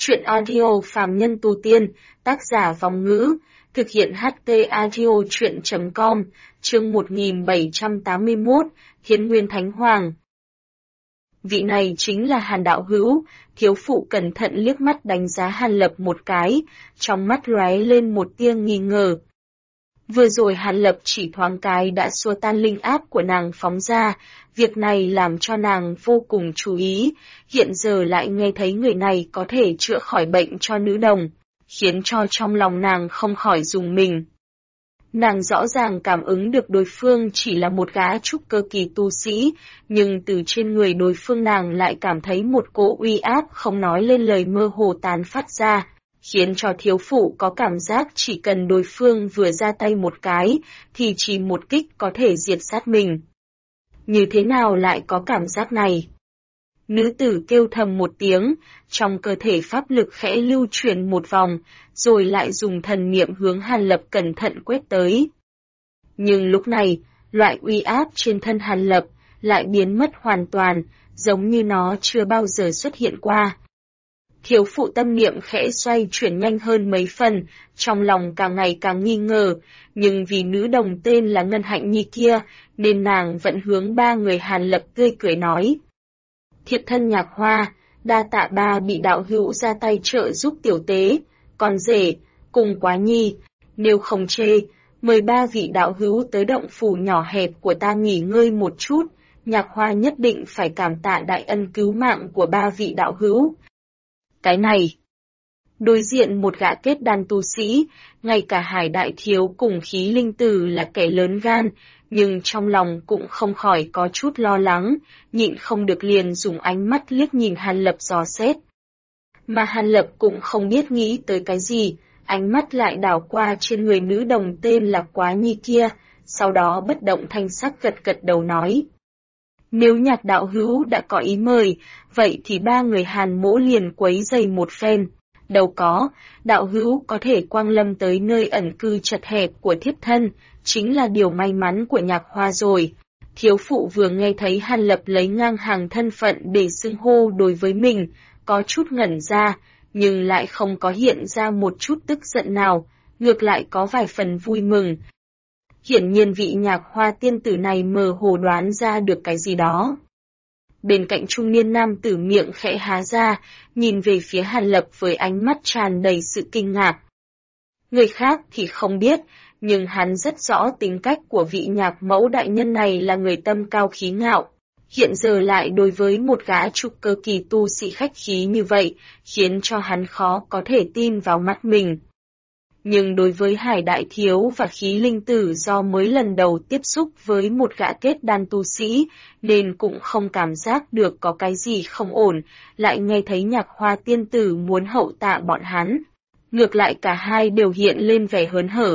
Truyện audio phàm nhân tu tiên, tác giả Vong Ngữ, thực hiện HT audio truyện.com, chương 1781, Hiến Nguyên Thánh Hoàng. Vị này chính là Hàn đạo hữu, thiếu phụ cẩn thận liếc mắt đánh giá Hàn Lập một cái, trong mắt lóe lên một tia nghi ngờ. Vừa rồi Hàn Lập chỉ thoáng cái đã xua tan linh áp của nàng phóng ra, việc này làm cho nàng vô cùng chú ý, hiện giờ lại nghe thấy người này có thể chữa khỏi bệnh cho nữ đồng, khiến cho trong lòng nàng không khỏi rùng mình. Nàng rõ ràng cảm ứng được đối phương chỉ là một gã trúc cơ kỳ tu sĩ, nhưng từ trên người đối phương nàng lại cảm thấy một cỗ uy áp không nói lên lời mơ hồ tán phát ra, khiến cho thiếu phụ có cảm giác chỉ cần đối phương vừa ra tay một cái, thì chỉ một kích có thể diệt sát mình. Như thế nào lại có cảm giác này? Nữ tử kêu thầm một tiếng, trong cơ thể pháp lực khẽ lưu chuyển một vòng, rồi lại dùng thần niệm hướng Hàn Lập cẩn thận quét tới. Nhưng lúc này, loại uy áp trên thân Hàn Lập lại biến mất hoàn toàn, giống như nó chưa bao giờ xuất hiện qua. Thiếu phụ tâm niệm khẽ xoay chuyển nhanh hơn mấy phần, trong lòng càng ngày càng nghi ngờ, nhưng vì nữ đồng tên là Ngân Hạnh Nhi kia, nên nàng vẫn hướng ba người Hàn Lập tươi cười nói. Thiệt thân Nhạc Hoa, đa tạ ba bị đạo hữu ra tay trợ giúp tiểu tế, con rể, cùng Quá Nhi, nếu không chê, mời ba vị đạo hữu tới động phủ nhỏ hẹp của ta nghỉ ngơi một chút, Nhạc Hoa nhất định phải cảm tạ đại ân cứu mạng của ba vị đạo hữu. Cái này, đối diện một gã kết đan tu sĩ, ngay cả Hải đại thiếu cùng Khí Linh Tử là kẻ lớn gan, nhưng trong lòng cũng không khỏi có chút lo lắng, nhịn không được liền dùng ánh mắt liếc nhìn Hàn Lập dò xét. Mà Hàn Lập cũng không biết nghĩ tới cái gì, ánh mắt lại đảo qua trên người nữ đồng tên là Quá Nhi kia, sau đó bất động thanh sắc gật gật đầu nói. Nếu Nhạc đạo hữu đã có ý mời, vậy thì ba người Hàn mỗ liền quấy giày một phen. Đâu có, đạo hữu có thể quang lâm tới nơi ẩn cư chật hẹp của thiếp thân, chính là điều may mắn của Nhạc Hoa rồi. Thiếu phụ vừa nghe thấy Hàn Lập lấy ngang hàng thân phận để xưng hô đối với mình, có chút ngẩn ra, nhưng lại không có hiện ra một chút tức giận nào, ngược lại có vài phần vui mừng. Hiển nhiên vị Nhạc Hoa tiên tử này mơ hồ đoán ra được cái gì đó. Bên cạnh trung niên nam tử miệng khẽ há ra, nhìn về phía Hàn Lập với ánh mắt tràn đầy sự kinh ngạc. Người khác thì không biết, nhưng hắn rất rõ tính cách của vị Nhạc mẫu đại nhân này là người tâm cao khí ngạo. Hiện giờ lại đối với một gã trúc cơ kỳ tu sĩ khách khí như vậy, khiến cho hắn khó có thể tin vào mắt mình. Nhưng đối với Hải đại thiếu và Khí Linh Tử do mới lần đầu tiếp xúc với một gã kết đan tu sĩ, nên cũng không cảm giác được có cái gì không ổn, lại nghe thấy Nhạc Hoa tiên tử muốn hậu tạ bọn hắn. Ngược lại cả hai đều hiện lên vẻ hớn hở.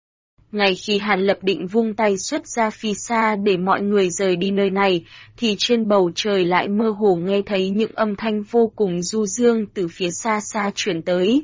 Ngay khi Hàn Lập định vung tay xuất ra phi xa để mọi người rời đi nơi này, thì trên bầu trời lại mơ hồ nghe thấy những âm thanh vô cùng du dương từ phía xa xa chuyển tới.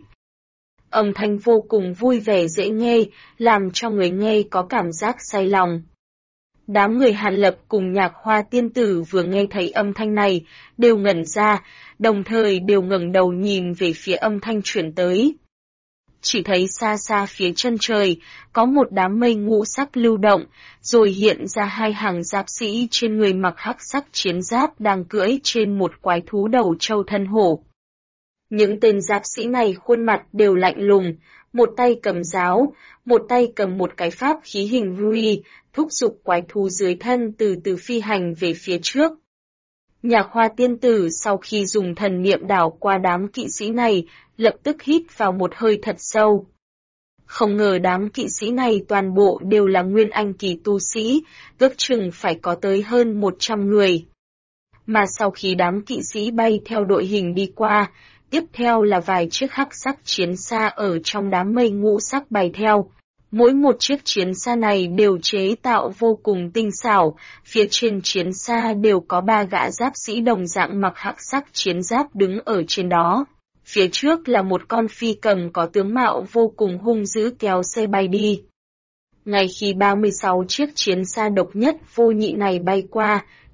Âm thanh vô cùng vui vẻ dễ nghe, làm cho người nghe có cảm giác say lòng. Đám người Hàn Lập cùng Nhạc Hoa tiên tử vừa nghe thấy âm thanh này, đều ngẩn ra, đồng thời đều ngẩng đầu nhìn về phía âm thanh chuyển tới. Chỉ thấy xa xa phía chân trời, có một đám mây ngũ sắc lưu động, rồi hiện ra hai hàng giáp sĩ trên người mặc hắc sắc chiến giáp đang cưỡi trên một quái thú đầu trâu thân hổ. Những tên giáp sĩ này khuôn mặt đều lạnh lùng, một tay cầm giáo, một tay cầm một cái pháp khí hình rui, thúc giục quái thú dưới thân từ từ phi hành về phía trước. Nhạc Hoa tiên tử sau khi dùng thần niệm đảo qua đám kỵ sĩ này, lập tức hít vào một hơi thật sâu. Không ngờ đám kỵ sĩ này toàn bộ đều là nguyên anh kỳ tu sĩ, ước chừng phải có tới hơn 100 người. Mà sau khi đám kỵ sĩ bay theo đội hình đi qua, tiếp theo là vài chiếc hắc sắc chiến xa ở trong đám mây ngũ sắc bay theo. Mỗi một chiếc chiến xa này đều chế tạo vô cùng tinh xảo, phía trên chiến xa đều có 3 gã giáp sĩ đồng dạng mặc hắc sắc chiến giáp đứng ở trên đó. Phía trước là một con phi cầm có tướng mạo vô cùng hung dữ kéo xe bay đi. Ngay khi 36 chiếc chiến xa độc nhất vô nhị này bay qua,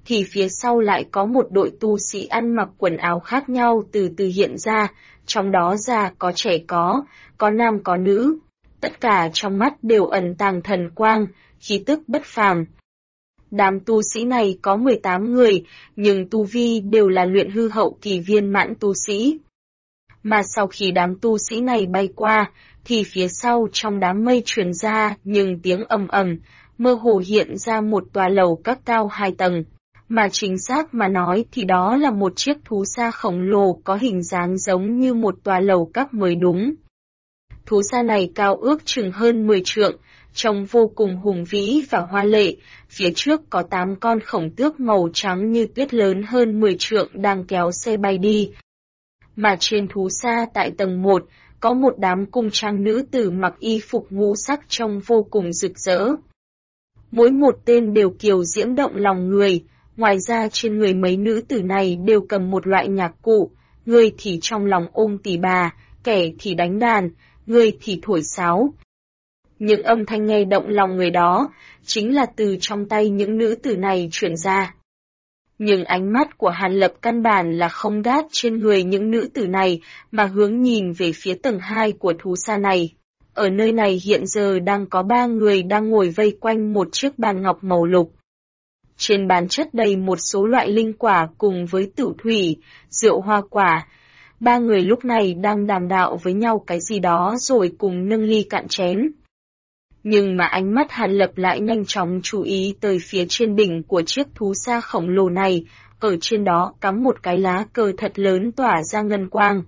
thì phía sau lại có một đội tu sĩ ăn mặc quần áo khác nhau từ từ hiện ra, trong đó già có trẻ có nam có nữ, tất cả trong mắt đều ẩn tàng thần quang, khí tức bất phàm. Đám tu sĩ này có 18 người, nhưng tu vi đều là luyện hư hậu kỳ viên mãn tu sĩ. Mà sau khi đám tu sĩ này bay qua, thì phía sau trong đám mây truyền ra những tiếng ầm ầm, mơ hồ hiện ra một tòa lầu các cao 2 tầng. Mà chính xác mà nói thì đó là một chiếc thú xa khổng lồ có hình dáng giống như một tòa lầu các mới đúng. Thú xa này cao ước chừng hơn 10 trượng, trông vô cùng hùng vĩ và hoa lệ, phía trước có 8 con khổng tước màu trắng như tuyết lớn hơn 10 trượng đang kéo xe bay đi. Mà trên thú xa tại tầng 1, có một đám cung trang nữ tử mặc y phục ngũ sắc trông vô cùng rực rỡ. Mỗi một tên đều kiều diễm động lòng người, ngoài ra trên người mấy nữ tử này đều cầm một loại nhạc cụ, người thì trong lòng ôm tỳ bà, kẻ thì đánh đàn, người thì thổi sáo. Những âm thanh nghe động lòng người đó, chính là từ trong tay những nữ tử này truyền ra. Nhưng ánh mắt của Hàn Lập căn bản là không đáp trên người những nữ tử này, mà hướng nhìn về phía tầng 2 của thú xa này. Ở nơi này hiện giờ đang có 3 người đang ngồi vây quanh một chiếc bàn ngọc màu lục. Trên bàn chất đầy một số loại linh quả cùng với tửu thủy, rượu hoa quả. 3 người lúc này đang đàm đạo với nhau cái gì đó rồi cùng nâng ly cạn chén. Nhưng mà ánh mắt Hàn Lập lại nhanh chóng chú ý tới phía trên đỉnh của chiếc thú xa khổng lồ này, ở trên đó cắm một cái lá cờ thật lớn tỏa ra ngân quang.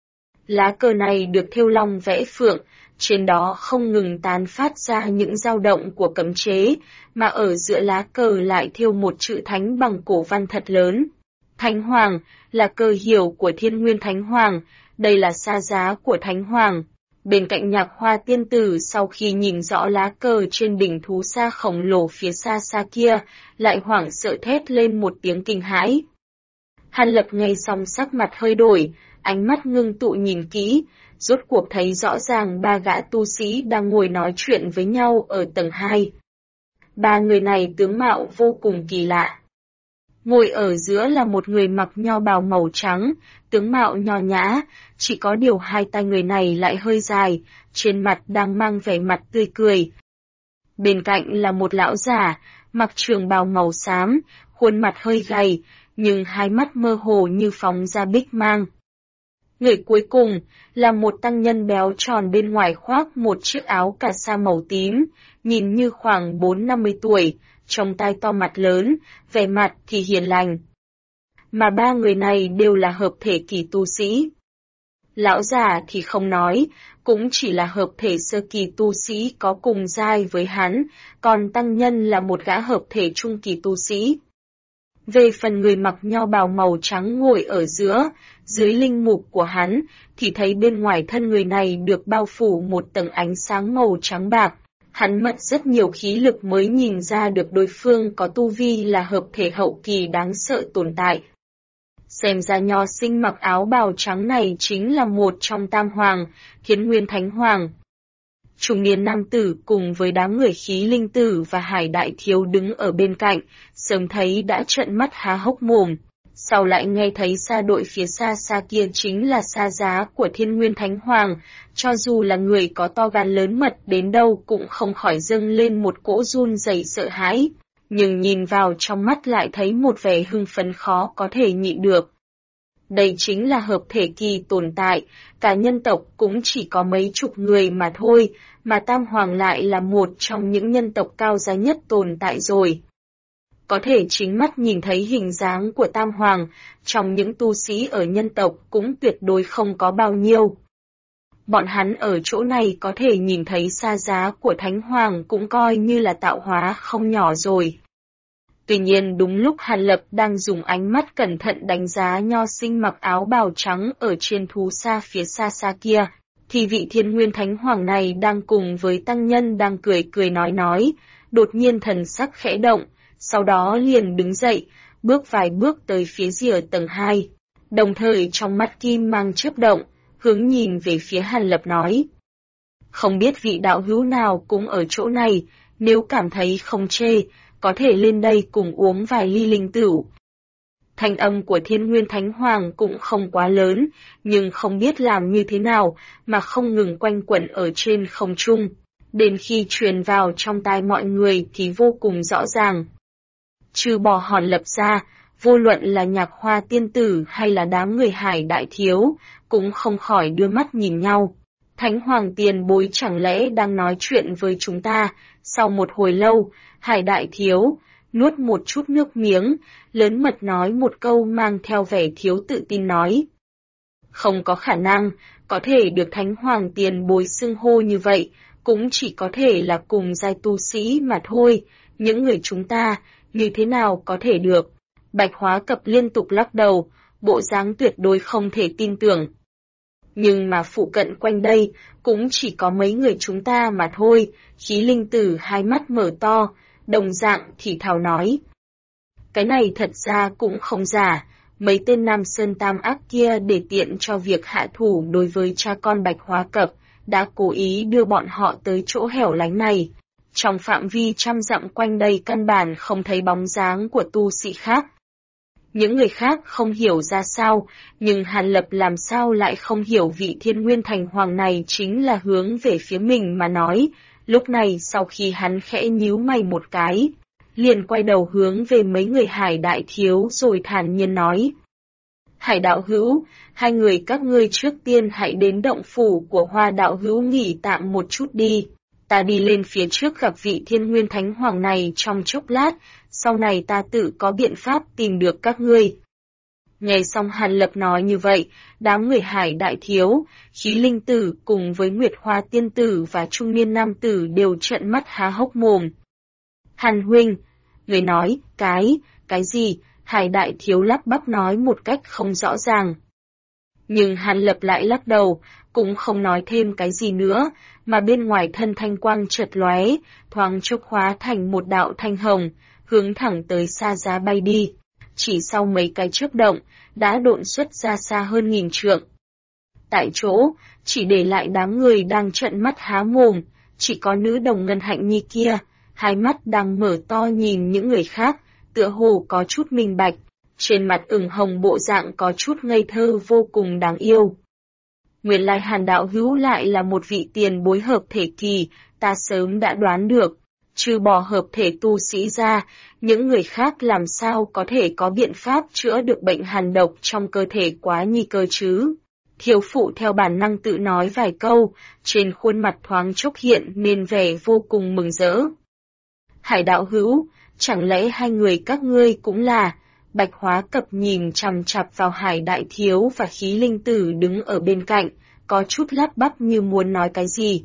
Lá cờ này được thêu long vẽ phượng, trên đó không ngừng tán phát ra những dao động của cấm chế, mà ở giữa lá cờ lại thêu một chữ thánh bằng cổ văn thật lớn. Thánh Hoàng là cờ hiệu của Thiên Nguyên Thánh Hoàng, đây là sa giá của Thánh Hoàng. Bên cạnh Nhạc Hoa tiên tử sau khi nhìn rõ lá cờ trên đỉnh thú xa khổng lồ phía xa xa kia, lại hoảng sợ thét lên một tiếng kinh hãi. Hàn Lập nghe xong sắc mặt hơi đổi, ánh mắt ngưng tụ nhìn kỹ, rốt cuộc thấy rõ ràng 3 gã tu sĩ đang ngồi nói chuyện với nhau ở tầng 2. 3 người này tướng mạo vô cùng kỳ lạ. Ngồi ở giữa là một người mặc nho bào màu trắng, tướng mạo nho nhã, chỉ có điều 2 tay người này lại hơi dài, trên mặt đang mang vẻ mặt tươi cười. Bên cạnh là một lão giả, mặc trường bào màu xám, khuôn mặt hơi gầy, nhưng hai mắt mơ hồ như phóng ra bích mang. Người cuối cùng là một tăng nhân béo tròn bên ngoài khoác một chiếc áo cà sa màu tím, nhìn như khoảng 4-50 tuổi, trong tai to mặt lớn, vẻ mặt thì hiền lành. Mà 3 người này đều là hợp thể kỳ tu sĩ. Lão già thì không nói, cũng chỉ là hợp thể sơ kỳ tu sĩ có cùng giai với hắn, còn tăng nhân là một gã hợp thể trung kỳ tu sĩ. Về phần người mặc nho bào màu trắng ngồi ở giữa, dưới linh mục của hắn, thì thấy bên ngoài thân người này được bao phủ một tầng ánh sáng màu trắng bạc. Hắn mất rất nhiều khí lực mới nhìn ra được đối phương có tu vi là hợp thể hậu kỳ đáng sợ tồn tại. Xem ra nho sinh mặc áo bào trắng này chính là một trong Tam Hoàng, Thiên Nguyên Thánh Hoàng. Trung niên nam tử cùng với đám người khí linh tử và hải đại thiếu đứng ở bên cạnh, sớm thấy đã trợn mắt há hốc mồm. Sau lại nghe thấy xa đội phía xa xa kia chính là xa giá của Thiên Nguyên Thánh Hoàng, cho dù là người có to gan lớn mật đến đâu cũng không khỏi dâng lên một cỗ run rẩy sợ hãi, nhưng nhìn vào trong mắt lại thấy một vẻ hưng phấn khó có thể nhịn được. Đây chính là hợp thể kỳ tồn tại, cả nhân tộc cũng chỉ có mấy chục người mà thôi, mà Tam Hoàng lại là một trong những nhân tộc cao giá nhất tồn tại rồi. Có thể chính mắt nhìn thấy hình dáng của Tam Hoàng, trong những tu sĩ ở nhân tộc cũng tuyệt đối không có bao nhiêu. Bọn hắn ở chỗ này có thể nhìn thấy xa giá của Thánh Hoàng cũng coi như là tạo hóa không nhỏ rồi. Tuy nhiên đúng lúc Hàn Lập đang dùng ánh mắt cẩn thận đánh giá nho sinh mặc áo bào trắng ở trên thú xa phía xa xa kia, thì vị Thiên Nguyên Thánh Hoàng này đang cùng với tăng nhân đang cười cười nói, đột nhiên thần sắc khẽ động, sau đó liền đứng dậy, bước vài bước tới phía rìa tầng 2, đồng thời trong mắt kim mang chớp động, hướng nhìn về phía Hàn Lập nói. Không biết vị đạo hữu nào cũng ở chỗ này, nếu cảm thấy không chê, có thể lên đây cùng uống vài ly linh tửu. Thanh âm của Thiên Nguyên Thánh Hoàng cũng không quá lớn, nhưng không biết làm như thế nào mà không ngừng quanh quẩn ở trên không trung. Đến khi truyền vào trong tai mọi người thì vô cùng rõ ràng. Trừ bỏ Hàn Lập ra, vô luận là Nhạc Hoa tiên tử hay là đám người Hải Đại Thiếu, cũng không khỏi đưa mắt nhìn nhau. Thánh Hoàng tiền bối chẳng lẽ đang nói chuyện với chúng ta? Sau một hồi lâu, Hải Đại Thiếu nuốt một chút nước miếng, lớn mật nói một câu mang theo vẻ thiếu tự tin nói. Không có khả năng, có thể được Thánh Hoàng tiền bối xưng hô như vậy, cũng chỉ có thể là cùng giai tu sĩ mà thôi, những người chúng ta, như thế nào có thể được. Bạch Hóa Cập liên tục lắc đầu, bộ dáng tuyệt đối không thể tin tưởng. Nhưng mà phụ cận quanh đây, cũng chỉ có mấy người chúng ta mà thôi, Khí Linh Tử hai mắt mở to, đồng dạng thì thào nói. Cái này thật ra cũng không giả, mấy tên Nam Sơn Tam Ác kia để tiện cho việc hạ thủ đối với cha con Bạch Hóa Cập, đã cố ý đưa bọn họ tới chỗ hẻo lánh này. Trong phạm vi trăm dặm quanh đây căn bản không thấy bóng dáng của tu sĩ khác. Những người khác không hiểu ra sao, nhưng Hàn Lập làm sao lại không hiểu vị Thiên Nguyên Thành Hoàng này chính là hướng về phía mình mà nói. Lúc này sau khi hắn khẽ nhíu mày một cái, liền quay đầu hướng về mấy người Hải Đại Thiếu rồi thản nhiên nói. Hải đạo hữu, hai người các ngươi trước tiên hãy đến động phủ của Hoa đạo hữu nghỉ tạm một chút đi. Ta đi lên phía trước gặp vị Thiên Nguyên Thánh Hoàng này trong chốc lát, sau này ta tự có biện pháp tìm được các ngươi. Nghe xong Hàn Lập nói như vậy, đám người Hải Đại Thiếu, Khí Linh Tử cùng với Nguyệt Hoa Tiên Tử và Trung Niên Nam Tử đều trợn mắt há hốc mồm. Hàn huynh, người nói, cái gì? Hải Đại Thiếu lắp bắp nói một cách không rõ ràng. Nhưng Hàn Lập lại lắc đầu, cũng không nói thêm cái gì nữa, mà bên ngoài thân thanh quang chợt lóe, thoáng chốc hóa thành một đạo thanh hồng, hướng thẳng tới Sa Giá bay đi. Chỉ sau mấy cái chớp động, đã độn xuất ra xa hơn 1000 trượng. Tại chỗ, chỉ để lại đám người đang trợn mắt há mồm, chỉ có nữ đồng Ngân Hạnh Nhi kia, hai mắt đang mở to nhìn những người khác, tựa hồ có chút minh bạch, trên mặt ửng hồng bộ dạng có chút ngây thơ vô cùng đáng yêu. Nguyên lai Hàn đạo hữu lại là một vị tiền bối hợp thể kỳ, ta sớm đã đoán được. Trừ bỏ hợp thể tu sĩ ra, những người khác làm sao có thể có biện pháp chữa được bệnh hàn độc trong cơ thể Quá Nhi cơ chứ? Thiếu phụ theo bản năng tự nói vài câu, trên khuôn mặt thoáng chốc hiện nên vẻ vô cùng mừng rỡ. Hải đạo hữu, chẳng lẽ hai người các ngươi cũng là... Bạch Hóa Cập nhìn chằm chằm vào Hải Đại Thiếu và Khí Linh Tử đứng ở bên cạnh, có chút lắp bắp như muốn nói cái gì.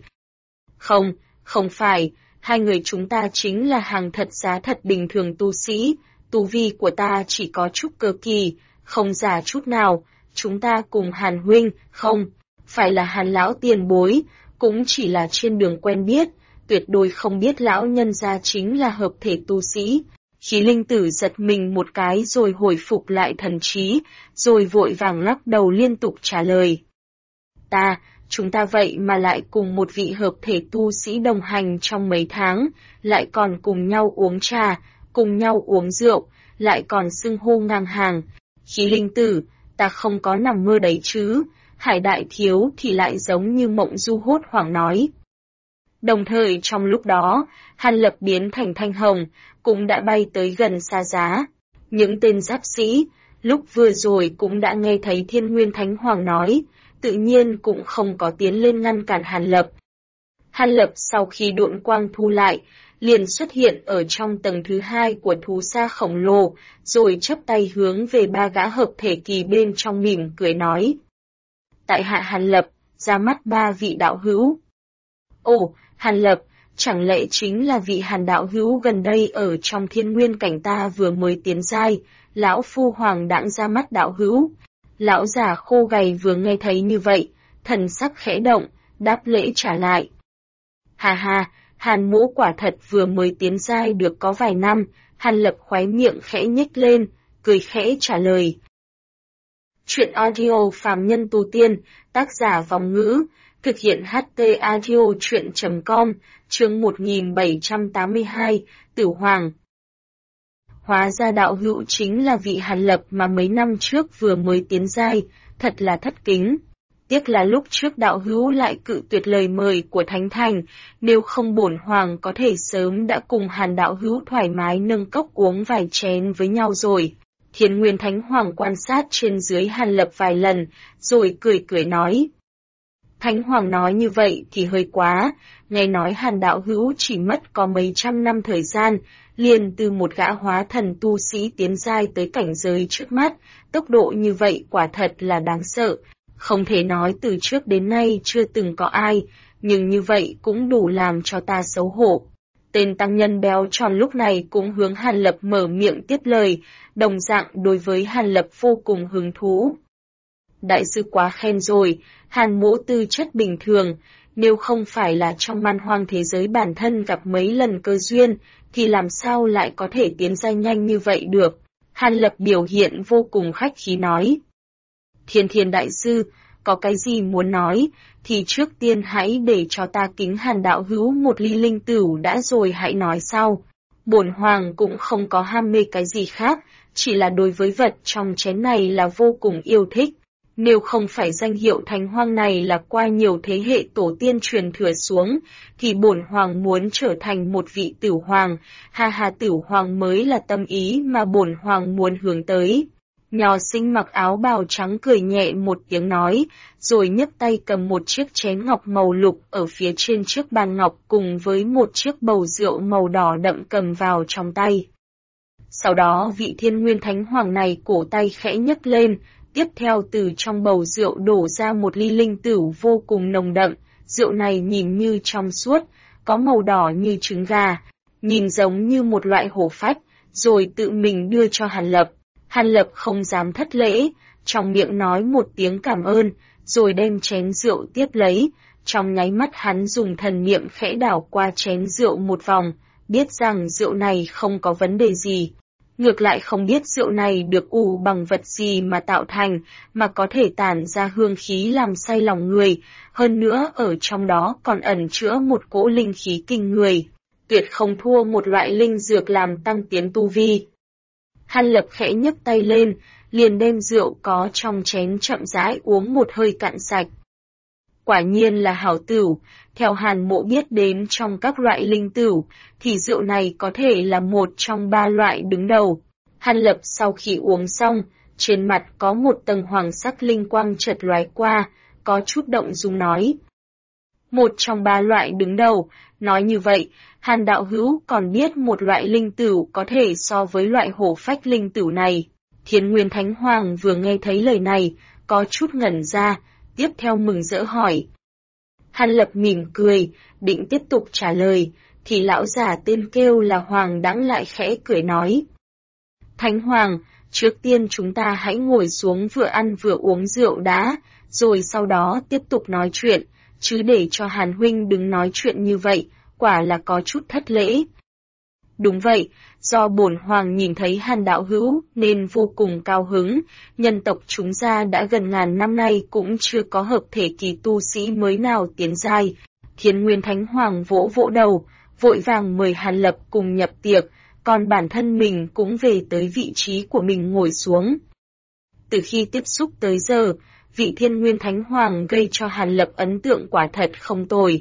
Không phải, hai người chúng ta chính là hàng thật giá thật bình thường tu sĩ, tu vi của ta chỉ có chút cơ kỳ, không giả chút nào, chúng ta cùng Hàn huynh, không, phải là Hàn lão tiền bối, cũng chỉ là trên đường quen biết, tuyệt đối không biết lão nhân gia chính là hợp thể tu sĩ. Khí Linh Tử giật mình một cái rồi hồi phục lại thần trí, rồi vội vàng lắc đầu liên tục trả lời. Chúng ta vậy mà lại cùng một vị hợp thể tu sĩ đồng hành trong mấy tháng, lại còn cùng nhau uống trà, cùng nhau uống rượu, lại còn xưng hô ngang hàng. Khí Linh Tử, ta không có nằm mơ đấy chứ, Hải Đại Thiếu thì lại giống như mộng du hốt hoảng nói. Đồng thời trong lúc đó, Hàn Lập biến thành thanh hồng, cũng đã bay tới gần Sa Giá. Những tên giáp sĩ, lúc vừa rồi cũng đã nghe thấy Thiên Nguyên Thánh Hoàng nói, tự nhiên cũng không có tiến lên ngăn cản Hàn Lập. Hàn Lập sau khi độn quang thu lại, liền xuất hiện ở trong tầng thứ 2 của thú sa khổng lồ, rồi chắp tay hướng về ba gã hợp thể kỳ bên trong mỉm cười nói. Tại hạ Hàn Lập, ra mắt ba vị đạo hữu. Ồ, Hàn Lập, chẳng lẽ chính là vị Hàn đạo hữu gần đây ở trong Thiên Nguyên cảnh ta vừa mới tiến giai, lão phu hoàng đãng ra mắt đạo hữu. Lão già khô gầy vừa nghe thấy như vậy, thần sắc khẽ động, đáp lễ trả lại. Ha, Hàn mỗ quả thật vừa mới tiến giai được có vài năm, Hàn Lập khóe miệng khẽ nhếch lên, cười khẽ trả lời. Chuyện audio phàm nhân tu tiên, tác giả Vòng Ngữ, thực hiện HT audio chuyện.com, chương 1782, Tử Hoàng. Hóa ra đạo hữu chính là vị Hàn Lập mà mấy năm trước vừa mới tiến giai, thật là thất kính. Tiếc là lúc trước đạo hữu lại cự tuyệt lời mời của Thánh Thành, nếu không bổn hoàng có thể sớm đã cùng Hàn đạo hữu thoải mái nâng cốc uống vài chén với nhau rồi. Thiên Nguyên Thánh Hoàng quan sát trên dưới Hàn Lập vài lần, rồi cười cười nói. Thánh Hoàng nói như vậy thì hơi quá, nghe nói Hàn đạo hữu chỉ mất có mấy trăm năm thời gian, liền từ một gã hóa thần tu sĩ tiến giai tới cảnh giới trước mắt, tốc độ như vậy quả thật là đáng sợ. Không thể nói từ trước đến nay chưa từng có ai, nhưng như vậy cũng đủ làm cho ta xấu hổ. Tên tăng nhân béo tròn lúc này cũng hướng Hàn Lập mở miệng tiếp lời, đồng dạng đối với Hàn Lập vô cùng hứng thú. Đại sư quá khen rồi, Hàn mỗ tư chất bình thường, nếu không phải là trong man hoang thế giới bản thân gặp mấy lần cơ duyên, thì làm sao lại có thể tiến giai nhanh như vậy được. Hàn Lập biểu hiện vô cùng khách khí nói. Thiên Thiên đại sư, có cái gì muốn nói, thì trước tiên hãy để cho ta kính Hàn đạo hữu một ly linh tửu đã rồi hãy nói sau. Bổn hoàng cũng không có ham mê cái gì khác, chỉ là đối với vật trong chén này là vô cùng yêu thích. Nếu không phải danh hiệu Thánh Hoàng này là qua nhiều thế hệ tổ tiên truyền thừa xuống, thì bổn hoàng muốn trở thành một vị tửu hoàng, tửu hoàng mới là tâm ý mà bổn hoàng muốn hướng tới. Nho sinh mặc áo bào trắng cười nhẹ một tiếng nói, rồi nhấc tay cầm một chiếc chén ngọc màu lục ở phía trên chiếc bàn ngọc cùng với một chiếc bầu rượu màu đỏ đậm cầm vào trong tay. Sau đó vị Thiên Nguyên Thánh Hoàng này cổ tay khẽ nhấc lên, tiếp theo từ trong bầu rượu đổ ra một ly linh tửu vô cùng nồng đậm, rượu này nhìn như trong suốt, có màu đỏ như trứng gà, nhìn giống như một loại hổ phách, rồi tự mình đưa cho Hàn Lập. Hàn Lập không dám thất lễ, trong miệng nói một tiếng cảm ơn, rồi đem chén rượu tiếp lấy, trong nháy mắt hắn dùng thần niệm khẽ đảo qua chén rượu một vòng, biết rằng rượu này không có vấn đề gì. Ngược lại không biết rượu này được ủ bằng vật gì mà tạo thành, mà có thể tản ra hương khí làm say lòng người, hơn nữa ở trong đó còn ẩn chứa một cỗ linh khí kinh người, tuyệt không thua một loại linh dược làm tăng tiến tu vi. Hàn Lập khẽ nhấc tay lên, liền đem rượu có trong chén chậm rãi uống một hơi cạn sạch. Quả nhiên là hảo tửu, theo Hàn Mộ biết đến trong các loại linh tửu, thì rượu này có thể là một trong 3 loại đứng đầu. Hàn Lập sau khi uống xong, trên mặt có một tầng hoàng sắc linh quang chợt lóe qua, có chút động dung nói. Một trong 3 loại đứng đầu, nói như vậy, Hàn đạo hữu còn biết một loại linh tửu có thể so với loại hổ phách linh tửu này. Thiên Nguyên Thánh Hoàng vừa nghe thấy lời này, có chút ngẩn ra, tiếp theo mừng rỡ hỏi. Hàn Lập mỉm cười, định tiếp tục trả lời, thì lão giả tên kêu là Hoàng Đãng lại khẽ cười nói. Thánh Hoàng, trước tiên chúng ta hãy ngồi xuống vừa ăn vừa uống rượu đã, rồi sau đó tiếp tục nói chuyện, chứ để cho Hàn huynh đứng nói chuyện như vậy, quả là có chút thất lễ. Đúng vậy, do bổn hoàng nhìn thấy Hàn đạo hữu nên vô cùng cao hứng, nhân tộc chúng ta đã gần ngàn năm nay cũng chưa có hợp thể kỳ tu sĩ mới nào tiến giai. Thiên Nguyên Thánh Hoàng vỗ vỗ đầu, vội vàng mời Hàn Lập cùng nhập tiệc, còn bản thân mình cũng về tới vị trí của mình ngồi xuống. Từ khi tiếp xúc tới giờ, vị Thiên Nguyên Thánh Hoàng gây cho Hàn Lập ấn tượng quả thật không tồi.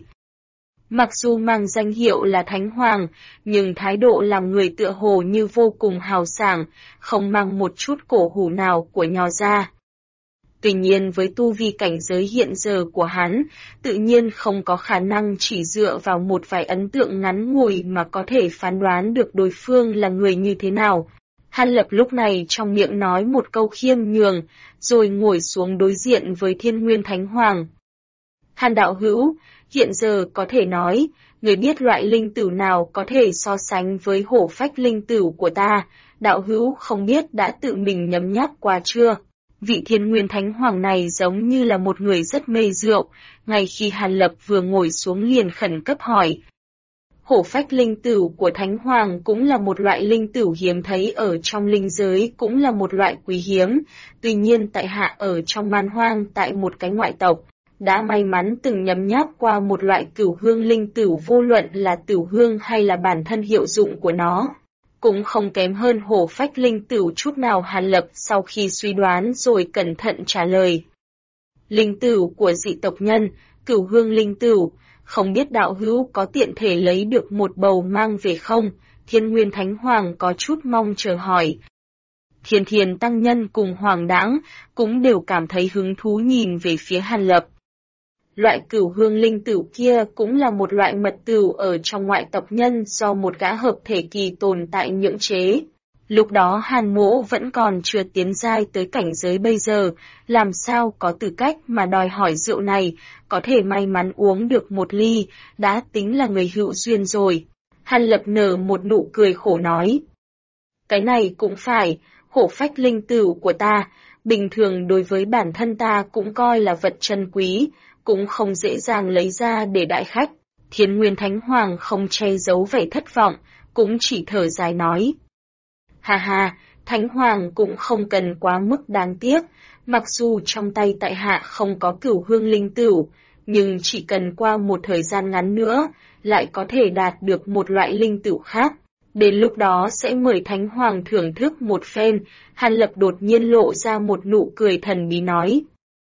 Mặc dù mang danh hiệu là Thánh Hoàng, nhưng thái độ làm người tựa hồ như vô cùng hào sảng, không mang một chút cổ hủ nào của Nho gia. Tuy nhiên với tu vi cảnh giới hiện giờ của hắn, tự nhiên không có khả năng chỉ dựa vào một vài ấn tượng ngắn ngủi mà có thể phán đoán được đối phương là người như thế nào. Hàn Lập lúc này trong miệng nói một câu khiêm nhường, rồi ngồi xuống đối diện với Thiên Nguyên Thánh Hoàng. Hàn đạo hữu, hiện giờ có thể nói, người biết loại linh tửu nào có thể so sánh với hổ phách linh tửu của ta, đạo hữu không biết đã tự mình nhấm nháp qua chưa? Vị Thiên Nguyên Thánh Hoàng này giống như là một người rất mê rượu, ngay khi Hàn Lập vừa ngồi xuống liền khẩn cấp hỏi. Hổ phách linh tửu của Thánh Hoàng cũng là một loại linh tửu hiếm thấy ở trong linh giới, cũng là một loại quý hiếm, tuy nhiên tại hạ ở trong man hoang tại một cái ngoại tộc, đã may mắn từng nhấm nháp qua một loại cửu hương linh tửu, vô luận là tửu hương hay là bản thân hiệu dụng của nó, cũng không kém hơn hổ phách linh tửu chút nào. Hàn Lập sau khi suy đoán rồi cẩn thận trả lời. Linh tửu của dị tộc nhân, Cửu Hương linh tửu, không biết đạo hữu có tiện thể lấy được một bầu mang về không? Thiên Nguyên Thánh Hoàng có chút mong chờ hỏi. Thiên Thiền Tăng Nhân cùng Hoàng Đãng cũng đều cảm thấy hứng thú nhìn về phía Hàn Lập. Loại Cửu Hương linh tửu kia cũng là một loại mật tửu ở trong ngoại tộc nhân do một gã hợp thể kỳ tồn tại nhưỡng chế. Lúc đó Hàn Mỗ vẫn còn chưa tiến giai tới cảnh giới bây giờ, làm sao có tư cách mà đòi hỏi rượu này, có thể may mắn uống được một ly, đã tính là người hữu duyên rồi. Hàn Lập nở một nụ cười khổ nói. Cái này cũng phải, hổ phách linh tửu của ta, bình thường đối với bản thân ta cũng coi là vật chân quý, cũng không dễ dàng lấy ra để đãi khách. Thiên Nguyên Thánh Hoàng không che giấu vẻ thất vọng, cũng chỉ thở dài nói. Ha ha, Thánh Hoàng cũng không cần quá mức đáng tiếc, mặc dù trong tay tại hạ không có Cửu Hương linh tửu, nhưng chỉ cần qua một thời gian ngắn nữa, lại có thể đạt được một loại linh tửu khác. Đến lúc đó sẽ mời Thánh Hoàng thưởng thức một phen. Hàn Lập đột nhiên lộ ra một nụ cười thần bí nói.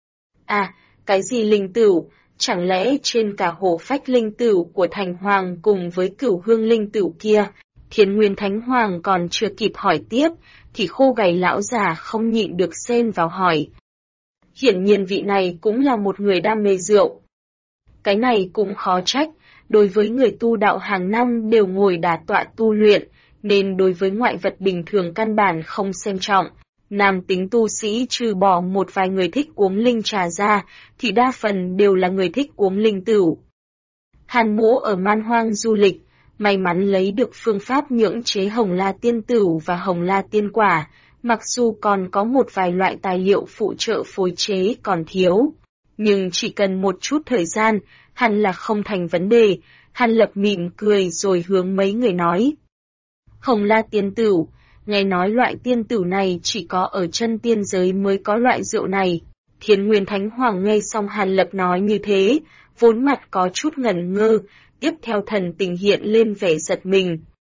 À, cái gì linh tửu? Chẳng lẽ trên cả hổ phách linh tửu của Thành Hoàng cùng với Cửu Hương linh tửu kia? Thiên Nguyên Thánh Hoàng còn chưa kịp hỏi tiếp, thì khô gầy lão già không nhịn được xen vào hỏi. Hiển nhiên vị này cũng là một người đam mê rượu. Cái này cũng khó trách, đối với người tu đạo hàng năm đều ngồi đả tọa tu luyện, nên đối với ngoại vật bình thường căn bản không xem trọng. Nam tính tu sĩ trừ bỏ một vài người thích uống linh trà ra, thì đa phần đều là người thích uống linh tửu. Hàn Mỗ ở man hoang du lịch, may mắn lấy được phương pháp nhưỡng chế Hồng La Tiên Tửu và Hồng La Tiên Quả, mặc dù còn có một vài loại tài liệu phụ trợ phối chế còn thiếu. Nhưng chỉ cần một chút thời gian, hẳn là không thành vấn đề. Hàn Lập mỉm cười rồi hướng mấy người nói. Hồng La Tiên Tửu, nghe nói loại tiên tửu này chỉ có ở chân tiên giới mới có loại rượu này. Thiên Nguyên Thánh Hoàng nghe xong Hàn Lập nói như thế, vốn mặt có chút ngẩn ngơ, tiếp theo thần tình hiện lên vẻ giật mình.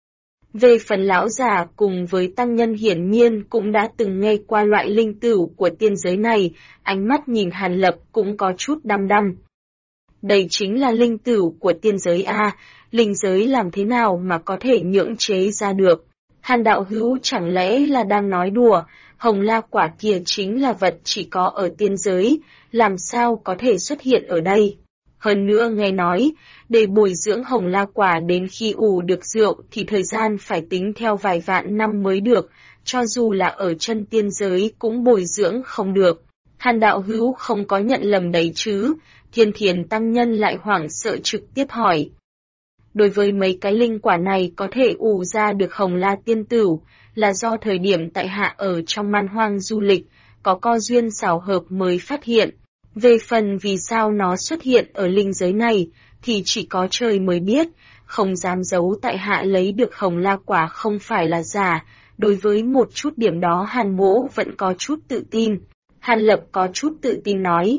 Về phần lão già cùng với tăng nhân hiển nhiên cũng đã từng nghe qua loại linh tửu của tiên giới này, ánh mắt nhìn Hàn Lập cũng có chút đăm đăm. Đây chính là linh tửu của tiên giới a, linh giới làm thế nào mà có thể nhưỡng chế ra được? Hàn đạo hữu chẳng lẽ là đang nói đùa, Hồng La quả kia chính là vật chỉ có ở tiên giới, làm sao có thể xuất hiện ở đây? Hơn nữa nghe nói, để bồi dưỡng Hồng La quả đến khi ủ được rượu thì thời gian phải tính theo vài vạn năm mới được, cho dù là ở chân tiên giới cũng bồi dưỡng không được. Hàn đạo hữu không có nhận lầm đấy chứ? Thiên Thiền Tăng Nhân lại hoảng sợ trực tiếp hỏi. Đối với mấy cái linh quả này có thể ủ ra được Hồng La Tiên Tửu, là do thời điểm tại hạ ở trong man hoang du lịch, có co duyên xảo hợp mới phát hiện. Về phần vì sao nó xuất hiện ở linh giới này, thì chỉ có trời mới biết, không dám giấu tại hạ lấy được Hồng La quả không phải là giả. Đối với một chút điểm đó Hàn Mỗ vẫn có chút tự tin. Hàn Lập có chút tự tin nói.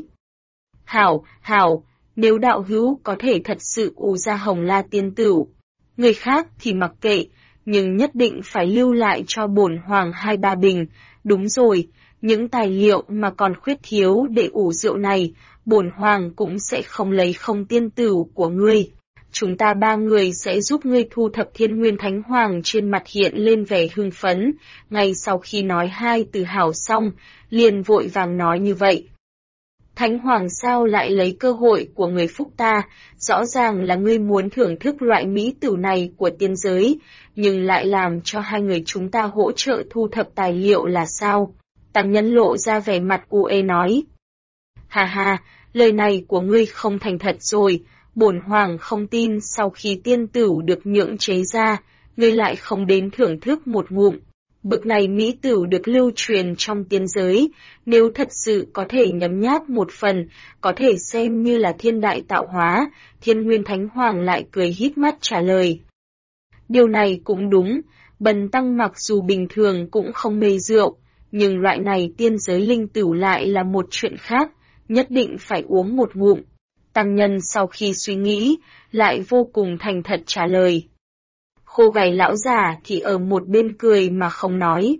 Hảo, nếu đạo hữu có thể thật sự ủ ra Hồng La Tiên Tửu, người khác thì mặc kệ, nhưng nhất định phải lưu lại cho bổn hoàng 2-3 bình. Đúng rồi, những tài liệu mà còn khuyết thiếu để ủ rượu này, bổn hoàng cũng sẽ không lấy không tiên tửu của ngươi. Chúng ta 3 người sẽ giúp ngươi thu thập. Thiên Nguyên Thánh Hoàng trên mặt hiện lên vẻ hưng phấn, ngay sau khi nói 2 từ hảo xong, liền vội vàng nói như vậy. Thánh Hoàng sao lại lấy cơ hội của người phúc ta, rõ ràng là ngươi muốn thưởng thức loại mỹ tửu này của tiên giới, nhưng lại làm cho 2 người chúng ta hỗ trợ thu thập tài liệu là sao? Tăng Nhân lộ ra vẻ mặt u ê nói. Ha, lời này của ngươi không thành thật rồi, bổn hoàng không tin sau khi tiên tửu được nhưỡng chế ra, ngươi lại không đến thưởng thức một ngụm. Bực này mỹ tửu được lưu truyền trong tiên giới, nếu thật sự có thể nhấm nháp một phần, có thể xem như là thiên đại tạo hóa. Thiên Nguyên Thánh Hoàng lại cười híp mắt trả lời. Điều này cũng đúng, bần tăng mặc dù bình thường cũng không mê rượu, nhưng loại này tiên giới linh tửu lại là một chuyện khác, nhất định phải uống một ngụm. Tăng nhân sau khi suy nghĩ, lại vô cùng thành thật trả lời. Khô gầy lão già thì ở một bên cười mà không nói.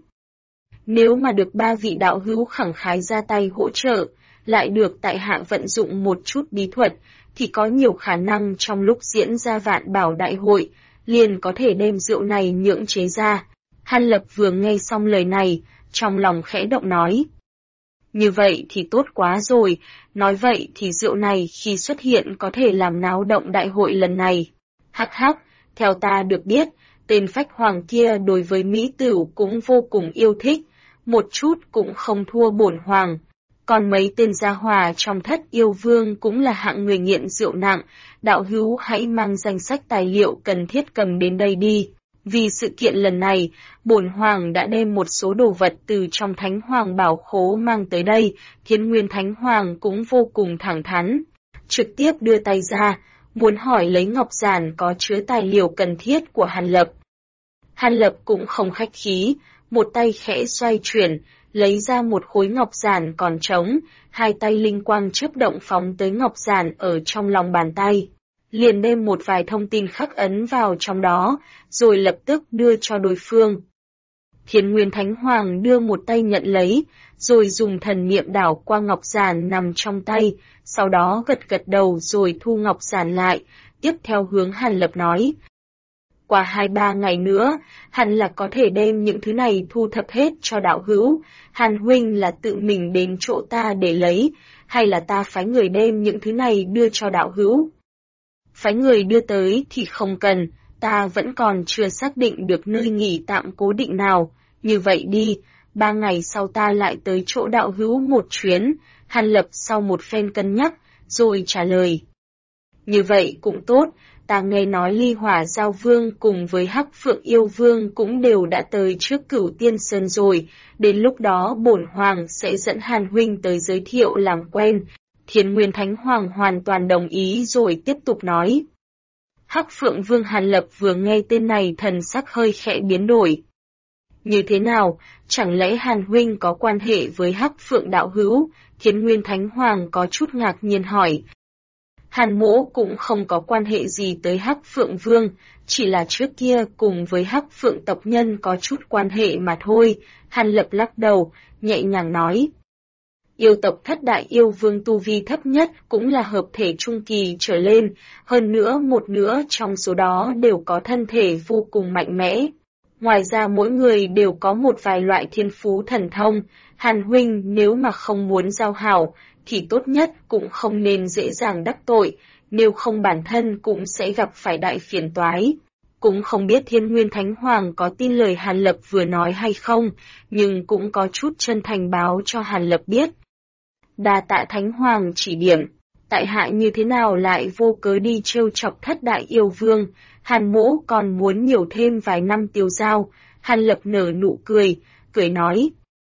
Nếu mà được ba vị đạo hữu khẳng khái ra tay hỗ trợ, lại được tại hạ vận dụng một chút bí thuật, thì có nhiều khả năng trong lúc diễn ra vạn bảo đại hội, liền có thể đem rượu này nhượng chế ra. Hàn Lập vừa nghe xong lời này, trong lòng khẽ động nói. Như vậy thì tốt quá rồi, nói vậy thì rượu này khi xuất hiện có thể làm náo động đại hội lần này. Hắc hắc, theo ta được biết, tên phách hoàng kia đối với mỹ tửu cũng vô cùng yêu thích, một chút cũng không thua bổn hoàng. Còn mấy tên gia hòa trong thất yêu vương cũng là hạng người nghiện rượu nặng, đạo hữu hãy mang danh sách tài liệu cần thiết cầm đến đây đi. Vì sự kiện lần này, bổn hoàng đã đem một số đồ vật từ trong Thánh Hoàng bảo khố mang tới đây, Thiên Nguyên Thánh Hoàng cũng vô cùng thẳng thắn. Trực tiếp đưa tay ra, muốn hỏi lấy ngọc giản có chứa tài liệu cần thiết của Hàn Lập. Hàn Lập cũng không khách khí, một tay khẽ xoay chuyển, lấy ra một khối ngọc giản còn trống, hai tay linh quang chớp động phóng tới ngọc giản ở trong lòng bàn tay. Liền đem một vài thông tin khắc ấn vào trong đó, rồi lập tức đưa cho đối phương. Thiên Nguyên Thánh Hoàng đưa một tay nhận lấy, rồi dùng thần niệm đảo qua ngọc giản nằm trong tay, sau đó gật gật đầu rồi thu ngọc giản lại, tiếp theo hướng Hàn Lập nói. Qua 2-3 ngày nữa, hẳn là có thể đem những thứ này thu thập hết cho đạo hữu. Hàn huynh là tự mình đến chỗ ta để lấy, hay là ta phái người đem những thứ này đưa cho đạo hữu? Phái người đưa tới thì không cần, ta vẫn còn chưa xác định được nơi nghỉ tạm cố định nào. Như vậy đi, 3 ngày sau ta lại tới chỗ đạo hữu một chuyến. Hàn Lập sau một phen cân nhắc, rồi trả lời. Như vậy cũng tốt, ta nghe nói Ly Hỏa Giao Vương cùng với Hắc Phượng Yêu Vương cũng đều đã tới trước Cửu Tiên Sơn rồi, đến lúc đó bổn hoàng sẽ dẫn Hàn huynh tới giới thiệu làm quen. Thiên Nguyên Thánh Hoàng hoàn toàn đồng ý rồi tiếp tục nói. Hắc Phượng Vương Hàn Lập vừa nghe tên này thần sắc hơi khẽ biến đổi. Như thế nào, chẳng lẽ Hàn huynh có quan hệ với Hắc Phượng đạo hữu? Thiên Nguyên Thánh Hoàng có chút ngạc nhiên hỏi. Hàn mỗ cũng không có quan hệ gì tới Hắc Phượng Vương, chỉ là trước kia cùng với Hắc Phượng tộc nhân có chút quan hệ mà thôi. Hàn Lập lắc đầu, nhẹ nhàng nói. Yêu tộc thất đại yêu vương tu vi thấp nhất cũng là hợp thể trung kỳ trở lên, hơn nữa một nửa trong số đó đều có thân thể vô cùng mạnh mẽ. Ngoài ra mỗi người đều có một vài loại thiên phú thần thông, Hàn huynh nếu mà không muốn giao hảo, thì tốt nhất cũng không nên dễ dàng đắc tội, nếu không bản thân cũng sẽ gặp phải đại phiền toái. Cũng không biết Thiên Nguyên Thánh Hoàng có tin lời Hàn Lập vừa nói hay không, nhưng cũng có chút chân thành báo cho Hàn Lập biết. Đa tạ Thánh Hoàng chỉ điểm, tại hạ như thế nào lại vô cớ đi trêu chọc thất đại yêu vương, Hàn mỗ còn muốn nhiều thêm vài năm tiêu giao. Hàn Lập nở nụ cười, cười nói.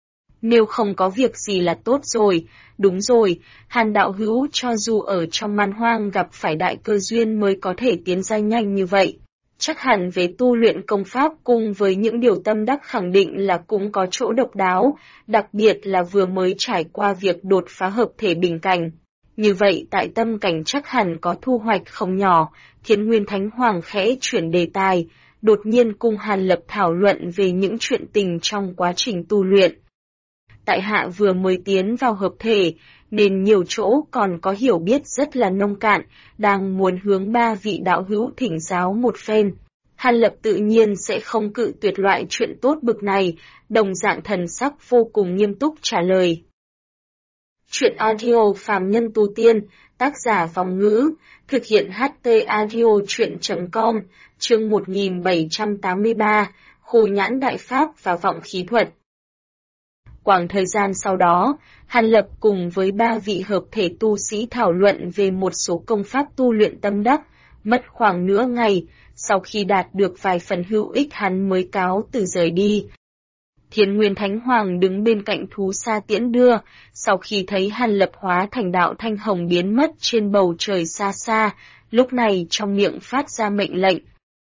Nếu không có việc gì là tốt rồi, đúng rồi, Hàn đạo hữu cho dù ở trong man hoang gặp phải đại cơ duyên mới có thể tiến ra nhanh như vậy. Chắc hẳn về tu luyện công pháp cùng với những điều tâm đắc khẳng định là cũng có chỗ độc đáo, đặc biệt là vừa mới trải qua việc đột phá hợp thể bình cảnh. Như vậy tại tâm cảnh chắc hẳn có thu hoạch không nhỏ. Thiên Nguyên Thánh Hoàng khẽ chuyển đề tài, đột nhiên cùng Hàn Lập thảo luận về những chuyện tình trong quá trình tu luyện. Tại hạ vừa mới tiến vào hợp thể, nên nhiều chỗ còn có hiểu biết rất là nông cạn, đang muốn hướng ba vị đạo hữu thỉnh giáo một phen. Hàn Lập tự nhiên sẽ không cự tuyệt loại chuyện tốt bực này, đồng dạng thần sắc vô cùng nghiêm túc trả lời. Chuyện audio phàm nhân tu tiên, tác giả Vòng Ngữ, thực hiện HT audio chuyện.com, chương 1783, Khô Nhãn Đại Pháp và Vọng Khí Thuật. Quãng thời gian sau đó, Hàn Lập cùng với ba vị hợp thể tu sĩ thảo luận về một số công pháp tu luyện tâm đắc, mất khoảng nửa ngày, sau khi đạt được vài phần hữu ích hắn mới cáo từ rời đi. Thiên Nguyên Thánh Hoàng đứng bên cạnh thú xa tiễn đưa, sau khi thấy Hàn Lập hóa thành đạo thanh hồng biến mất trên bầu trời xa xa, lúc này trong miệng phát ra mệnh lệnh.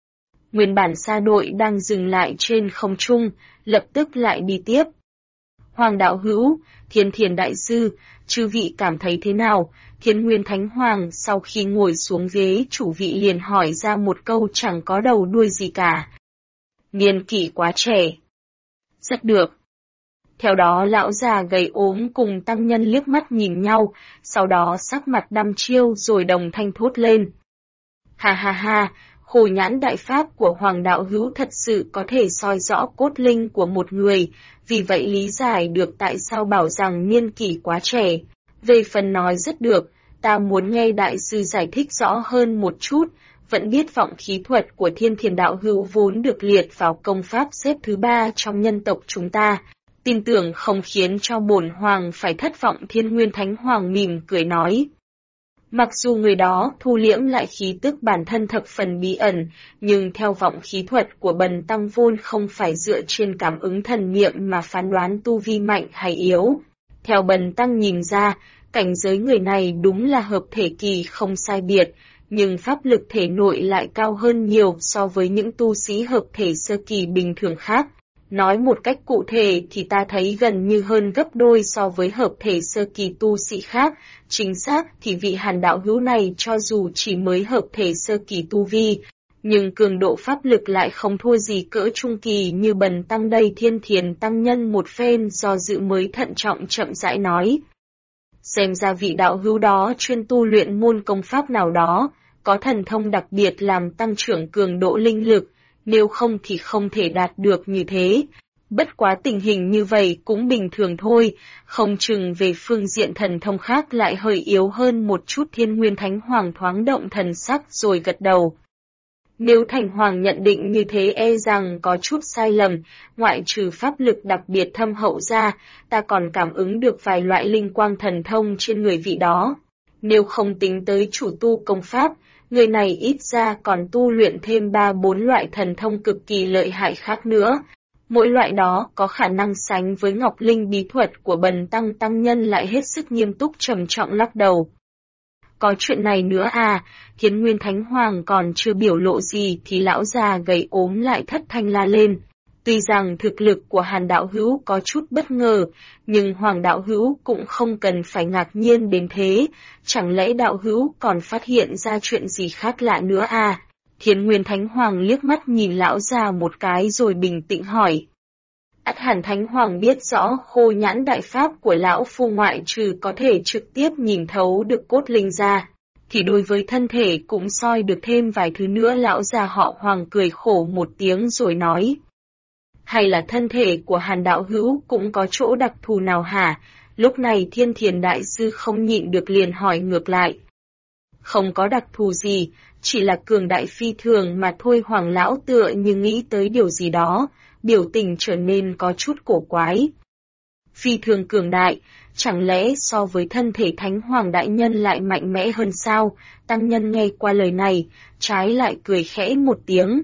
Nguyên bản xa đội đang dừng lại trên không trung, lập tức lại đi tiếp. Hoàng đạo hữu, Thiên Thiền đại sư, chư vị cảm thấy thế nào? Thiên Nguyên Thánh Hoàng sau khi ngồi xuống ghế chủ vị liền hỏi ra một câu chẳng có đầu đuôi gì cả. Niên kỷ quá trẻ. Rất được. Theo đó lão già gầy ốm cùng tăng nhân liếc mắt nhìn nhau, sau đó sắc mặt đăm chiêu rồi đồng thanh thốt lên. Ha ha ha, Khổ Nhãn đại pháp của Hoàng đạo hữu thật sự có thể soi rõ cốt linh của một người, vì vậy lý giải được tại sao bảo rằng niên kỷ quá trẻ. Về phần nói rất được, ta muốn nghe đại sư giải thích rõ hơn một chút. Vẫn biết vọng khí thuật của Thiên Thiền đạo hữu vốn được liệt vào công pháp xếp thứ 3 trong nhân tộc chúng ta. Tin tưởng không khiến cho bổn hoàng phải thất vọng. Thiên Nguyên Thánh Hoàng mỉm cười nói. Mặc dù người đó thu liễm lại khí tức bản thân thập phần bí ẩn, nhưng theo vọng khí thuật của Bần Tăng vốn không phải dựa trên cảm ứng thần niệm mà phán đoán tu vi mạnh hay yếu. Theo Bần Tăng nhìn ra, cảnh giới người này đúng là hợp thể kỳ không sai biệt, nhưng pháp lực thể nội lại cao hơn nhiều so với những tu sĩ hợp thể sơ kỳ bình thường khác. Nói một cách cụ thể thì ta thấy gần như hơn gấp đôi so với hợp thể sơ kỳ tu sĩ khác. Chính xác thì vị Hàn đạo hữu này cho dù chỉ mới hợp thể sơ kỳ tu vi, nhưng cường độ pháp lực lại không thua gì cỡ trung kỳ như Bần Tăng đây. Thiên Thiền tăng nhân một phen do dự mới thận trọng chậm rãi nói. Xem ra vị đạo hữu đó chuyên tu luyện môn công pháp nào đó, có thần thông đặc biệt làm tăng trưởng cường độ linh lực, nếu không thì không thể đạt được như thế. Bất quá tình hình như vậy cũng bình thường thôi, không chừng về phương diện thần thông khác lại hơi yếu hơn một chút. Thiên Nguyên Thánh Hoàng thoáng động thần sắc rồi gật đầu. Nếu Thành Hoàng nhận định như thế e rằng có chút sai lầm, ngoại trừ pháp lực đặc biệt thâm hậu ra, ta còn cảm ứng được vài loại linh quang thần thông trên người vị đó. Nếu không tính tới chủ tu công pháp, người này ít ra còn tu luyện thêm 3-4 loại thần thông cực kỳ lợi hại khác nữa. Mỗi loại đó có khả năng sánh với Ngọc Linh bí thuật của Bần Tăng. Tăng nhân lại hết sức nghiêm túc trầm trọng lắc đầu. Có chuyện này nữa à? Thiên Nguyên Thánh Hoàng còn chưa biểu lộ gì thì lão già gầy ốm lại thất thanh la lên. Tuy rằng thực lực của Hàn đạo hữu có chút bất ngờ, nhưng Hoàng đạo hữu cũng không cần phải ngạc nhiên đến thế. Chẳng lẽ đạo hữu còn phát hiện ra chuyện gì khác lạ nữa à? Thiên Nguyên Thánh Hoàng liếc mắt nhìn lão già một cái rồi bình tĩnh hỏi. Ắt hẳn Thánh Hoàng biết rõ Khô Nhãn đại pháp của lão phu ngoại trừ có thể trực tiếp nhìn thấu được cốt linh ra, thì đối với thân thể cũng soi được thêm vài thứ nữa. Lão già họ Hoàng cười khổ một tiếng rồi nói. Hay là thân thể của Hàn đạo hữu cũng có chỗ đặc thù nào hả? Lúc này Thiên Thiền đại sư không nhịn được liền hỏi ngược lại. Không có đặc thù gì, chỉ là cường đại phi thường mà thôi. Hoàng lão tựa như nghĩ tới điều gì đó, biểu tình trở nên có chút cổ quái. Phi thường cường đại, chẳng lẽ so với thân thể Thánh Hoàng đại nhân lại mạnh mẽ hơn sao? Tăng nhân nghe qua lời này, trái lại cười khẽ một tiếng.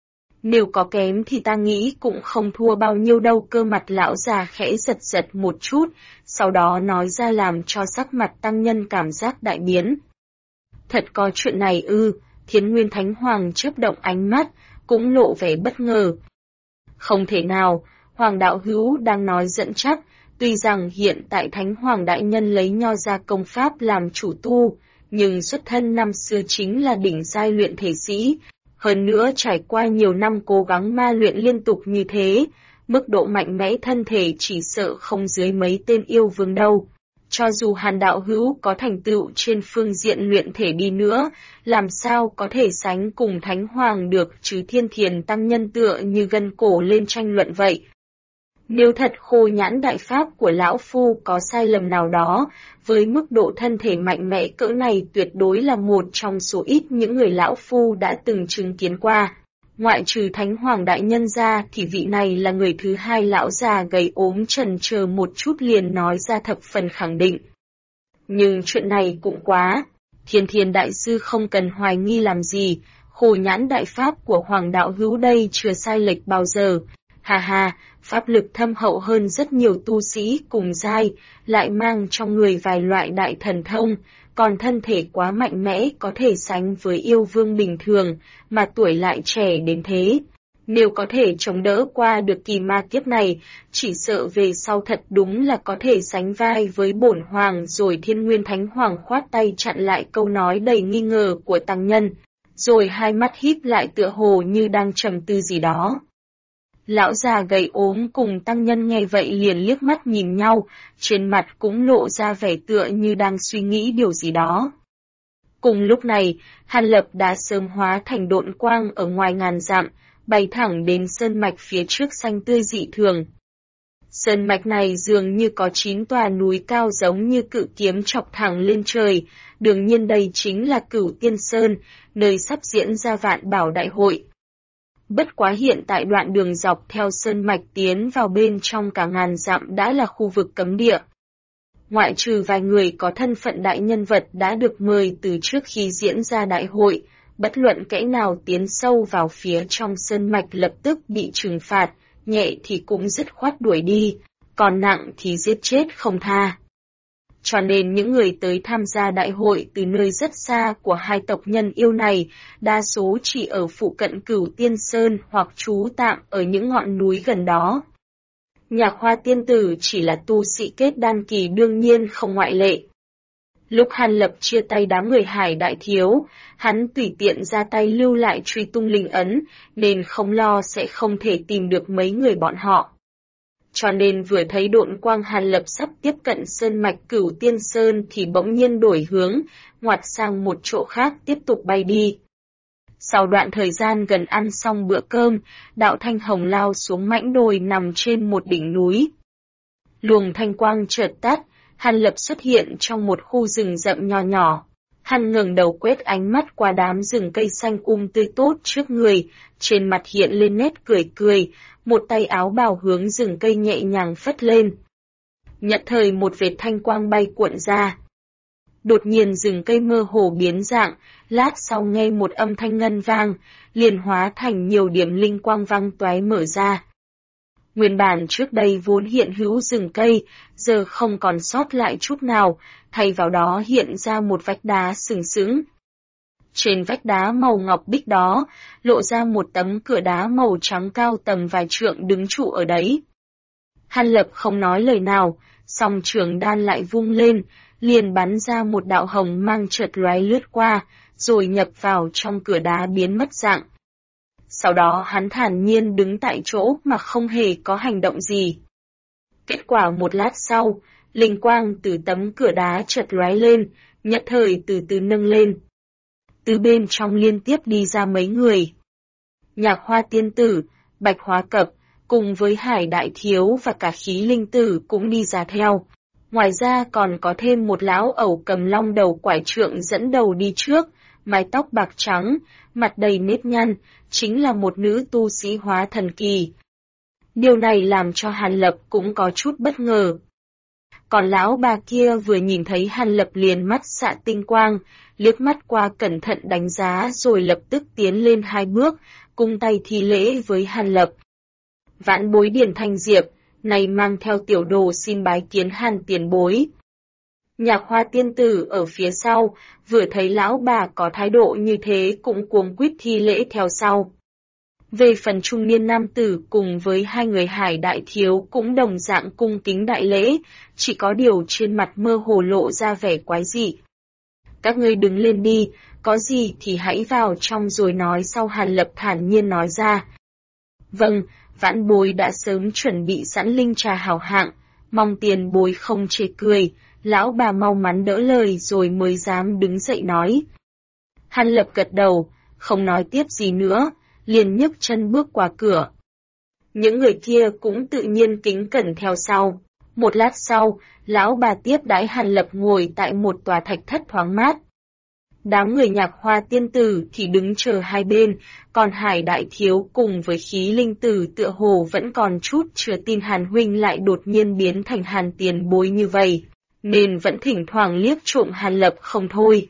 Nếu có kém thì ta nghĩ cũng không thua bao nhiêu đâu. Cơ mặt lão già khẽ giật giật một chút, sau đó nói ra làm cho sắc mặt tăng nhân cảm giác đại biến. Thật có chuyện này ư? Thiên Nguyên Thánh Hoàng chớp động ánh mắt, cũng lộ vẻ bất ngờ. Không thể nào, Hoàng đạo hữu đang nói dẫn chắc, tuy rằng hiện tại Thánh Hoàng đại nhân lấy nho ra công pháp làm chủ tu, nhưng xuất thân năm xưa chính là đỉnh giai luyện thể sĩ. Hơn nữa trải qua nhiều năm cố gắng ma luyện liên tục như thế, mức độ mạnh mẽ thân thể chỉ sợ không dưới mấy tên yêu vương đâu. Cho dù Hàn đạo hữu có thành tựu trên phương diện luyện thể đi nữa, làm sao có thể sánh cùng Thánh Hoàng được chứ? Thiên Thiền tăng nhân tựa như gân cổ lên tranh luận vậy. Nếu thật Khô Nhãn đại pháp của lão phu có sai lầm nào đó, với mức độ thân thể mạnh mẽ cỡ này tuyệt đối là một trong số ít những người lão phu đã từng chứng kiến qua. Ngoại trừ Thánh Hoàng đại nhân ra thì vị này là người thứ hai. Lão già gầy ốm chần chờ một chút liền nói ra thập phần khẳng định. Nhưng chuyện này cũng quá. Thiên Thiền đại sư không cần hoài nghi làm gì, Khô Nhãn đại pháp của Hoàng đạo hữu đây chưa sai lệch bao giờ. Hà hà, pháp lực thâm hậu hơn rất nhiều tu sĩ cùng giai, lại mang trong người vài loại đại thần thông, còn thân thể quá mạnh mẽ có thể sánh với yêu vương bình thường, mà tuổi lại trẻ đến thế. Nếu có thể chống đỡ qua được kỳ ma kiếp này, chỉ sợ về sau thật đúng là có thể sánh vai với bổn hoàng. Rồi Thiên Nguyên Thánh Hoàng khoát tay chặn lại câu nói đầy nghi ngờ của tăng nhân, rồi hai mắt híp lại tựa hồ như đang trầm tư gì đó. Lão già gầy ốm cùng tăng nhân nghe vậy liền liếc mắt nhìn nhau, trên mặt cũng lộ ra vẻ tựa như đang suy nghĩ điều gì đó. Cùng lúc này, Hàn Lập đã sớm hóa thành độn quang ở ngoài ngàn dặm, bay thẳng đến sơn mạch phía trước xanh tươi dị thường. Sơn mạch này dường như có 9 tòa núi cao giống như cự kiếm chọc thẳng lên trời, đương nhiên đây chính là Cửu Tiên Sơn, nơi sắp diễn ra Vạn Bảo Đại hội. Bất quá hiện tại đoạn đường dọc theo sơn mạch tiến vào bên trong cả ngàn dặm đã là khu vực cấm địa. Ngoại trừ vài người có thân phận đại nhân vật đã được mời từ trước khi diễn ra đại hội, bất luận kẻ nào tiến sâu vào phía trong sơn mạch lập tức bị trừng phạt, nhẹ thì cũng dứt khoát đuổi đi, còn nặng thì giết chết không tha. Cho nên những người tới tham gia đại hội từ nơi rất xa của hai tộc nhân yêu này, đa số chỉ ở phụ cận Cửu Tiên Sơn hoặc trú tạm ở những ngọn núi gần đó. Nhạc Hoa tiên tử chỉ là tu sĩ kết đan kỳ đương nhiên không ngoại lệ. Lúc Hàn Lập chia tay đám người Hải Đại Thiếu, hắn tùy tiện ra tay lưu lại truy tung linh ấn, nên không lo sẽ không thể tìm được mấy người bọn họ. Cho nên vừa thấy độn quang Hàn Lập sắp tiếp cận sơn mạch Cửu Tiên Sơn thì bỗng nhiên đổi hướng, ngoặt sang một chỗ khác tiếp tục bay đi. Sau đoạn thời gian gần ăn xong bữa cơm, đạo thanh hồng lao xuống mãnh đồi nằm trên một đỉnh núi. Luồng thanh quang chợt tắt, Hàn Lập xuất hiện trong một khu rừng rậm nho nhỏ. Hắn ngẩng đầu quét ánh mắt qua đám rừng cây xanh tươi tốt trước người, trên mặt hiện lên nét cười cười, một tay áo bào hướng rừng cây nhẹ nhàng phất lên. Nhất thời một vệt thanh quang bay cuộn ra. Đột nhiên rừng cây mơ hồ biến dạng, lát sau nghe một âm thanh ngân vang, liền hóa thành nhiều điểm linh quang vang toái mở ra. Nguyên bản trước đây vốn hiện hữu rừng cây, giờ không còn sót lại chút nào, thay vào đó hiện ra một vách đá sừng sững. Trên vách đá màu ngọc bích đó, lộ ra một tấm cửa đá màu trắng cao tầm vài trượng đứng trụ ở đấy. Hàn Lập không nói lời nào, song trường đan lại vung lên, liền bắn ra một đạo hồng mang chợt lóe lướt qua, rồi nhập vào trong cửa đá biến mất dạng. Sau đó hắn thản nhiên đứng tại chỗ mà không hề có hành động gì. Kết quả một lát sau, linh quang từ tấm cửa đá chợt lóe lên, nhất thời từ từ nâng lên. Từ bên trong liên tiếp đi ra mấy người. Nhạc Hoa tiên tử, Bạch Hóa Cập, cùng với Hải Đại Thiếu và cả Khí Linh tử cũng đi ra theo. Ngoài ra còn có thêm một lão ẩu cầm long đầu quải trượng dẫn đầu đi trước, mái tóc bạc trắng, mặt đầy nếp nhăn, chính là một nữ tu sĩ hóa thần kỳ. Điều này làm cho Hàn Lập cũng có chút bất ngờ. Còn lão bà kia vừa nhìn thấy Hàn Lập liền mắt xạ tinh quang, liếc mắt qua cẩn thận đánh giá rồi lập tức tiến lên 2 bước, cung tay thi lễ với Hàn Lập. Vãn bối Điền Thanh Diệp, này mang theo tiểu đồ xin bái kiến Hàn tiền bối. Nhạc Hoa tiên tử ở phía sau, vừa thấy lão bà có thái độ như thế cũng cuống quýt thi lễ theo sau. Về phần trung niên nam tử cùng với hai người Hải Đại Thiếu cũng đồng dạng cung kính đại lễ, chỉ có điều trên mặt mơ hồ lộ ra vẻ quái dị. Các ngươi đứng lên đi, có gì thì hãy vào trong rồi nói sau. Hàn Lập thản nhiên nói ra. Vâng, vãn bối đã sớm chuẩn bị sẵn linh trà hảo hạng, mong tiền bối không chê cười. Lão bà mau mắn đỡ lời rồi mới dám đứng dậy nói. Hàn Lập gật đầu, không nói tiếp gì nữa, liền nhấc chân bước qua cửa. Những người kia cũng tự nhiên kính cẩn theo sau. Một lát sau, lão bà tiếp đãi Hàn Lập ngồi tại một tòa thạch thất thoáng mát. Đám người Nhạc Hoa tiên tử thì đứng chờ hai bên, còn Hải Đại Thiếu cùng với Khí Linh tử tựa hồ vẫn còn chút chưa tin Hàn huynh lại đột nhiên biến thành Hàn tiền bối như vậy, nên vẫn thỉnh thoảng liếc trộm Hàn Lập không thôi.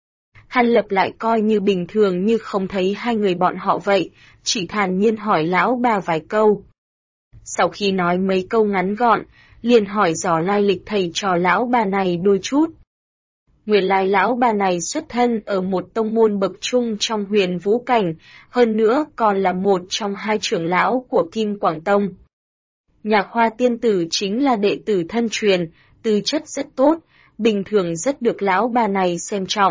Hàn Lập lại coi như bình thường như không thấy hai người bọn họ vậy, chỉ thản nhiên hỏi lão bà vài câu. Sau khi nói mấy câu ngắn gọn, liền hỏi dò lai lịch thầy trò lão bà này đôi chút. Nguyên lai lão bà này xuất thân ở một tông môn bậc trung trong Huyền Vũ Cảnh, hơn nữa còn là một trong hai trưởng lão của Kim Quảng Tông. Nhạc Hoa tiên tử chính là đệ tử thân truyền, tư chất rất tốt, bình thường rất được lão bà này xem trọng.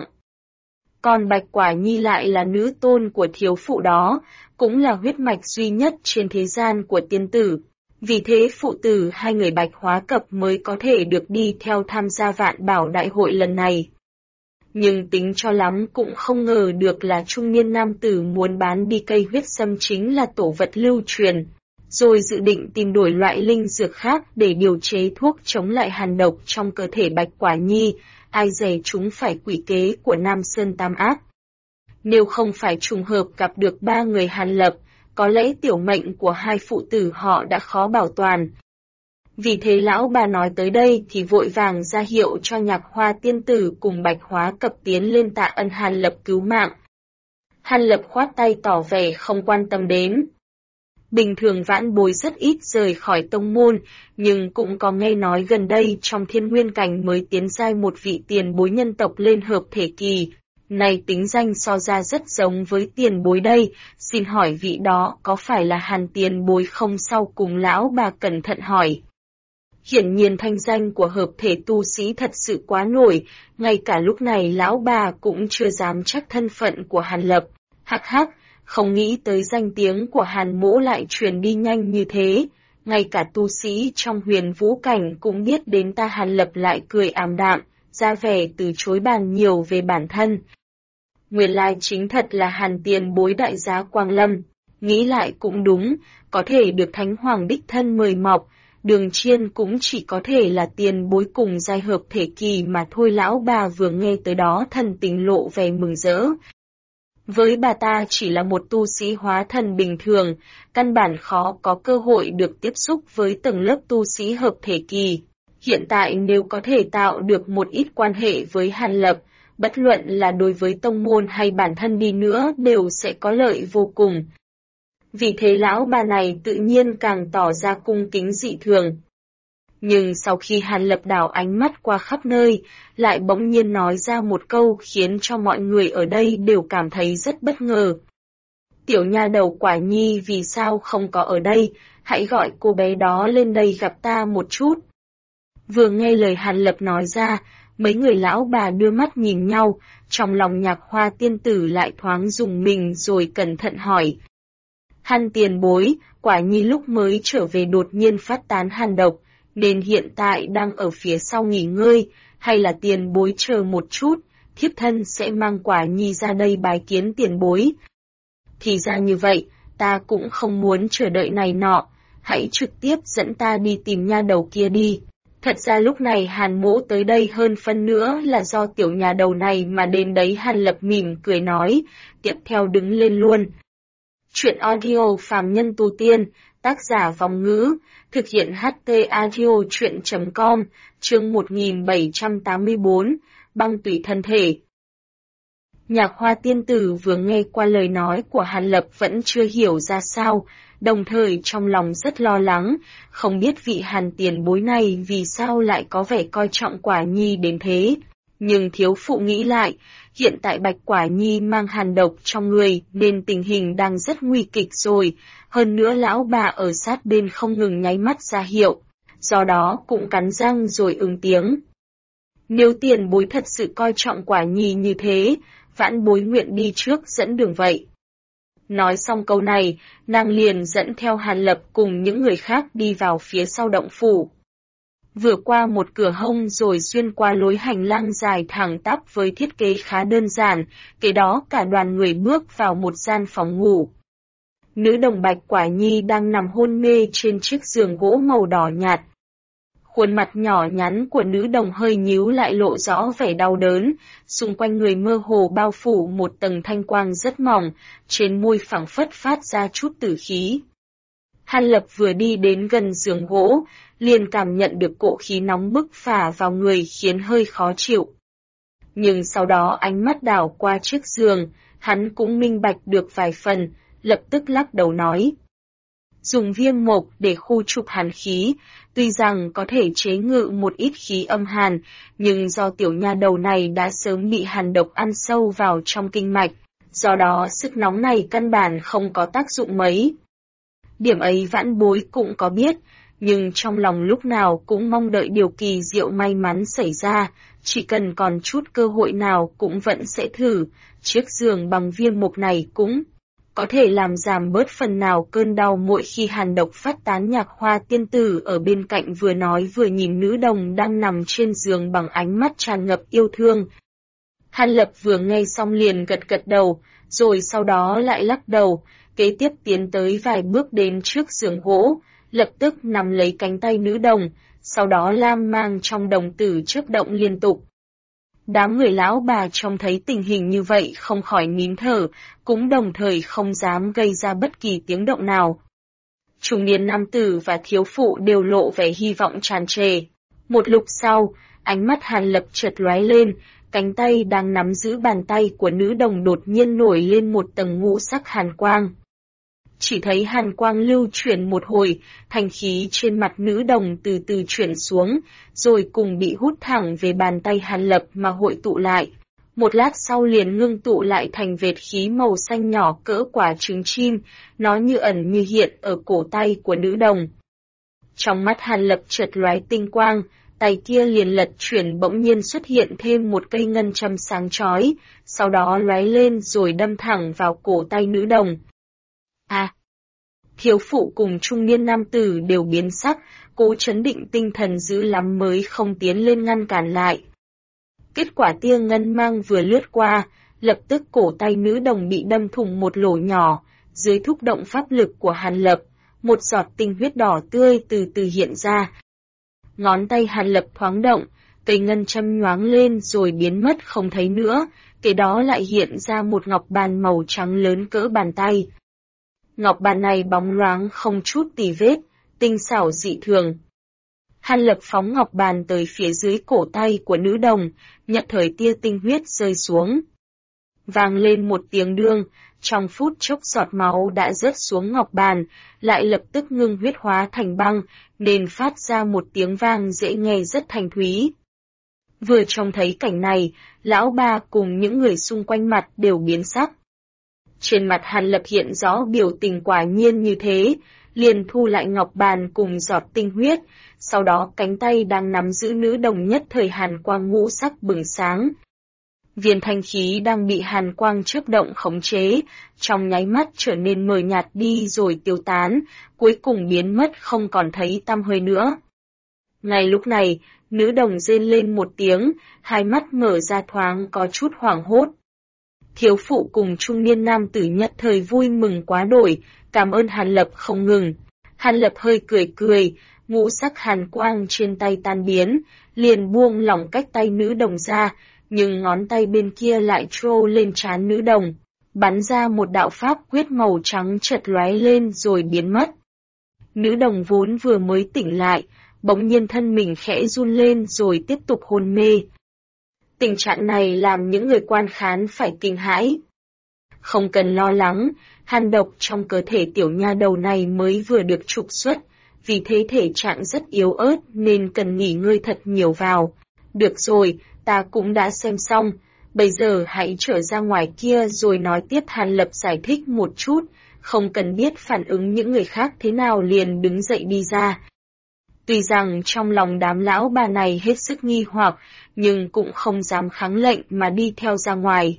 Còn Bạch Quả Nhi lại là nữ tôn của thiếu phụ đó, cũng là huyết mạch duy nhất trên thế gian của tiên tử. Vì thế phụ tử hai người Bạch Hóa Cập mới có thể được đi theo tham gia Vạn Bảo Đại hội lần này. Nhưng tính cho lắm cũng không ngờ được là trung niên nam tử muốn bán đi cây huyết sâm chính là tổ vật lưu truyền, rồi dự định tìm đổi loại linh dược khác để điều chế thuốc chống lại hàn độc trong cơ thể Bạch Quả Nhi, ai dè chúng phải quỷ kế của Nam Sơn Tam Ác. Nếu không phải trùng hợp gặp được ba người Hàn Lập, có lẽ tiểu mệnh của hai phụ tử họ đã khó bảo toàn. Vì thế lão bà nói tới đây thì vội vàng ra hiệu cho Nhạc Hoa tiên tử cùng Bạch Hóa Cập tiến lên tạ ân Hàn Lập cứu mạng. Hàn Lập khoát tay tỏ vẻ không quan tâm đến. Bình thường vãn bối rất ít rời khỏi tông môn, nhưng cũng có nghe nói gần đây trong Thiên Nguyên Cảnh mới tiến giai một vị tiền bối nhân tộc lên hợp thể kỳ. Này tính danh so ra rất giống với tiền bối đây, xin hỏi vị đó có phải là Hàn tiền bối không? Sau cùng lão bà cẩn thận hỏi. Hiển nhiên thanh danh của hợp thể tu sĩ thật sự quá nổi, ngay cả lúc này lão bà cũng chưa dám chắc thân phận của Hàn Lập. Hắc hắc, không nghĩ tới danh tiếng của Hàn mỗ lại truyền đi nhanh như thế, ngay cả tu sĩ trong Huyền Vũ Cảnh cũng biết đến ta. Hàn Lập lại cười ảm đạm, ra vẻ từ chối bàn nhiều về bản thân. Nguyên lai chính thật là Hàn tiền bối đại giá Quang Lâm, nghĩ lại cũng đúng, có thể được Thánh Hoàng đích thân mời mọc, Đường Chiên cũng chỉ có thể là tiền bối cùng giai hợp thể kỳ mà thôi. Lão bà vừa nghe tới đó thần tình lộ vẻ mừng rỡ. Với bà ta chỉ là một tu sĩ hóa thần bình thường, căn bản khó có cơ hội được tiếp xúc với tầng lớp tu sĩ hợp thể kỳ. Hiện tại nếu có thể tạo được một ít quan hệ với Hàn Lập, bất luận là đối với tông môn hay bản thân đi nữa đều sẽ có lợi vô cùng. Vì thế lão bà này tự nhiên càng tỏ ra cung kính dị thường. Nhưng sau khi Hàn Lập đảo ánh mắt qua khắp nơi, lại bỗng nhiên nói ra một câu khiến cho mọi người ở đây đều cảm thấy rất bất ngờ. Tiểu nha đầu Quả Nhi vì sao không có ở đây, hãy gọi cô bé đó lên đây gặp ta một chút. Vừa nghe lời Hàn Lập nói ra, mấy người lão bà đưa mắt nhìn nhau, trong lòng Nhạc Hoa tiên tử lại thoáng rùng mình rồi cẩn thận hỏi. Hàn tiền bối, Quả Nhi lúc mới trở về đột nhiên phát tán hàn độc, nên hiện tại đang ở phía sau nghỉ ngơi, hay là tiền bối chờ một chút, thiếp thân sẽ mang Quả Nhi ra đây bái kiến tiền bối. Thì ra như vậy, ta cũng không muốn chờ đợi này nọ, hãy trực tiếp dẫn ta đi tìm nha đầu kia đi. Thật ra lúc này Hàn mỗ tới đây hơn phân nữa là do tiểu nhà đầu này mà đến đấy. Hàn Lập mỉm cười nói, tiếp theo đứng lên luôn. Chuyện audio phàm nhân tu tiên, tác giả Vong Ngữ, thực hiện HT audio chuyện.com, chương 1784, băng tủy thân thể. Nhạc Hoa tiên tử vừa nghe qua lời nói của Hàn Lập vẫn chưa hiểu ra sao, đồng thời trong lòng rất lo lắng, không biết vị Hàn tiền bối này vì sao lại có vẻ coi trọng Quả Nhi đến thế. Nhưng thiếu phụ nghĩ lại, hiện tại Bạch Quả Nhi mang hàn độc trong người nên tình hình đang rất nguy kịch rồi, hơn nữa lão bà ở sát bên không ngừng nháy mắt ra hiệu, do đó cũng cắn răng rồi ứng tiếng. Nếu tiền bối thật sự coi trọng Quả Nhi như thế, vãn bối nguyện đi trước dẫn đường vậy. Nói xong câu này, nàng liền dẫn theo Hàn Lập cùng những người khác đi vào phía sau động phủ. Vừa qua một cửa hông rồi xuyên qua lối hành lang dài thẳng tắp với thiết kế khá đơn giản, kế đó cả đoàn người bước vào một gian phòng ngủ. Nữ đồng Bạch Quả Nhi đang nằm hôn mê trên chiếc giường gỗ màu đỏ nhạt. Khuôn mặt nhỏ nhắn của nữ đồng hơi nhíu lại lộ rõ vẻ đau đớn, xung quanh người mơ hồ bao phủ một tầng thanh quang rất mỏng, trên môi phảng phất phát ra chút tử khí. Hàn Lập vừa đi đến gần giường gỗ, liền cảm nhận được cỗ khí nóng bức phả vào người khiến hơi khó chịu. Nhưng sau đó ánh mắt đảo qua chiếc giường, hắn cũng minh bạch được vài phần, lập tức lắc đầu nói. dùng viêm mộc để khu trục hàn khí, tuy rằng có thể chế ngự một ít khí âm hàn, nhưng do tiểu nha đầu này đã sớm bị hàn độc ăn sâu vào trong kinh mạch, do đó sức nóng này căn bản không có tác dụng mấy. Điểm ấy Vãn Bối cũng có biết, nhưng trong lòng lúc nào cũng mong đợi điều kỳ diệu may mắn xảy ra, chỉ cần còn chút cơ hội nào cũng vẫn sẽ thử, chiếc giường bằng viêm mộc này cũng có thể làm giảm bớt phần nào cơn đau mỗi khi hàn độc phát tán. Nhạc Hoa tiên tử ở bên cạnh vừa nói vừa nhìn nữ đồng đang nằm trên giường bằng ánh mắt tràn ngập yêu thương. Hàn Lập vừa nghe xong liền gật gật đầu, rồi sau đó lại lắc đầu, kế tiếp tiến tới vài bước đến trước giường gỗ, lập tức nắm lấy cánh tay nữ đồng, sau đó lam mang trong đồng tử chớp động liên tục. Đám người lão bà trông thấy tình hình như vậy không khỏi nín thở, cũng đồng thời không dám gây ra bất kỳ tiếng động nào. Trung niên nam tử và thiếu phụ đều lộ vẻ hy vọng tràn trề. Một lúc sau, ánh mắt Hàn Lập chợt lóe lên, cánh tay đang nắm giữ bàn tay của nữ đồng đột nhiên nổi lên một tầng ngũ sắc hàn quang. Chỉ thấy hàn quang lưu chuyển một hồi, thanh khí trên mặt nữ đồng từ từ chuyển xuống, rồi cùng bị hút thẳng về bàn tay Hàn Lập mà hội tụ lại. Một lát sau liền ngưng tụ lại thành vệt khí màu xanh nhỏ cỡ quả trứng chim, nó như ẩn như hiện ở cổ tay của nữ đồng. Trong mắt Hàn Lập chợt lóe tinh quang, tay kia liền lật chuyển bỗng nhiên xuất hiện thêm một cây ngân châm sáng chói, sau đó lóe lên rồi đâm thẳng vào cổ tay nữ đồng. Thiếu phụ cùng trung niên nam tử đều biến sắc, cố trấn định tinh thần dữ lắm mới không tiến lên ngăn cản lại. Kết quả tia ngân mang vừa lướt qua, lập tức cổ tay nữ đồng bị đâm thủng một lỗ nhỏ, dưới thúc động pháp lực của Hàn Lập, một giọt tinh huyết đỏ tươi từ từ hiện ra. Ngón tay Hàn Lập thoáng động, cây ngân châm nhoáng lên rồi biến mất không thấy nữa, kế đó lại hiện ra một ngọc bàn màu trắng lớn cỡ bàn tay. Ngọc bàn này bóng loáng không chút tì vết, tinh xảo dị thường. Hàn Lập phóng ngọc bàn tới phía dưới cổ tay của nữ đồng, nhận thời tia tinh huyết rơi xuống. Vang lên một tiếng đương, trong phút chốc giọt máu đã rớt xuống ngọc bàn, lại lập tức ngưng huyết hóa thành băng, nên phát ra một tiếng vang dễ nghe rất thanh thúy. Vừa trông thấy cảnh này, lão ba cùng những người xung quanh mặt đều biến sắc. Trên mặt Hàn Lập hiện rõ biểu tình quả nhiên như thế, liền thu lại ngọc bàn cùng giọt tinh huyết, sau đó cánh tay đang nắm giữ nữ đồng nhất thời hàn quang ngũ sắc bừng sáng. Viên thanh khí đang bị hàn quang chớp động khống chế, trong nháy mắt trở nên mờ nhạt đi rồi tiêu tán, cuối cùng biến mất không còn thấy tăm hơi nữa. Ngay lúc này, nữ đồng rên lên một tiếng, hai mắt mở ra thoáng có chút hoảng hốt. Thiếu phụ cùng trung niên nam tử nhất thời vui mừng quá đổi, cảm ơn Hàn Lập không ngừng. Hàn Lập hơi cười cười, ngũ sắc hàn quang trên tay tan biến, liền buông lỏng cách tay nữ đồng ra, nhưng ngón tay bên kia lại trô lên trán nữ đồng, bắn ra một đạo pháp quyết màu trắng chợt lóe lên rồi biến mất. Nữ đồng vốn vừa mới tỉnh lại, bỗng nhiên thân mình khẽ run lên rồi tiếp tục hôn mê. Tình trạng này làm những người quan khán phải kinh hãi. Không cần lo lắng, hàn độc trong cơ thể tiểu nha đầu này mới vừa được trục xuất, vì thế thể trạng rất yếu ớt nên cần nghỉ ngơi thật nhiều vào. Được rồi, ta cũng đã xem xong, bây giờ hãy trở ra ngoài kia rồi nói tiếp. Hàn Lập giải thích một chút, không cần biết phản ứng những người khác thế nào liền đứng dậy đi ra. Tuy rằng trong lòng đám lão bà này hết sức nghi hoặc, nhưng cũng không dám kháng lệnh mà đi theo ra ngoài.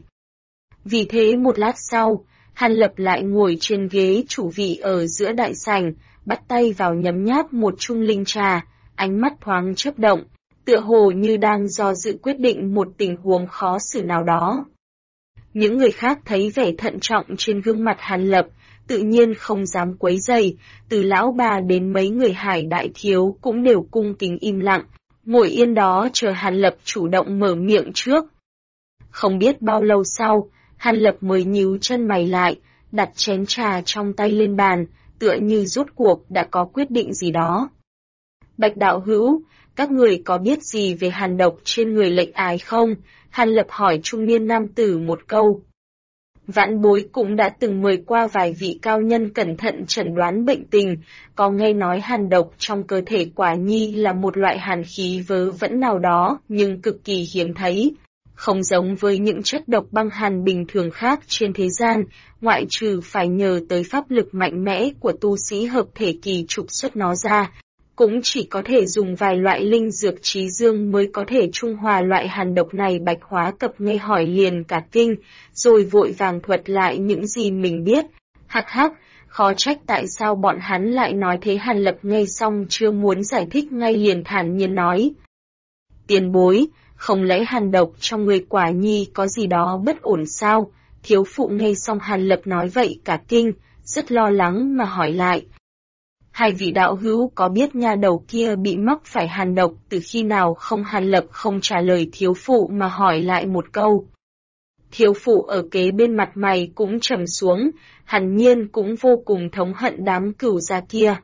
Vì thế một lát sau, Hàn Lập lại ngồi trên ghế chủ vị ở giữa đại sảnh, bắt tay vào nhấm nháp một chung linh trà, ánh mắt thoáng chớp động, tựa hồ như đang do dự quyết định một tình huống khó xử nào đó. Những người khác thấy vẻ thận trọng trên gương mặt Hàn Lập, tự nhiên không dám quấy rầy, từ lão bà đến mấy người Hải đại thiếu cũng đều cung kính im lặng, ngồi yên đó chờ Hàn Lập chủ động mở miệng trước. Không biết bao lâu sau, Hàn Lập mới nhíu chân mày lại, đặt chén trà trong tay lên bàn, tựa như rốt cuộc đã có quyết định gì đó. Bạch đạo hữu, các người có biết gì về hàn độc trên người lệnh ái không? Hàn Lập hỏi trung niên nam tử một câu. Vãn bối cũng đã từng mời qua vài vị cao nhân cẩn thận chẩn đoán bệnh tình, có nghe nói hàn độc trong cơ thể quả nhi là một loại hàn khí vớ vẩn nào đó nhưng cực kỳ hiếm thấy. Không giống với những chất độc băng hàn bình thường khác trên thế gian, ngoại trừ phải nhờ tới pháp lực mạnh mẽ của tu sĩ hợp thể kỳ trục xuất nó ra, cũng chỉ có thể dùng vài loại linh dược trí dương mới có thể trung hòa loại hàn độc này. Bạch Hóa Cập nghe hỏi liền cả kinh, rồi vội vàng thuật lại những gì mình biết. Hắc hắc, khó trách tại sao bọn hắn lại nói thế. Hàn Lập nghe xong chưa muốn giải thích ngay liền thản nhiên nói. Tiền bối, không lẽ hàn độc trong người quả nhi có gì đó bất ổn sao? Thiếu phụ nghe xong Hàn Lập nói vậy cả kinh, rất lo lắng mà hỏi lại. Hai vị đạo hữu có biết nha đầu kia bị mắc phải hàn độc từ khi nào không? Hàn Lập không trả lời thiếu phụ mà hỏi lại một câu. Thiếu phụ ở kế bên mặt mày cũng trầm xuống, hẳn nhiên cũng vô cùng thống hận đám cửu gia kia.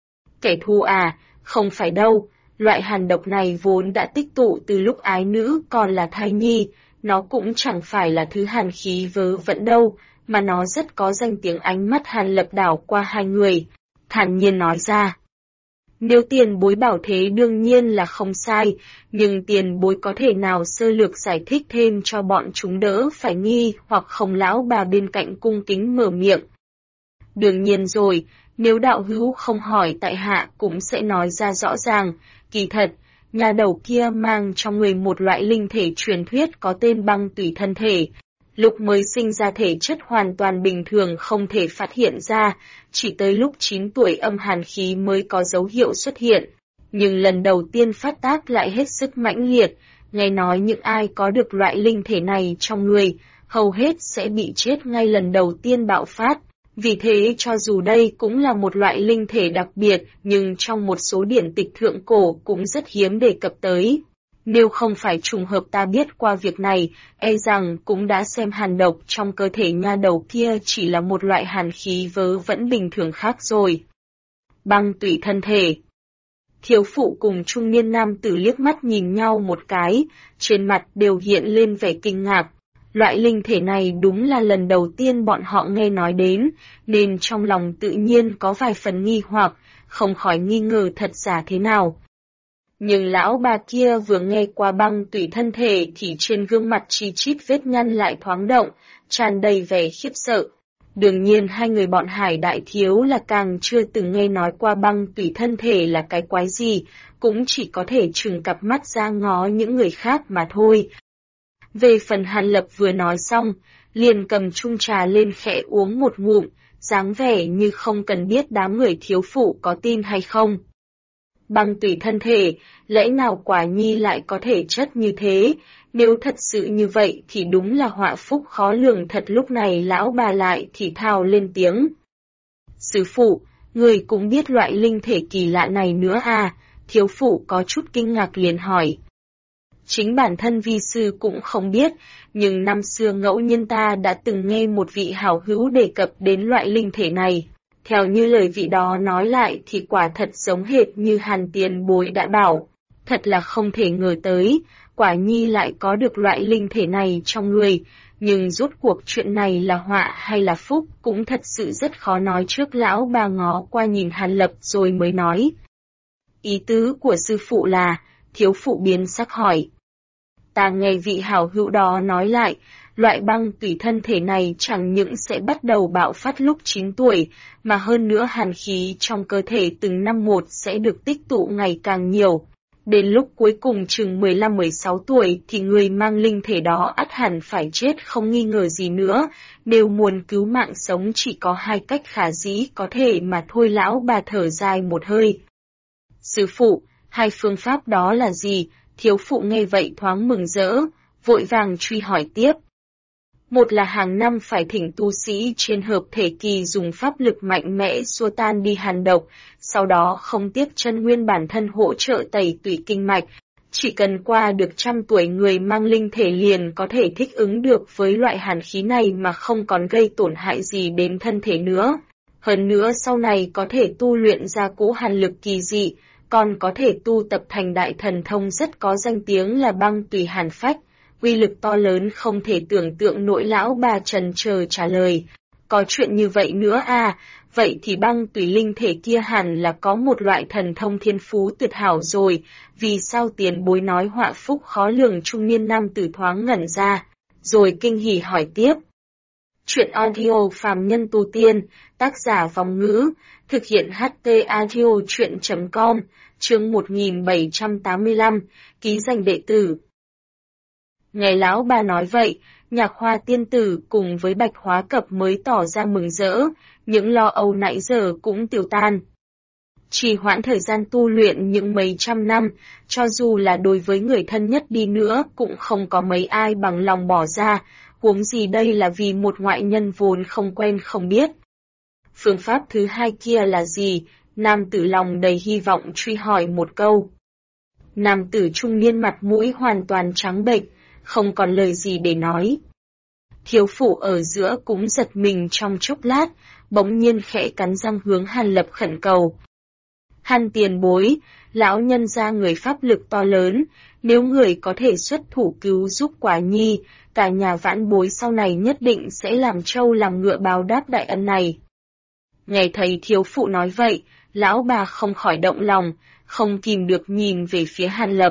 Kẻ thù à, không phải đâu, loại hàn độc này vốn đã tích tụ từ lúc ái nữ còn là thai nhi, nó cũng chẳng phải là thứ hàn khí vớ vẩn đâu, mà nó rất có danh tiếng. Ánh mắt Hàn Lập đảo qua hai người, thản nhiên nói ra. Nếu tiền bối bảo thế đương nhiên là không sai, nhưng tiền bối có thể nào sơ lược giải thích thêm cho bọn chúng đỡ phải nghi hoặc không? Lão bà bên cạnh cung kính mở miệng. Đương nhiên rồi, nếu đạo hữu không hỏi tại hạ cũng sẽ nói ra rõ ràng. Kỳ thật, nhà đầu kia mang trong người một loại linh thể truyền thuyết có tên băng tủy thân thể. Lúc mới sinh ra thể chất hoàn toàn bình thường không thể phát hiện ra, chỉ tới lúc 9 tuổi âm hàn khí mới có dấu hiệu xuất hiện. Nhưng lần đầu tiên phát tác lại hết sức mãnh liệt, nghe nói những ai có được loại linh thể này trong người, hầu hết sẽ bị chết ngay lần đầu tiên bạo phát. Vì thế cho dù đây cũng là một loại linh thể đặc biệt, nhưng trong một số điển tịch thượng cổ cũng rất hiếm đề cập tới. Nếu không phải trùng hợp ta biết qua việc này, e rằng cũng đã xem hàn độc trong cơ thể nha đầu kia chỉ là một loại hàn khí vớ vẩn bình thường khác rồi. Băng tủy thân thể. Thiếu phụ cùng trung niên nam tử liếc mắt nhìn nhau một cái, trên mặt đều hiện lên vẻ kinh ngạc. Loại linh thể này đúng là lần đầu tiên bọn họ nghe nói đến, nên trong lòng tự nhiên có vài phần nghi hoặc, không khỏi nghi ngờ thật giả thế nào. Nhưng lão bà kia vừa nghe qua băng tủy thân thể thì trên gương mặt chi chít vết nhăn lại thoáng động, tràn đầy vẻ khiếp sợ. Đương nhiên hai người bọn Hải đại thiếu là càng chưa từng nghe nói qua băng tủy thân thể là cái quái gì, cũng chỉ có thể trừng cặp mắt ra ngó những người khác mà thôi. Về phần Hàn Lập vừa nói xong, liền cầm chung trà lên khẽ uống một ngụm, dáng vẻ như không cần biết đám người thiếu phụ có tin hay không. Băng tủy thân thể, lẽ nào quả nhi lại có thể chất như thế? Nếu thật sự như vậy thì đúng là họa phúc khó lường thật. Lúc này lão bà lại thì thào lên tiếng. Sư phụ, người cũng biết loại linh thể kỳ lạ này nữa à? Thiếu phụ có chút kinh ngạc liền hỏi. Chính bản thân vi sư cũng không biết, nhưng năm xưa ngẫu nhiên ta đã từng nghe một vị hảo hữu đề cập đến loại linh thể này. Theo như lời vị đó nói lại thì quả thật giống hệt như Hàn tiền bối đã bảo. Thật là không thể ngờ tới, quả nhi lại có được loại linh thể này trong người, nhưng rốt cuộc chuyện này là họa hay là phúc cũng thật sự rất khó nói trước. Lão bà ngó qua nhìn Hàn Lập rồi mới nói. Ý tứ của sư phụ là, thiếu phụ biến sắc hỏi. Ta nghe vị hảo hữu đó nói lại, loại băng tủy thân thể này chẳng những sẽ bắt đầu bạo phát lúc 9 tuổi, mà hơn nữa hàn khí trong cơ thể từng năm một sẽ được tích tụ ngày càng nhiều. Đến lúc cuối cùng chừng 15-16 tuổi thì người mang linh thể đó ắt hẳn phải chết không nghi ngờ gì nữa, nếu muốn cứu mạng sống chỉ có hai cách khả dĩ có thể mà thôi. Lão bà thở dài một hơi. Sư phụ, hai phương pháp đó là gì? Thiếu phụ nghe vậy thoáng mừng rỡ, vội vàng truy hỏi tiếp. Một là hàng năm phải thỉnh tu sĩ trên hợp thể kỳ dùng pháp lực mạnh mẽ xua tan đi hàn độc, sau đó không tiếc chân nguyên bản thân hỗ trợ tẩy tủy kinh mạch. Chỉ cần qua được 100 tuổi người mang linh thể liền có thể thích ứng được với loại hàn khí này mà không còn gây tổn hại gì đến thân thể nữa. Hơn nữa sau này có thể tu luyện ra cỗ hàn lực kỳ dị, còn có thể tu tập thành đại thần thông rất có danh tiếng là băng tùy hàn phách. uy lực to lớn không thể tưởng tượng nổi. Lão bà chần chờ trả lời, có chuyện như vậy nữa à, vậy thì băng tùy linh thể kia hẳn là có một loại thần thông thiên phú tuyệt hảo rồi, vì sao tiền bối nói họa phúc khó lường? Trung niên nam tử thoáng ngẩn ra, rồi kinh hỉ hỏi tiếp. Chuyện audio phàm nhân tu tiên, tác giả Vong Ngữ, thực hiện HT audio chuyện.com, chương 1785, ký danh đệ tử. Nghe lão bà nói vậy, Nhạc Hoa tiên tử cùng với Bạch Hóa Cập mới tỏ ra mừng rỡ, những lo âu nãy giờ cũng tiêu tan. Trì hoãn thời gian tu luyện những mấy trăm năm, cho dù là đối với người thân nhất đi nữa cũng không có mấy ai bằng lòng bỏ ra, huống gì đây là vì một ngoại nhân vốn không quen không biết. Phương pháp thứ hai kia là gì? Nam tử lòng đầy hy vọng truy hỏi một câu. Nam tử trung niên mặt mũi hoàn toàn trắng bệch, không còn lời gì để nói. Thiếu phụ ở giữa cũng giật mình trong chốc lát, bỗng nhiên khẽ cắn răng hướng Hàn Lập khẩn cầu. Hàn tiền bối, lão nhân ra người pháp lực to lớn, nếu người có thể xuất thủ cứu giúp Quả Nhi, cả nhà vãn bối sau này nhất định sẽ làm trâu làm ngựa báo đáp đại ân này. Nghe thấy thiếu phụ nói vậy, lão bà không khỏi động lòng, không kìm được nhìn về phía Hàn Lập.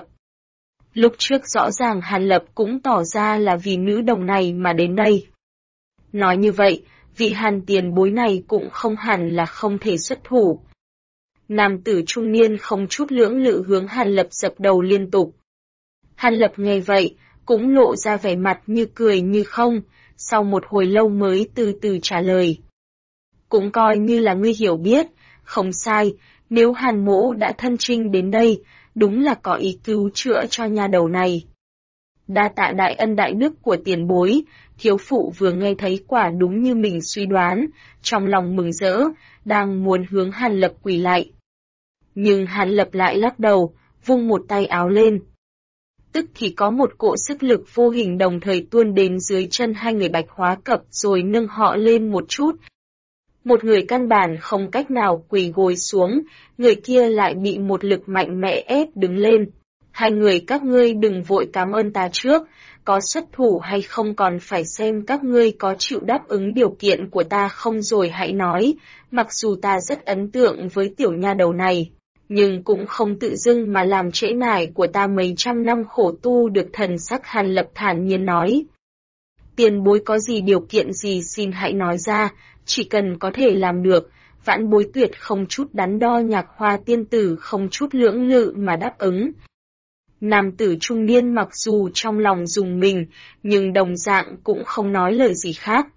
Lúc trước rõ ràng Hàn Lập cũng tỏ ra là vì nữ đồng này mà đến đây. Nói như vậy, vị Hàn tiền bối này cũng không hẳn là không thể xuất thủ. Nam tử trung niên không chút lưỡng lự hướng Hàn Lập dập đầu liên tục. Hàn Lập nghe vậy, cũng lộ ra vẻ mặt như cười như không, sau một hồi lâu mới từ từ trả lời. Cũng coi như là ngươi hiểu biết, không sai, nếu Hàn mỗ đã thân trinh đến đây, đúng là có ý cứu chữa cho nha đầu này. Đa tạ đại ân đại đức của tiền bối, thiếu phụ vừa nghe thấy quả đúng như mình suy đoán, trong lòng mừng rỡ, đang muốn hướng Hàn Lập quỳ lại. Nhưng Hàn Lập lại lắc đầu, vung một tay áo lên. Tức thì có một cỗ sức lực vô hình đồng thời tuôn đến dưới chân hai người Bạch Hóa Cập rồi nâng họ lên một chút. Một người căn bản không cách nào quỳ gối xuống, người kia lại bị một lực mạnh mẽ ép đứng lên. Hai người các ngươi đừng vội cảm ơn ta trước, có xuất thủ hay không còn phải xem các ngươi có chịu đáp ứng điều kiện của ta không rồi hãy nói, mặc dù ta rất ấn tượng với tiểu nha đầu này, nhưng cũng không tự dưng mà làm trễ nải của ta mấy trăm năm khổ tu được. Thần sắc Hàn Lập thản nhiên nói. Tiền bối có gì điều kiện gì xin hãy nói ra, chỉ cần có thể làm được, vãn bối tuyệt không chút đắn đo. Nhạc Hoa tiên tử không chút lưỡng lự mà đáp ứng. Nam tử trung niên mặc dù trong lòng rùng mình, nhưng đồng dạng cũng không nói lời gì khác.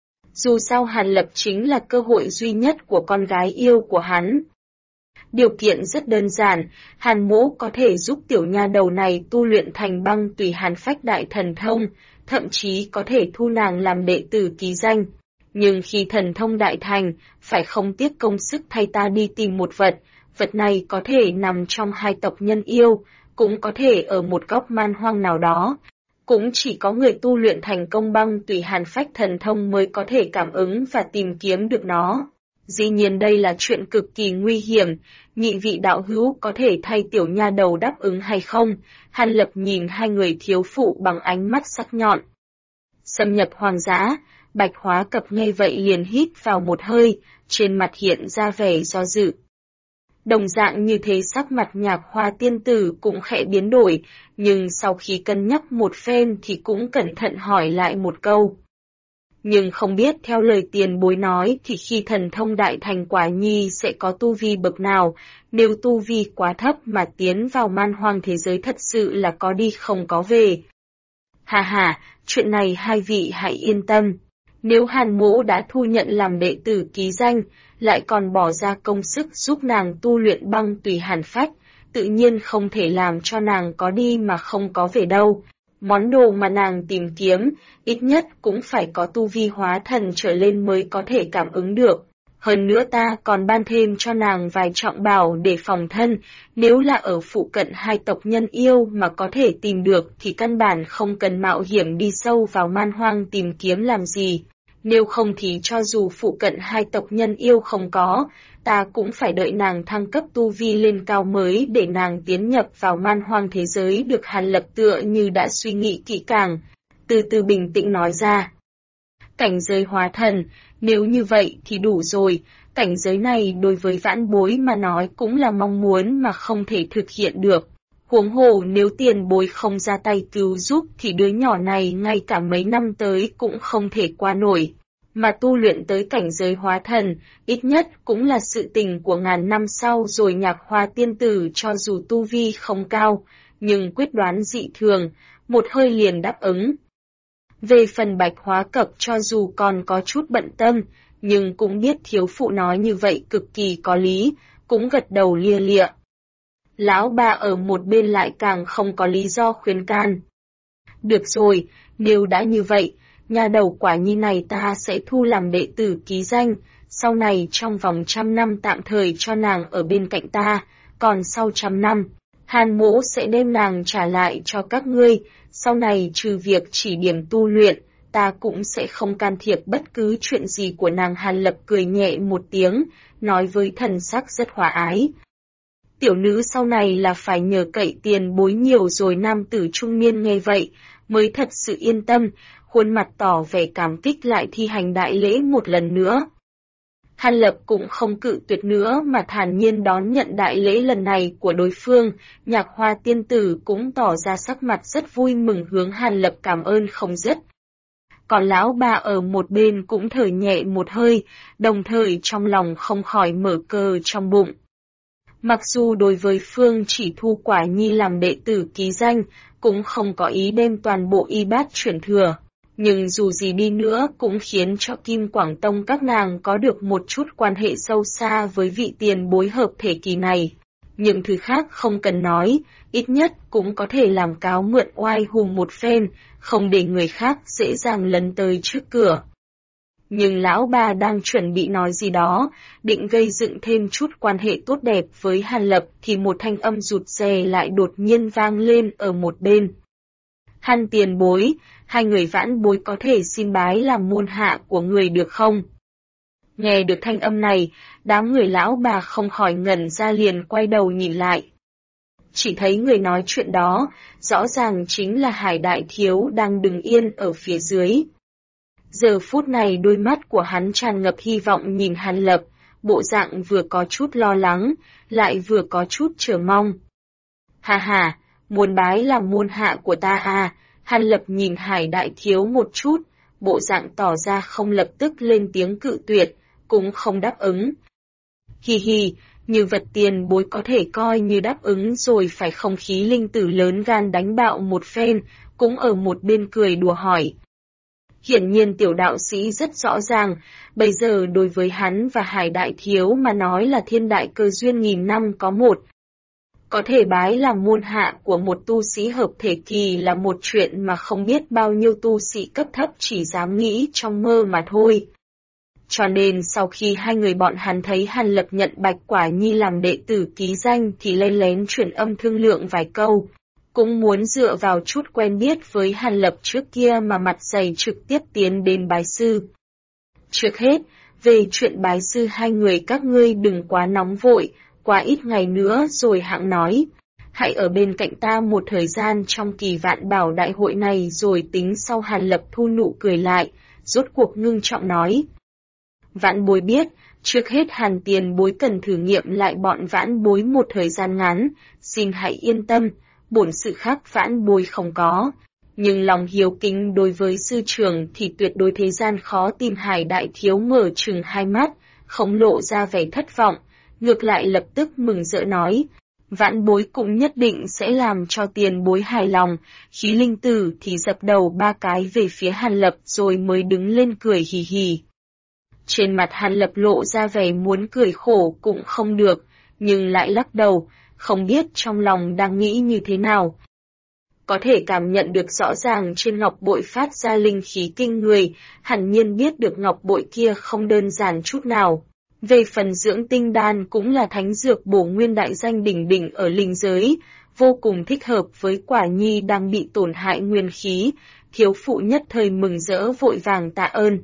Dù sao Hàn Lập chính là cơ hội duy nhất của con gái yêu của hắn. Điều kiện rất đơn giản, Hàn mỗ có thể giúp tiểu nha đầu này tu luyện thành băng tùy hàn phách đại thần thông, thậm chí có thể thu nàng làm đệ tử ký danh. Nhưng khi thần thông đại thành, phải không tiếc công sức thay ta đi tìm một vật, vật này có thể nằm trong hai tộc nhân yêu, cũng có thể ở một góc man hoang nào đó. Cũng chỉ có người tu luyện thành công băng tùy hàn phách thần thông mới có thể cảm ứng và tìm kiếm được nó. Dĩ nhiên đây là chuyện cực kỳ nguy hiểm, nhị vị đạo hữu có thể thay tiểu nha đầu đáp ứng hay không? Hàn Lập nhìn hai người thiếu phụ bằng ánh mắt sắc nhọn. Xâm nhập hoang dã, Bạch Hóa Cập nghe vậy liền hít vào một hơi, trên mặt hiện ra vẻ do dự. Đồng dạng như thế sắc mặt Nhạc Hoa tiên tử cũng khẽ biến đổi, nhưng sau khi cân nhắc một phen thì cũng cẩn thận hỏi lại một câu. Nhưng không biết theo lời tiền bối nói thì khi thần thông đại thành Quả Nhi sẽ có tu vi bậc nào, nếu tu vi quá thấp mà tiến vào man hoang thế giới thật sự là có đi không có về. Hà hà, chuyện này hai vị hãy yên tâm. Nếu Hàn mỗ đã thu nhận làm đệ tử ký danh, lại còn bỏ ra công sức giúp nàng tu luyện băng tùy hàn phách, tự nhiên không thể làm cho nàng có đi mà không có về đâu. Món đồ mà nàng tìm kiếm, ít nhất cũng phải có tu vi hóa thần trở lên mới có thể cảm ứng được. Hơn nữa ta còn ban thêm cho nàng vài trọng bảo để phòng thân, nếu là ở phụ cận hai tộc nhân yêu mà có thể tìm được thì căn bản không cần mạo hiểm đi sâu vào man hoang tìm kiếm làm gì. nếu không thì cho dù phụ cận hai tộc nhân yêu không có, ta cũng phải đợi nàng thăng cấp tu vi lên cao mới để nàng tiến nhập vào man hoang thế giới được Hàn Lập tựa như đã suy nghĩ kỹ càng, từ từ bình tĩnh nói ra. Cảnh giới hóa thần, nếu như vậy thì đủ rồi, cảnh giới này đối với vãn bối mà nói cũng là mong muốn mà không thể thực hiện được. Huống hồ nếu tiền bối không ra tay cứu giúp thì đứa nhỏ này ngay cả mấy năm tới cũng không thể qua nổi. Mà tu luyện tới cảnh giới hóa thần, ít nhất cũng là sự tình của ngàn năm sau rồi. Nhạc Hoa tiên tử cho dù tu vi không cao, nhưng quyết đoán dị thường, một hơi liền đáp ứng. Về phần Bạch Hóa Cập cho dù còn có chút bận tâm, nhưng cũng biết thiếu phụ nói như vậy cực kỳ có lý, cũng gật đầu lia lịa. Lão ba ở một bên lại càng không có lý do khuyên can. Được rồi, nếu đã như vậy, nhà đầu Quả Nhi này ta sẽ thu làm đệ tử ký danh, sau này trong vòng 100 năm tạm thời cho nàng ở bên cạnh ta, còn sau 100 năm, Hàn Mỗ sẽ đem nàng trả lại cho các ngươi, sau này trừ việc chỉ điểm tu luyện, ta cũng sẽ không can thiệp bất cứ chuyện gì của nàng. Hàn Lập cười nhẹ một tiếng, nói với thần sắc rất hòa ái. Tiểu nữ sau này là phải nhờ cậy tiền bối nhiều rồi. Nam tử trung niên nghe vậy, mới thật sự yên tâm, khuôn mặt tỏ vẻ cảm kích lại thi hành đại lễ một lần nữa. Hàn Lập cũng không cự tuyệt nữa mà thản nhiên đón nhận đại lễ lần này của đối phương. Nhạc Hoa tiên tử cũng tỏ ra sắc mặt rất vui mừng hướng Hàn Lập cảm ơn không dứt. Còn lão ba ở một bên cũng thở nhẹ một hơi, đồng thời trong lòng không khỏi mở cờ trong bụng. Mặc dù đối với phương chỉ thu Quả Nhi làm đệ tử ký danh, cũng không có ý đem toàn bộ y bát chuyển thừa, nhưng dù gì đi nữa cũng khiến cho Kim Quảng Tông các nàng có được một chút quan hệ sâu xa với vị tiền bối hợp thể kỳ này. Những thứ khác không cần nói, ít nhất cũng có thể làm cáo mượn oai hùng một phen, không để người khác dễ dàng lấn tới trước cửa. Nhưng lão ba đang chuẩn bị nói gì đó, định gây dựng thêm chút quan hệ tốt đẹp với Hàn Lập thì một thanh âm rụt rè lại đột nhiên vang lên ở một bên. Hàn tiền bối, hai người vãn bối có thể xin bái làm môn hạ của người được không? Nghe được thanh âm này, đám người lão bà không khỏi ngẩn ra liền quay đầu nhìn lại. Chỉ thấy người nói chuyện đó, rõ ràng chính là Hải Đại Thiếu đang đứng yên ở phía dưới. Giờ phút này đôi mắt của hắn tràn ngập hy vọng nhìn Hàn Lập, bộ dạng vừa có chút lo lắng, lại vừa có chút chờ mong. Hà hà, muốn bái làm môn hạ của ta à? Hàn Lập nhìn Hải Đại Thiếu một chút, bộ dạng tỏ ra không lập tức lên tiếng cự tuyệt, cũng không đáp ứng. Hi hi, như vật tiền bối có thể coi như đáp ứng rồi phải không? Khí linh tử lớn gan đánh bạo một phen, cũng ở một bên cười đùa hỏi. Hiển nhiên tiểu đạo sĩ rất rõ ràng, bây giờ đối với hắn và Hải Đại Thiếu mà nói là thiên đại cơ duyên nghìn năm có một. Có thể bái làm môn hạ của một tu sĩ hợp thể kỳ là một chuyện mà không biết bao nhiêu tu sĩ cấp thấp chỉ dám nghĩ trong mơ mà thôi. Cho nên sau khi hai người bọn hắn thấy Hàn Lập nhận Bạch Quả Nhi làm đệ tử ký danh thì lén lén truyền âm thương lượng vài câu. Cũng muốn dựa vào chút quen biết với Hàn Lập trước kia mà mặt dày trực tiếp tiến đến bái sư. Trước hết, về chuyện bái sư hai người các ngươi đừng quá nóng vội, quá ít ngày nữa rồi hẵng nói. Hãy ở bên cạnh ta một thời gian trong kỳ vạn bảo đại hội này rồi tính sau. Hàn Lập thu nụ cười lại, rốt cuộc ngưng trọng nói. Vãn bối biết, trước hết Hàn tiền bối cần thử nghiệm lại bọn vãn bối một thời gian ngắn, xin hãy yên tâm. Bổn sự khác vãn bối không có, nhưng lòng hiếu kính đối với sư trưởng thì tuyệt đối thế gian khó tìm. Hải Đại Thiếu mở trừng hai mắt, không lộ ra vẻ thất vọng, ngược lại lập tức mừng rỡ nói, vãn bối cũng nhất định sẽ làm cho tiền bối hài lòng. Khí linh tử thì dập đầu ba cái về phía Hàn Lập rồi mới đứng lên cười hì hì. Trên mặt Hàn Lập lộ ra vẻ muốn cười khổ cũng không được, nhưng lại lắc đầu, không biết trong lòng đang nghĩ như thế nào. Có thể cảm nhận được rõ ràng trên ngọc bội phát ra linh khí kinh người, hẳn nhiên biết được ngọc bội kia không đơn giản chút nào. Về phần dưỡng tinh đan cũng là thánh dược bổ nguyên đại danh đỉnh đỉnh ở linh giới, vô cùng thích hợp với Quả Nhi đang bị tổn hại nguyên khí. Thiếu phụ nhất thời mừng rỡ vội vàng tạ ơn.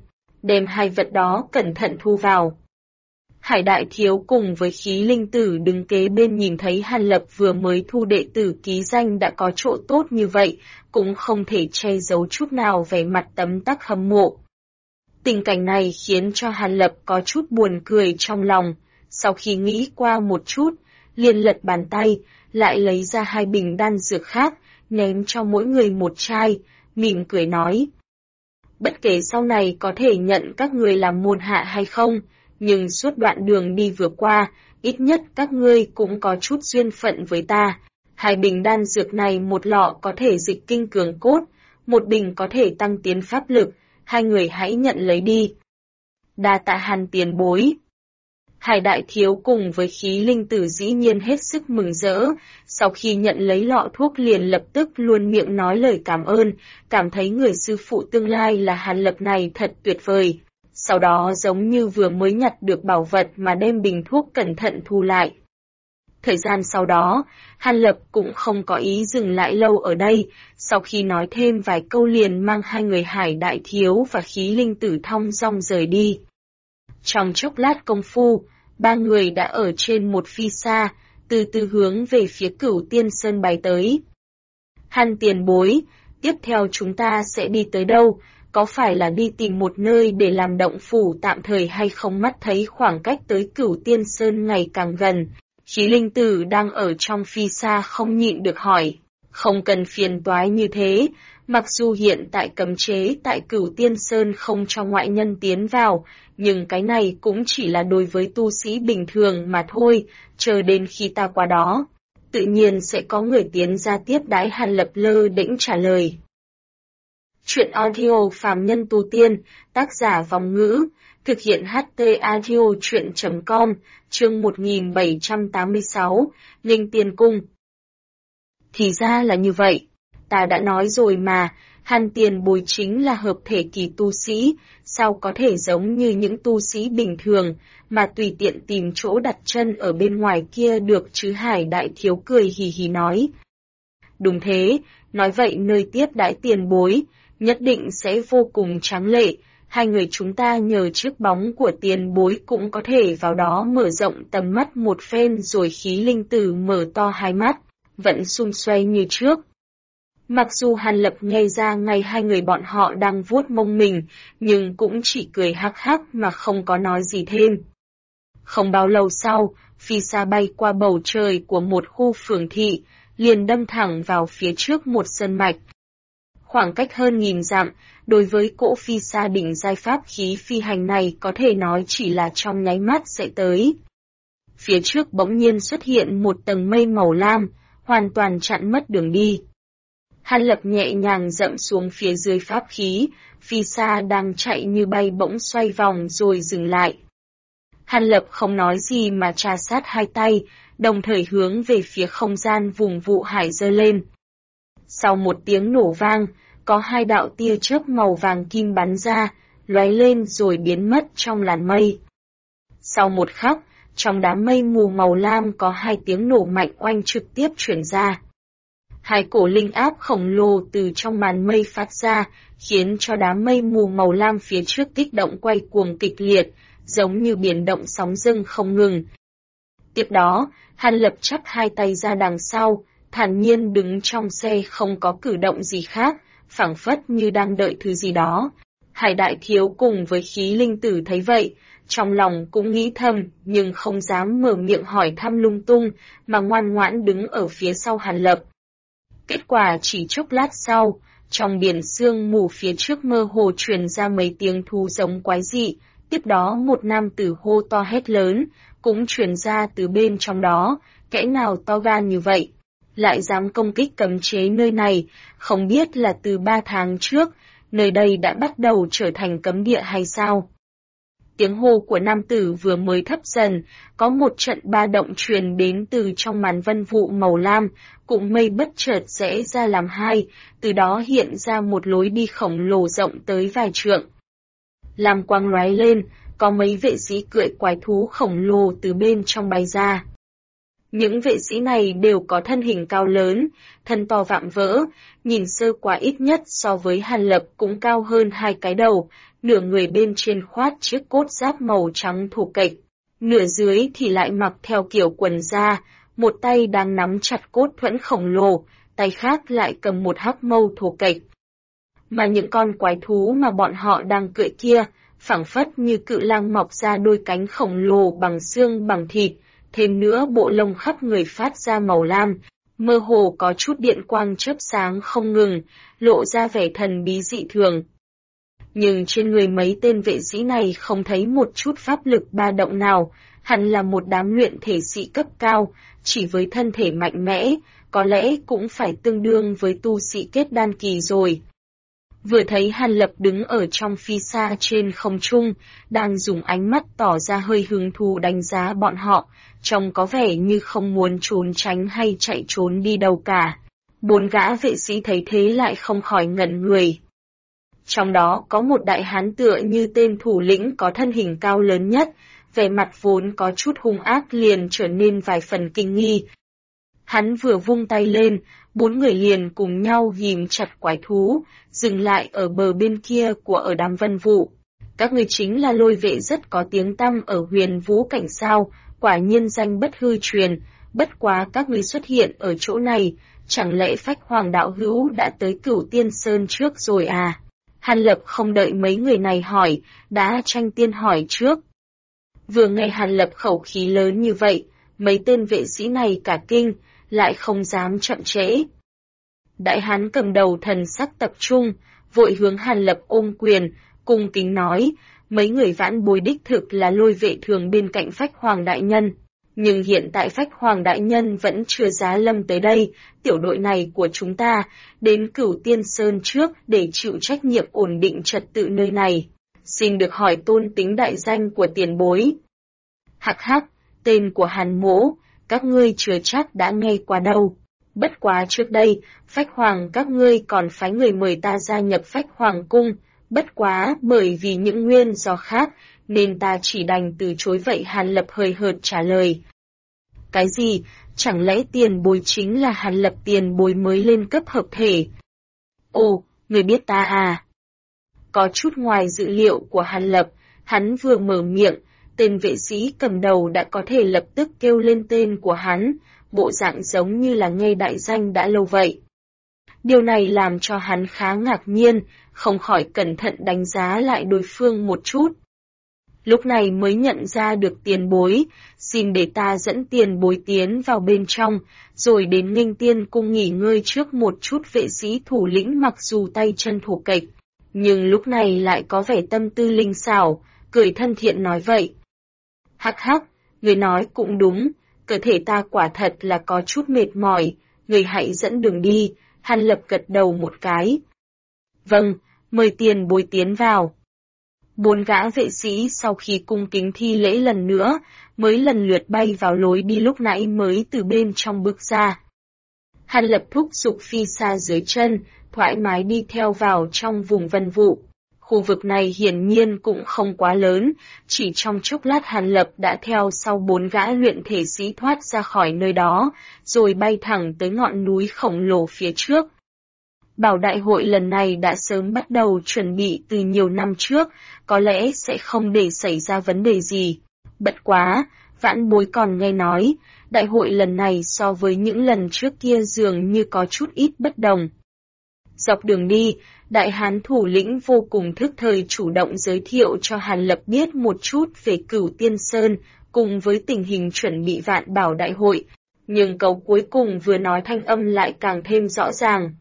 đem hai vật đó cẩn thận thu vào. Hải Đại Thiếu cùng với Khí Linh Tử đứng kế bên nhìn thấy Hàn Lập vừa mới thu đệ tử ký danh đã có chỗ tốt như vậy, cũng không thể che giấu chút nào vẻ mặt tấm tắc hâm mộ. Tình cảnh này khiến cho Hàn Lập có chút buồn cười trong lòng, sau khi nghĩ qua một chút, liền lật bàn tay, lại lấy ra 2 bình đan dược khác, ném cho mỗi người một chai, mỉm cười nói. Bất kể sau này có thể nhận các người làm môn hạ hay không, nhưng suốt đoạn đường đi vừa qua, ít nhất các ngươi cũng có chút duyên phận với ta. 2 bình đan dược này, một lọ có thể dịch kinh cường cốt, một bình có thể tăng tiến pháp lực, 2 người hãy nhận lấy đi. Đa tạ Hàn tiền bối. Hải Đại Thiếu cùng với Khí Linh Tử dĩ nhiên hết sức mừng rỡ, sau khi nhận lấy lọ thuốc liền lập tức luôn miệng nói lời cảm ơn, cảm thấy người sư phụ tương lai là Hàn Lập này thật tuyệt vời. Sau đó giống như vừa mới nhặt được bảo vật mà đem bình thuốc cẩn thận thu lại. Thời gian sau đó, Hàn Lập cũng không có ý dừng lại lâu ở đây, sau khi nói thêm vài câu liền mang 2 người Hải Đại Thiếu và Khí Linh Tử thong dong rời đi. Trong chốc lát công phu, 3 người đã ở trên một phi xa, từ từ hướng về phía Cửu Tiên Sơn bay tới. Hàn tiền bối, tiếp theo chúng ta sẽ đi tới đâu? Có phải là đi tìm một nơi để làm động phủ tạm thời hay không? Mắt thấy khoảng cách tới Cửu Tiên Sơn ngày càng gần, Khí Linh Tử đang ở trong phi xa không nhịn được hỏi. Không cần phiền toái như thế, mặc dù hiện tại cấm chế tại Cửu Tiên Sơn không cho ngoại nhân tiến vào, nhưng cái này cũng chỉ là đối với tu sĩ bình thường mà thôi, chờ đến khi ta qua đó, tự nhiên sẽ có người tiến ra tiếp đãi. Hàn Lập lơ đễnh trả lời. Chuyện audio phàm nhân tu tiên, tác giả Vòng Ngữ, thực hiện HT audio chuyện.com, chương 1786, Linh Tiên Cung. Thì ra là như vậy, ta đã nói rồi mà, Hàn tiền bối chính là hợp thể kỳ tu sĩ, sao có thể giống như những tu sĩ bình thường, mà tùy tiện tìm chỗ đặt chân ở bên ngoài kia được chứ? Hải Đại Thiếu cười hì hì nói. Đúng thế, nói vậy nơi tiếp đãi tiền bối, nhất định sẽ vô cùng tráng lệ, 2 người chúng ta nhờ chiếc bóng của tiền bối cũng có thể vào đó mở rộng tầm mắt một phen. Rồi Khí Linh Tử mở to hai mắt, vẫn xung xoay như trước. Mặc dù Hàn Lập nghe ra ngay 2 người bọn họ đang vuốt mông mình, nhưng cũng chỉ cười hắc hắc mà không có nói gì thêm. Không bao lâu sau, phi xa bay qua bầu trời của một khu phường thị, liền đâm thẳng vào phía trước một sơn mạch. Khoảng cách hơn 1000 dặm, đối với cỗ phi xa đỉnh giai pháp khí phi hành này có thể nói chỉ là trong nháy mắt sẽ tới. Phía trước bỗng nhiên xuất hiện một tầng mây màu lam, hoàn toàn chặn mất đường đi. Hàn Lập nhẹ nhàng dậm xuống phía dưới pháp khí, phi xa đang chạy như bay bỗng xoay vòng rồi dừng lại. Hàn Lập không nói gì mà trà sát 2 tay, đồng thời hướng về phía không gian vùng vụ hải giơ lên. Sau một tiếng nổ vang, có 2 đạo tia chớp màu vàng kim bắn ra, lóe lên rồi biến mất trong làn mây. Sau một khắc, trong đám mây mù màu lam có 2 tiếng nổ mạnh oanh trực tiếp truyền ra. 2 cổ linh áp khổng lồ từ trong màn mây phát ra, khiến cho đám mây mù màu lam phía trước kích động quay cuồng kịch liệt, giống như biển động sóng dâng không ngừng. Tiếp đó, Hàn Lập chắp 2 tay ra đằng sau, thản nhiên đứng trong xe không có cử động gì khác, phảng phất như đang đợi thứ gì đó. Hải Đại Thiếu cùng với Khí Linh Tử thấy vậy, trong lòng cũng nghĩ thầm, nhưng không dám mở miệng hỏi thăm lung tung, mà ngoan ngoãn đứng ở phía sau Hàn Lập. Kết quả chỉ chốc lát sau, trong biển sương mù phía trước mơ hồ truyền ra mấy tiếng thú giống quái dị, tiếp đó một nam tử hô to hét lớn, cũng truyền ra từ bên trong đó, kẻ nào to gan như vậy, lại dám công kích cấm chế nơi này, không biết là từ 3 tháng trước, nơi đây đã bắt đầu trở thành cấm địa hay sao? Tiếng hô của nam tử vừa mới thấp dần, có một trận ba động truyền đến từ trong màn vân vụ màu lam, cụm mây bất chợt rẽ ra làm 2, từ đó hiện ra một lối đi khổng lồ rộng tới vài trượng. Lam quang lóe lên, có mấy vệ sĩ cưỡi quái thú khổng lồ từ bên trong bay ra. Những vệ sĩ này đều có thân hình cao lớn, thân to vạm vỡ, nhìn sơ qua ít nhất so với Hàn Lập cũng cao hơn 2 cái đầu, nửa người bên trên khoác chiếc cốt giáp màu trắng thô kệch, nửa dưới thì lại mặc theo kiểu quần da, một tay đang nắm chặt cốt thuẫn khổng lồ, tay khác lại cầm một hắc mâu thô kệch. Mà những con quái thú mà bọn họ đang cưỡi kia, phảng phất như cự lang mọc ra đôi cánh khổng lồ bằng xương bằng thịt, thêm nữa bộ lông khắp người phát ra màu lam, mơ hồ có chút điện quang chớp sáng không ngừng, lộ ra vẻ thần bí dị thường. Nhưng trên người mấy tên vệ sĩ này không thấy một chút pháp lực ba động nào, hẳn là một đám luyện thể sĩ cấp cao, chỉ với thân thể mạnh mẽ, có lẽ cũng phải tương đương với tu sĩ kết đan kỳ rồi. Vừa thấy Hàn Lập đứng ở trong phi xa trên không trung, đang dùng ánh mắt tỏ ra hơi hứng thú đánh giá bọn họ, trông có vẻ như không muốn trốn tránh hay chạy trốn đi đâu cả. 4 gã vệ sĩ thấy thế lại không khỏi ngẩn người. Trong đó có một đại hán tựa như tên thủ lĩnh có thân hình cao lớn nhất, vẻ mặt vốn có chút hung ác liền trở nên vài phần kinh nghi. Hắn vừa vung tay lên, 4 người liền cùng nhau ghim chặt quái thú, dừng lại ở bờ bên kia của ở đám vân vụ. Các người chính là Lôi vệ rất có tiếng tăm ở Huyền Vũ cảnh sao, quả nhiên danh bất hư truyền, bất quá các người xuất hiện ở chỗ này, chẳng lẽ Phách Hoàng đạo hữu đã tới Cửu Tiên Sơn trước rồi à? Hàn Lập không đợi mấy người này hỏi, đã tranh tiên hỏi trước. Vừa nghe Hàn Lập khẩu khí lớn như vậy, mấy tên vệ sĩ này cả kinh, lại không dám chậm trễ. Đại hán cầm đầu thần sắc tập trung, vội hướng Hàn Lập ôm quyền, cung kính nói, mấy người vãn bối đích thực là Lôi vệ thường bên cạnh Phách Hoàng đại nhân. Nhưng hiện tại Phách Hoàng đại nhân vẫn chưa giá lâm tới đây, tiểu đội này của chúng ta đến Cửu Tiên Sơn trước để chịu trách nhiệm ổn định trật tự nơi này. Xin được hỏi tôn tính đại danh của tiền bối. Hắc hắc, tên của Hàn mỗ, các ngươi chưa chắc đã nghe qua đâu. Bất quá trước đây, Phách Hoàng các ngươi còn phái người mời ta gia nhập Phách Hoàng cung, bất quá bởi vì những nguyên do khác, nên ta chỉ đành từ chối vậy. Hàn Lập hời hợt trả lời. Cái gì, chẳng lẽ tiền bối chính là Hàn Lập tiền bối mới lên cấp hợp thể? Ồ, người biết ta à? Có chút ngoài dự liệu của Hàn Lập, hắn vừa mở miệng, tên vệ sĩ cầm đầu đã có thể lập tức kêu lên tên của hắn, bộ dạng giống như là nghe đại danh đã lâu vậy. Điều này làm cho hắn khá ngạc nhiên, không khỏi cẩn thận đánh giá lại đối phương một chút. Lúc này mới nhận ra được tiền bối, xin để ta dẫn tiền bối tiến vào bên trong, rồi đến Nghênh Tiên cung nghỉ ngơi trước. Một chút vệ sĩ thủ lĩnh mặc dù tay chân thô kệch, nhưng lúc này lại có vẻ tâm tư linh xảo, cười thân thiện nói vậy. Hắc hắc, người nói cũng đúng, cơ thể ta quả thật là có chút mệt mỏi, người hãy dẫn đường đi. Hàn Lập gật đầu một cái. Vâng, mời tiền bối tiến vào. 4 gã vệ sĩ sau khi cung kính thi lễ lần nữa, mới lần lượt bay vào lối đi lúc nãy mới từ bên trong bước ra. Hàn Lập thúc giục phi xa dưới chân, thoải mái đi theo vào trong vùng vân vụ. Khu vực này hiển nhiên cũng không quá lớn, chỉ trong chốc lát Hàn Lập đã theo sau 4 gã luyện thể sĩ thoát ra khỏi nơi đó, rồi bay thẳng tới ngọn núi khổng lồ phía trước. Bảo đại hội lần này đã sớm bắt đầu chuẩn bị từ nhiều năm trước, có lẽ sẽ không để xảy ra vấn đề gì. Bất quá, vãn bối còn nghe nói, đại hội lần này so với những lần trước kia dường như có chút ít bất đồng. Dọc đường đi, đại hán thủ lĩnh vô cùng thức thời chủ động giới thiệu cho Hàn Lập biết một chút về Cửu Tiên Sơn, cùng với tình hình chuẩn bị vạn bảo đại hội, nhưng câu cuối cùng vừa nói thanh âm lại càng thêm rõ ràng.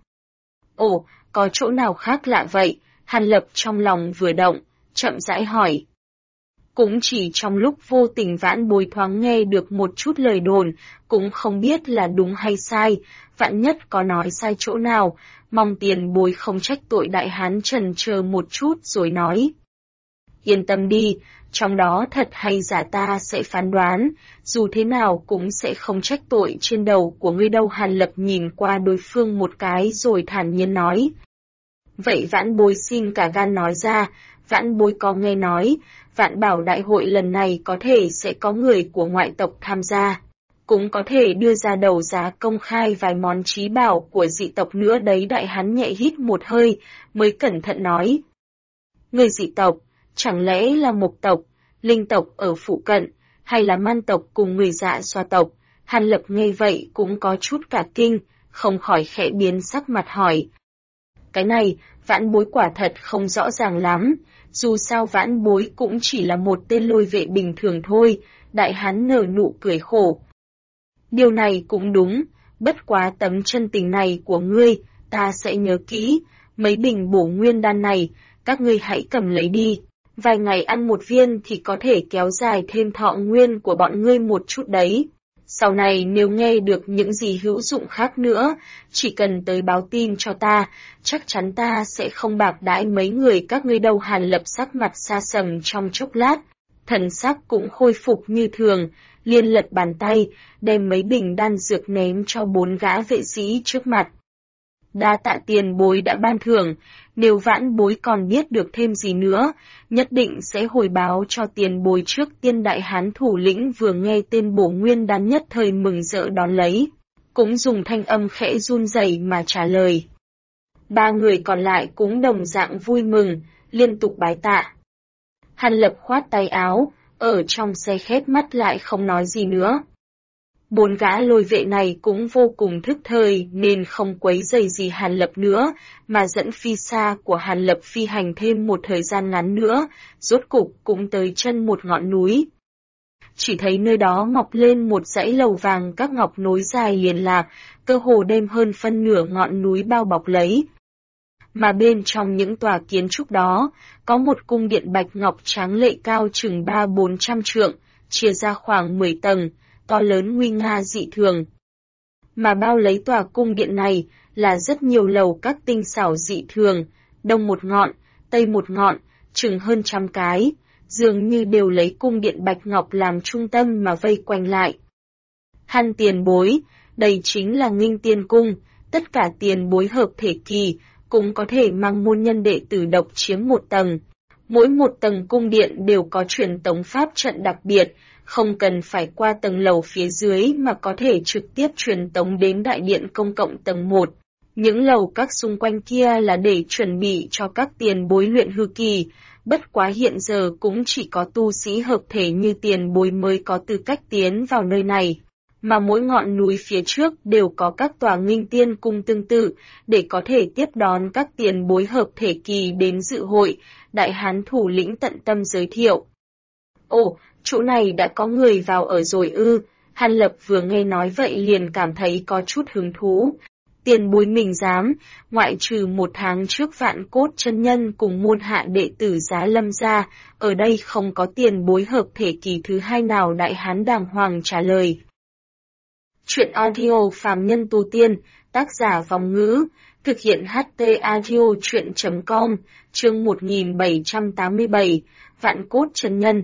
Ồ, có chỗ nào khác lạ vậy? Hàn Lập trong lòng vừa động, chậm rãi hỏi. Cũng chỉ trong lúc vô tình vãn bối thoáng nghe được một chút lời đồn, cũng không biết là đúng hay sai, vạn nhất có nói sai chỗ nào, mong tiền bối không trách tội. Đại hán chần chờ một chút rồi nói. Yên tâm đi, trong đó thật hay giả ta sẽ phán đoán, dù thế nào cũng sẽ không trách tội trên đầu của ngươi đâu. Hàn Lập nhìn qua đối phương một cái rồi thản nhiên nói. Vậy vãn bối xin cả gan nói ra, vãn bối có nghe nói, vạn bảo đại hội lần này có thể sẽ có người của ngoại tộc tham gia. cũng có thể đưa ra đấu giá công khai vài món trí bảo của dị tộc nữa đấy. Đại hán nhẹ hít một hơi, mới cẩn thận nói. Người dị tộc, chẳng lẽ là mộc tộc, linh tộc ở phụ cận, hay là man tộc cùng người Dạ Xoa tộc? Hàn Lập nghe vậy cũng có chút cả kinh, không khỏi khẽ biến sắc mặt hỏi. Cái này, vãn bối quả thật không rõ ràng lắm, dù sao vãn bối cũng chỉ là một tên lôi vệ bình thường thôi. Đại hán nở nụ cười khổ. Điều này cũng đúng, bất quá tấm chân tình này của ngươi, ta sẽ nhớ kỹ. Mấy bình bổ nguyên đan này, các ngươi hãy cầm lấy đi. Vài ngày ăn một viên thì có thể kéo dài thêm thọ nguyên của bọn ngươi một chút đấy. Sau này nếu nghe được những gì hữu dụng khác nữa, chỉ cần tới báo tin cho ta, chắc chắn ta sẽ không bạc đãi mấy người các ngươi đâu. Hàn Lập sắc mặt xa sầm trong chốc lát, thần sắc cũng khôi phục như thường, liền lật bàn tay, đem mấy bình đan dược ném cho 4 gã vệ sĩ trước mặt. Đa tạ tiền bối đã ban thưởng, nếu vãn bối còn biết được thêm gì nữa, nhất định sẽ hồi báo cho tiền bối. Trước tiên đại hán thủ lĩnh vừa nghe tên bổ nguyên đan nhất thời mừng rỡ đón lấy, cũng dùng thanh âm khẽ run rẩy mà trả lời. 3 người còn lại cũng đồng dạng vui mừng, liên tục bái tạ. Hàn Lập khoát tay áo, ở trong xe khép mắt lại không nói gì nữa. 4 gã lôi vệ này cũng vô cùng thức thời nên không quấy rầy gì Hàn Lập nữa, mà dẫn phi xa của Hàn Lập phi hành thêm một thời gian ngắn nữa, rốt cục cũng tới chân một ngọn núi. Chỉ thấy nơi đó mọc lên một dãy lầu vàng các ngọc nối dài liền lạc, cơ hồ đem hơn phân nửa ngọn núi bao bọc lấy. Mà bên trong những tòa kiến trúc đó, có một cung điện bạch ngọc tráng lệ cao chừng 300-400 trượng, chia ra khoảng 10 tầng, to lớn nguy nga dị thường. Mà bao lấy tòa cung điện này là rất nhiều lầu các tinh xảo dị thường, đông một ngọn, tây một ngọn, chừng hơn 100 cái, dường như đều lấy cung điện bạch ngọc làm trung tâm mà vây quanh lại. Hàn tiền bối, đây chính là Nghinh Tiên Cung, tất cả tiền bối hợp thể kỳ, cũng có thể mang môn nhân đệ tử độc chiếm một tầng. Mỗi một tầng cung điện đều có truyền tống pháp trận đặc biệt, không cần phải qua tầng lầu phía dưới mà có thể trực tiếp truyền tống đến đại điện công cộng tầng 1. Những lầu các xung quanh kia là để chuẩn bị cho các tiền bối luyện hư kỳ, bất quá hiện giờ cũng chỉ có tu sĩ hợp thể như tiền bối mới có tư cách tiến vào nơi này. Mà mỗi ngọn núi phía trước đều có các tòa Nghinh Tiên Cung tương tự, để có thể tiếp đón các tiền bối hợp thể kỳ đến dự hội. Đại hán thủ lĩnh tận tâm giới thiệu. Ồ, chỗ này đã có người vào ở rồi ư? Hàn Lập vừa nghe nói vậy liền cảm thấy có chút hứng thú. Tiền bối mình dám, ngoại trừ 1 tháng trước Vạn Cốt chân nhân cùng môn hạ đệ tử Giá Lâm ra, ở đây không có tiền bối hợp thể kỳ thứ hai nào. Đại hán đàng hoàng trả lời. Chuyện audio phàm nhân tu tiên, tác giả Vòng Ngữ, thực hiện HT audio chuyện.com, chương 1787, Vạn Cốt chân nhân.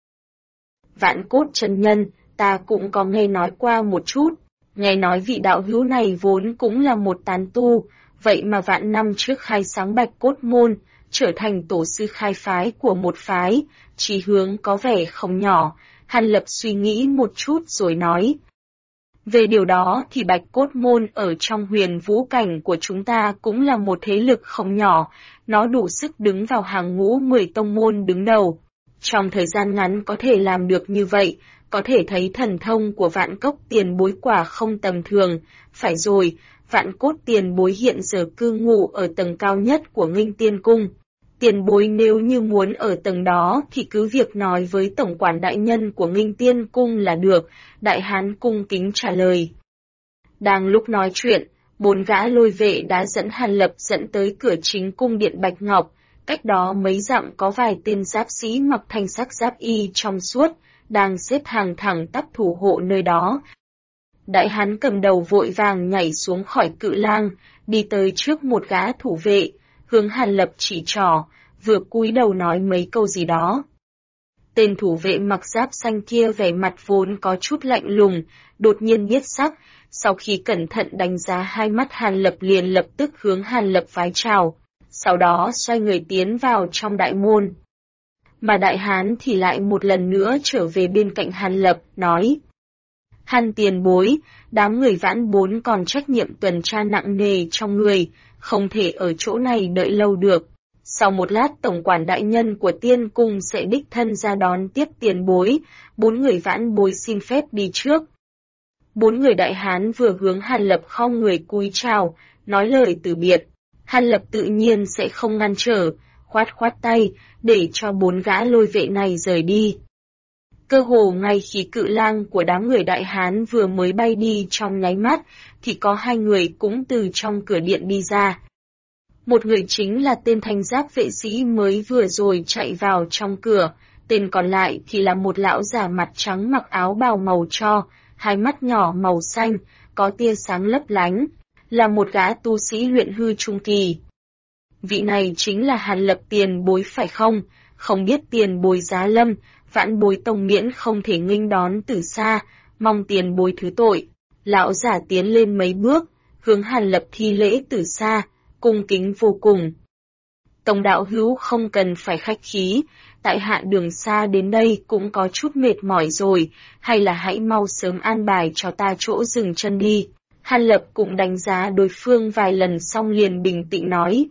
Vạn Cốt chân nhân, ta cũng có nghe nói qua một chút, nghe nói vị đạo hữu này vốn cũng là một tán tu, vậy mà vạn năm trước khai sáng Bạch Cốt môn, trở thành tổ sư khai phái của một phái, chí hướng có vẻ không nhỏ. Hàn Lập suy nghĩ một chút rồi nói. Về điều đó thì Bạch Cốt môn ở trong huyền vũ cảnh của chúng ta cũng là một thế lực không nhỏ, nó đủ sức đứng vào hàng ngũ 10 tông môn đứng đầu. Trong thời gian ngắn có thể làm được như vậy, có thể thấy thần thông của Vạn Cốc tiền bối quả không tầm thường. Phải rồi, Vạn Cốt tiền bối hiện giờ cư ngụ ở tầng cao nhất của Nghinh Tiên Cung. Tiền bối nếu như muốn ở tầng đó thì cứ việc nói với tổng quản đại nhân của Nghinh Tiên Cung là được. Đại hán cung kính trả lời. Đang lúc nói chuyện, 4 gã lôi vệ đã dẫn Hàn Lập dẫn tới cửa chính cung điện Bạch Ngọc. Cách đó mấy dặm có vài tên giáp sĩ mặc thanh sắc giáp y trong suốt, đang xếp hàng thẳng tắp thủ hộ nơi đó. Đại hán cầm đầu vội vàng nhảy xuống khỏi cự lang, đi tới trước một gã thủ vệ, hướng Hàn Lập chỉ trỏ, vừa cúi đầu nói mấy câu gì đó. Tên thủ vệ mặc giáp xanh kia vẻ mặt vốn có chút lạnh lùng, đột nhiên biến sắc, sau khi cẩn thận đánh giá hai mắt Hàn Lập liền lập tức hướng Hàn Lập vái chào, sau đó xoay người tiến vào trong đại môn. Mà đại hán thì lại một lần nữa trở về bên cạnh Hàn Lập, nói. Hàn tiền bối, đám người Vãn Bối còn trách nhiệm tuần tra nặng nề trong người, không thể ở chỗ này đợi lâu được. Sau một lát tổng quản đại nhân của tiên cung sẽ đích thân ra đón tiếp tiền bối, 4 người Vãn Bối xin phép đi trước. 4 người đại hán vừa hướng Hàn Lập khom người cúi chào, nói lời từ biệt. Hàn Lập tự nhiên sẽ không ngăn trở, khoát khoát tay, để cho 4 gã lôi vệ này rời đi. Cơ hồ ngay khi cự lang của đám người đại hán vừa mới bay đi trong nháy mắt, thì có 2 người cũng từ trong cửa điện đi ra. Một người chính là tên thanh giáp vệ sĩ mới vừa rồi chạy vào trong cửa, tên còn lại thì là một lão già mặt trắng mặc áo bào màu tro, hai mắt nhỏ màu xanh, có tia sáng lấp lánh, là một gã tu sĩ luyện hư trung kỳ. Vị này chính là Hàn Lập tiền bối phải không? Không biết tiền bối giá lâm, Vãn Bối tông miễn không thể nghênh đón từ xa, mong tiền bối thứ tội. Lão giả tiến lên mấy bước, hướng Hàn Lập thi lễ từ xa, cung kính vô cùng. Tổng đạo hữu không cần phải khách khí, tại hạ đường xa đến đây cũng có chút mệt mỏi rồi, hay là hãy mau sớm an bài cho ta chỗ dừng chân đi. Hàn Lập cũng đánh giá đối phương vài lần xong liền bình tĩnh nói.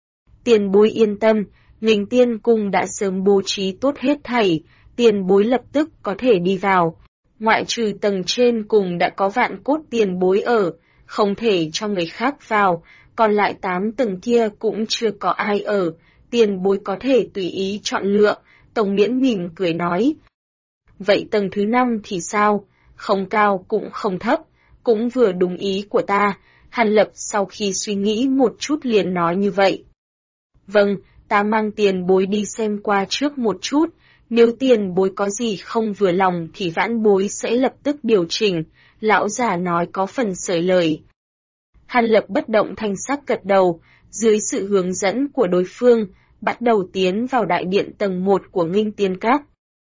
Tiền bối yên tâm, Nghênh Tiên Cung đã sớm bố trí tốt hết thảy, tiền bối lập tức có thể đi vào. Ngoại trừ tầng trên cùng đã có vạn cốt tiền bối ở, không thể cho người khác vào, còn lại 8 tầng kia cũng chưa có ai ở, tiền bối có thể tùy ý chọn lựa, Tổng Miễn mỉm cười nói. Vậy tầng thứ 5 thì sao? Không cao cũng không thấp, cũng vừa đúng ý của ta. Hàn Lập sau khi suy nghĩ một chút liền nói như vậy. Vâng, ta mang tiền bối đi xem qua trước một chút, nếu tiền bối có gì không vừa lòng thì Vãn Bối sẽ lập tức điều chỉnh, lão già nói có phần sởi lời. Hàn Lập bất động thanh sắc gật đầu, dưới sự hướng dẫn của đối phương, bắt đầu tiến vào đại điện tầng 1 của Nghinh Tiên Các.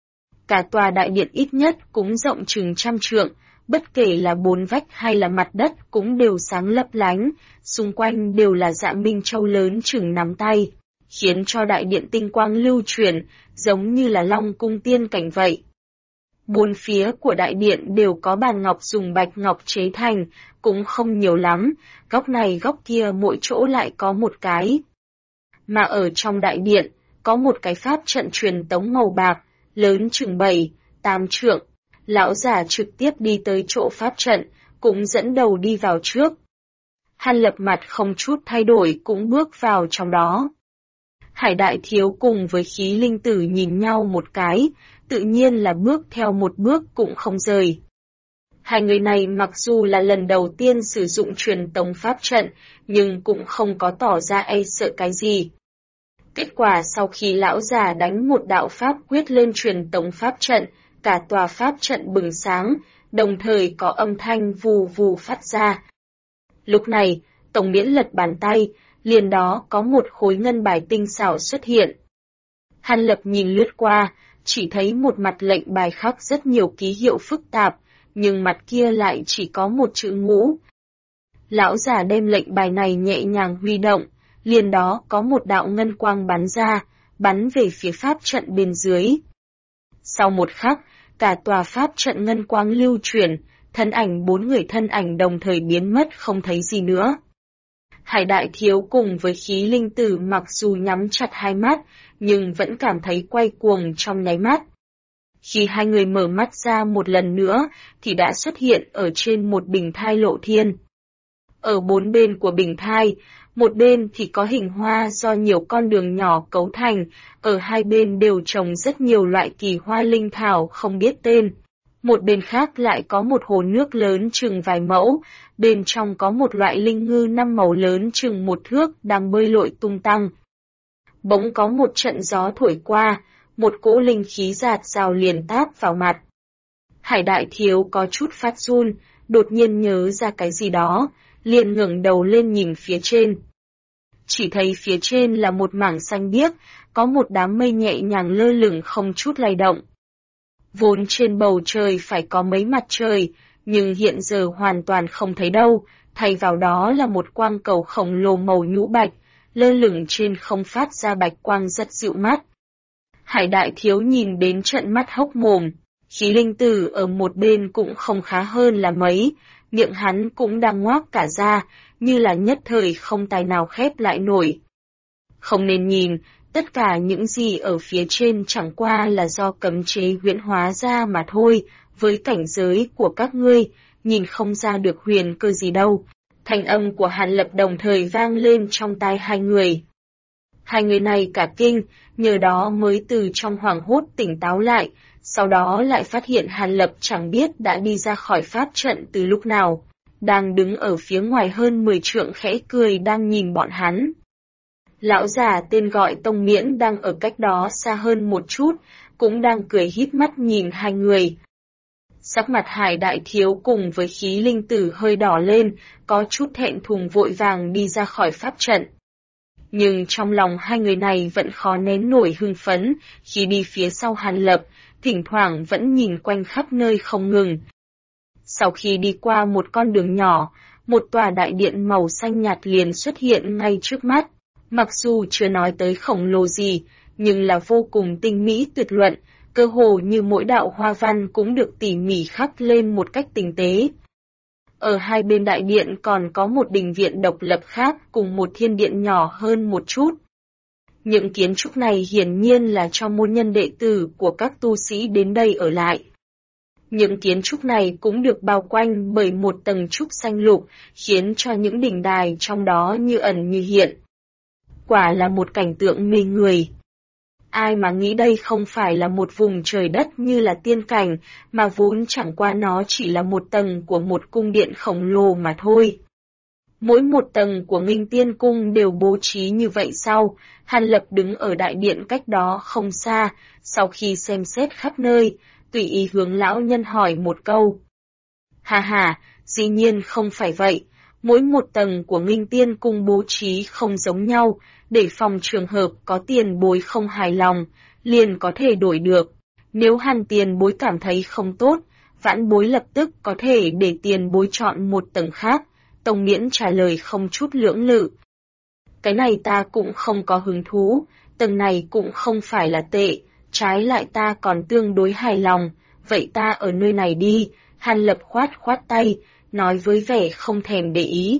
Cả tòa đại điện ít nhất cũng rộng chừng 100 trượng, bất kể là 4 vách hay là mặt đất cũng đều sáng lấp lánh, xung quanh đều là dạ minh châu lớn chừng nắm tay, khiến cho đại điện tinh quang lưu truyền, giống như là Long Cung tiên cảnh vậy. 4 phía của đại điện đều có bàn ngọc dùng bạch ngọc chế thành, cũng không nhiều lắm, góc này góc kia mỗi chỗ lại có một cái. Mà ở trong đại điện, có một cái pháp trận truyền tống màu bạc, lớn chừng 7-8 trượng. Lão già trực tiếp đi tới chỗ pháp trận, cũng dẫn đầu đi vào trước. Hàn Lập mặt không chút thay đổi cũng bước vào trong đó. Hải Đại Thiếu cùng với Khí Linh Tử nhìn nhau một cái, tự nhiên là bước theo một bước cũng không rời. Hai người này mặc dù là lần đầu tiên sử dụng truyền tống pháp trận, nhưng cũng không có tỏ ra e sợ cái gì. Kết quả sau khi lão già đánh một đạo pháp quyết lên truyền tống pháp trận, cả tòa pháp trận bừng sáng, đồng thời có âm thanh vù vù phát ra. Lúc này, Tổng Miễn lật bàn tay, liền đó có một khối ngân bài tinh xảo xuất hiện. Hàn Lập nhìn lướt qua, chỉ thấy một mặt lệnh bài khắc rất nhiều ký hiệu phức tạp, nhưng mặt kia lại chỉ có một chữ ngũ. Lão già đem lệnh bài này nhẹ nhàng huy động, liền đó có một đạo ngân quang bắn ra, bắn về phía pháp trận bên dưới. Sau một khắc, cả tòa pháp trận ngân quang lưu chuyển, thân ảnh 4 người thân ảnh đồng thời biến mất không thấy gì nữa. Hải Đại Thiếu cùng với Khí Linh Tử mặc dù nhắm chặt hai mắt, nhưng vẫn cảm thấy quay cuồng trong nháy mắt. Khi hai người mở mắt ra một lần nữa, thì đã xuất hiện ở trên một bình thai lộ thiên. Ở 4 bên của bình thai, một bên thì có hình hoa do nhiều con đường nhỏ cấu thành, ở hai bên đều trồng rất nhiều loại kỳ hoa linh thảo không biết tên. Một bên khác lại có một hồ nước lớn chừng vài mẫu, bên trong có một loại linh ngư 5 màu lớn chừng 1 thước đang bơi lội tung tăng. Bỗng có một trận gió thổi qua, một cỗ linh khí giạt rào liền táp vào mặt. Hải Đại Thiếu có chút phát run, đột nhiên nhớ ra cái gì đó, liền ngẩng đầu lên nhìn phía trên. Chỉ thấy phía trên là một mảng xanh biếc, có một đám mây nhẹ nhàng lơ lửng không chút lay động. Vốn trên bầu trời phải có mấy mặt trời, nhưng hiện giờ hoàn toàn không thấy đâu, thay vào đó là một quang cầu khổng lồ màu nhũ bạch, lơ lửng trên không phát ra bạch quang rất dịu mắt. Hải Đại Thiếu nhìn đến trận mắt hốc mồm, Khí Linh Tử ở một bên cũng không khá hơn là mấy, miệng hắn cũng đang ngoác cả ra, như là nhất thời không tài nào khép lại nổi. Không nên nhìn, tất cả những gì ở phía trên chẳng qua là do cấm chế huyễn hóa ra mà thôi, với cảnh giới của các ngươi, nhìn không ra được huyền cơ gì đâu. Thanh âm của Hàn Lập đồng thời vang lên trong tai hai người. Hai người này cả kinh, nhờ đó mới từ trong hoảng hốt tỉnh táo lại, sau đó lại phát hiện Hàn Lập chẳng biết đã đi ra khỏi pháp trận từ lúc nào, đang đứng ở phía ngoài hơn 10 trượng khẽ cười đang nhìn bọn hắn. Lão già tên gọi Tông Miễn đang ở cách đó xa hơn một chút, cũng đang cười híp mắt nhìn hai người. Sắc mặt Hải Đại Thiếu cùng với Khí Linh Tử hơi đỏ lên, có chút thẹn thùng vội vàng đi ra khỏi pháp trận. Nhưng trong lòng hai người này vẫn khó nén nổi hưng phấn, khi đi phía sau Hàn Lập, thỉnh thoảng vẫn nhìn quanh khắp nơi không ngừng. Sau khi đi qua một con đường nhỏ, một tòa đại điện màu xanh nhạt liền xuất hiện ngay trước mắt. Mặc dù chưa nói tới khổng lồ gì, nhưng là vô cùng tinh mỹ tuyệt luận, cơ hồ như mỗi đạo hoa văn cũng được tỉ mỉ khắc lên một cách tinh tế. Ở hai bên đại điện còn có một đình viện độc lập khác cùng một thiên điện nhỏ hơn một chút. Những kiến trúc này hiển nhiên là cho môn nhân đệ tử của các tu sĩ đến đây ở lại. Những kiến trúc này cũng được bao quanh bởi một tầng trúc xanh lục, khiến cho những đỉnh đài trong đó như ẩn như hiện. Quả là một cảnh tượng mê người. Ai mà nghĩ đây không phải là một vùng trời đất như là tiên cảnh, mà vốn chẳng qua nó chỉ là một tầng của một cung điện khổng lồ mà thôi. Mỗi một tầng của Nghinh Tiên Cung đều bố trí như vậy sao? Hàn Lập đứng ở đại điện cách đó không xa, sau khi xem xét khắp nơi, tùy ý hướng lão nhân hỏi một câu. Hà, dĩ nhiên không phải vậy. Mỗi một tầng của Nghinh Tiên Cung bố trí không giống nhau, để phòng trường hợp có tiền bối không hài lòng, liền có thể đổi được. Nếu Hàn tiền bối cảm thấy không tốt, vãn bối lập tức có thể để tiền bối chọn một tầng khác. Tông Miễn trả lời không chút lưỡng lự. Cái này ta cũng không có hứng thú, tầng này cũng không phải là tệ, trái lại ta còn tương đối hài lòng, vậy ta ở nơi này đi. Hàn Lập khoát tay, nói với vẻ không thèm để ý.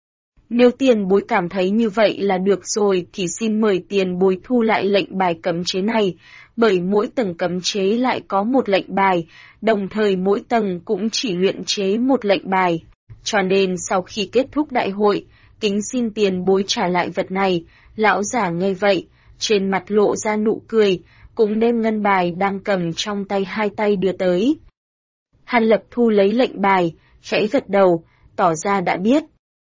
Nếu tiền bối cảm thấy như vậy là được rồi thì xin mời tiền bối thu lại lệnh bài cấm chế này, bởi mỗi tầng cấm chế lại có một lệnh bài, đồng thời mỗi tầng cũng chỉ luyện chế một lệnh bài. Cho nên sau khi kết thúc đại hội, kính xin tiền bối trả lại vật này. Lão giả nghe vậy, trên mặt lộ ra nụ cười, cũng đem ngân bài đang cầm trong tay hai tay đưa tới. Hàn Lập thu lấy lệnh bài, khẽ gật đầu, tỏ ra đã biết.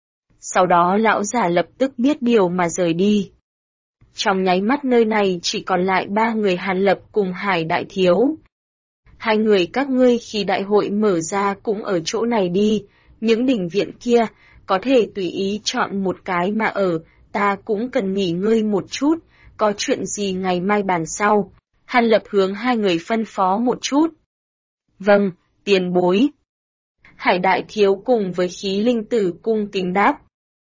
Sau đó lão giả lập tức biết điều mà rời đi. Trong nháy mắt nơi này chỉ còn lại ba người Hàn Lập cùng Hải Đại Thiếu. Hai người các ngươi khi đại hội mở ra cũng ở chỗ này đi, những đình viện kia, có thể tùy ý chọn một cái mà ở, ta cũng cần nghỉ ngơi một chút, có chuyện gì ngày mai bàn sau. Hàn Lập hướng hai người phân phó một chút. Vâng, tiền bối. Hải Đại Thiếu cùng với Khí Linh Tử cung kính đáp.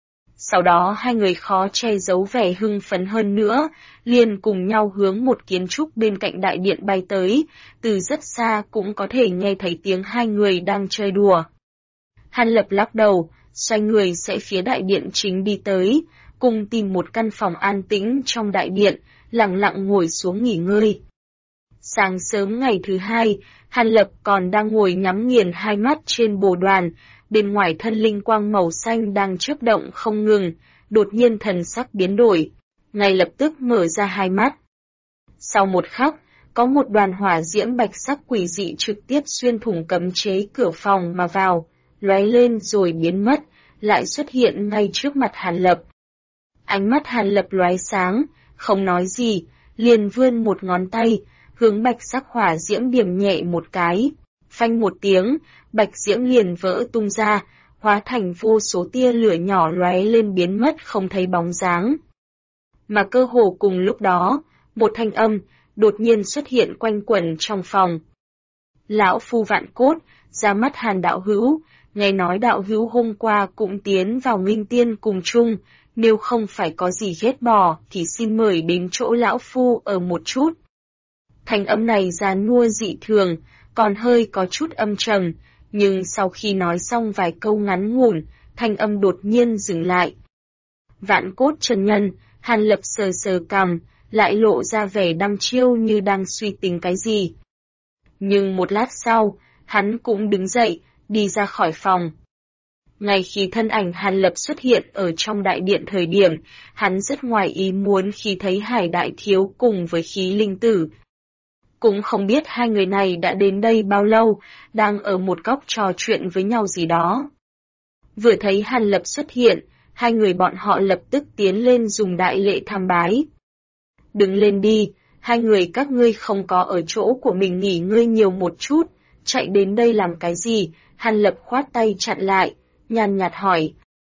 Sau đó hai người khó che giấu vẻ hưng phấn hơn nữa, liền cùng nhau hướng một kiến trúc bên cạnh đại điện bay tới, từ rất xa cũng có thể nghe thấy tiếng hai người đang chơi đùa. Hàn Lập lắc đầu, xoay người sẽ phía đại điện chính đi tới, cùng tìm một căn phòng an tĩnh trong đại điện, lặng lặng ngồi xuống nghỉ ngơi. Sáng sớm ngày thứ hai, Hàn Lập còn đang ngồi nhắm nghiền hai mắt trên bồ đoàn, bên ngoài thân linh quang màu xanh đang chớp động không ngừng, đột nhiên thần sắc biến đổi, ngay lập tức mở ra hai mắt. Sau một khắc, có một đoàn hỏa diễm bạch sắc quỷ dị trực tiếp xuyên thủng cấm chế cửa phòng mà vào, lóe lên rồi biến mất, lại xuất hiện ngay trước mặt Hàn Lập. Ánh mắt Hàn Lập lóe sáng, không nói gì, liền vươn một ngón tay, hướng bạch sắc hỏa diễm điểm nhẹ một cái. Phanh một tiếng, bạch diễm liền vỡ tung ra, hóa thành vô số tia lửa nhỏ lóe lên biến mất không thấy bóng dáng. Mà cơ hồ cùng lúc đó, một thanh âm đột nhiên xuất hiện quanh quẩn trong phòng. Lão phu vạn cốt, ra mắt Hàn đạo hữu, nghe nói đạo hữu hôm qua cũng tiến vào Nghinh Tiên cùng chung, nếu không phải có gì ghét bỏ thì xin mời đến chỗ lão phu ở một chút. Thanh âm này già nua dị thường, còn hơi có chút âm trầm, nhưng sau khi nói xong vài câu ngắn ngủn, thanh âm đột nhiên dừng lại. Vạn Cốt chân nhân, Hàn Lập sờ sờ cằm, lại lộ ra vẻ đăm chiêu như đang suy tính cái gì. Nhưng một lát sau, hắn cũng đứng dậy, đi ra khỏi phòng. Ngay khi thân ảnh Hàn Lập xuất hiện ở trong đại điện thời điểm, hắn rất ngoài ý muốn khi thấy Hải Đại Thiếu cùng với Khí Linh Tử. Cũng không biết hai người này đã đến đây bao lâu, đang ở một góc trò chuyện với nhau gì đó. Vừa thấy Hàn Lập xuất hiện, hai người bọn họ lập tức tiến lên dùng đại lễ tham bái. Đứng lên đi, hai người các ngươi không có ở chỗ của mình nghỉ ngơi nhiều một chút, chạy đến đây làm cái gì? Hàn Lập khoát tay chặn lại, nhàn nhạt hỏi.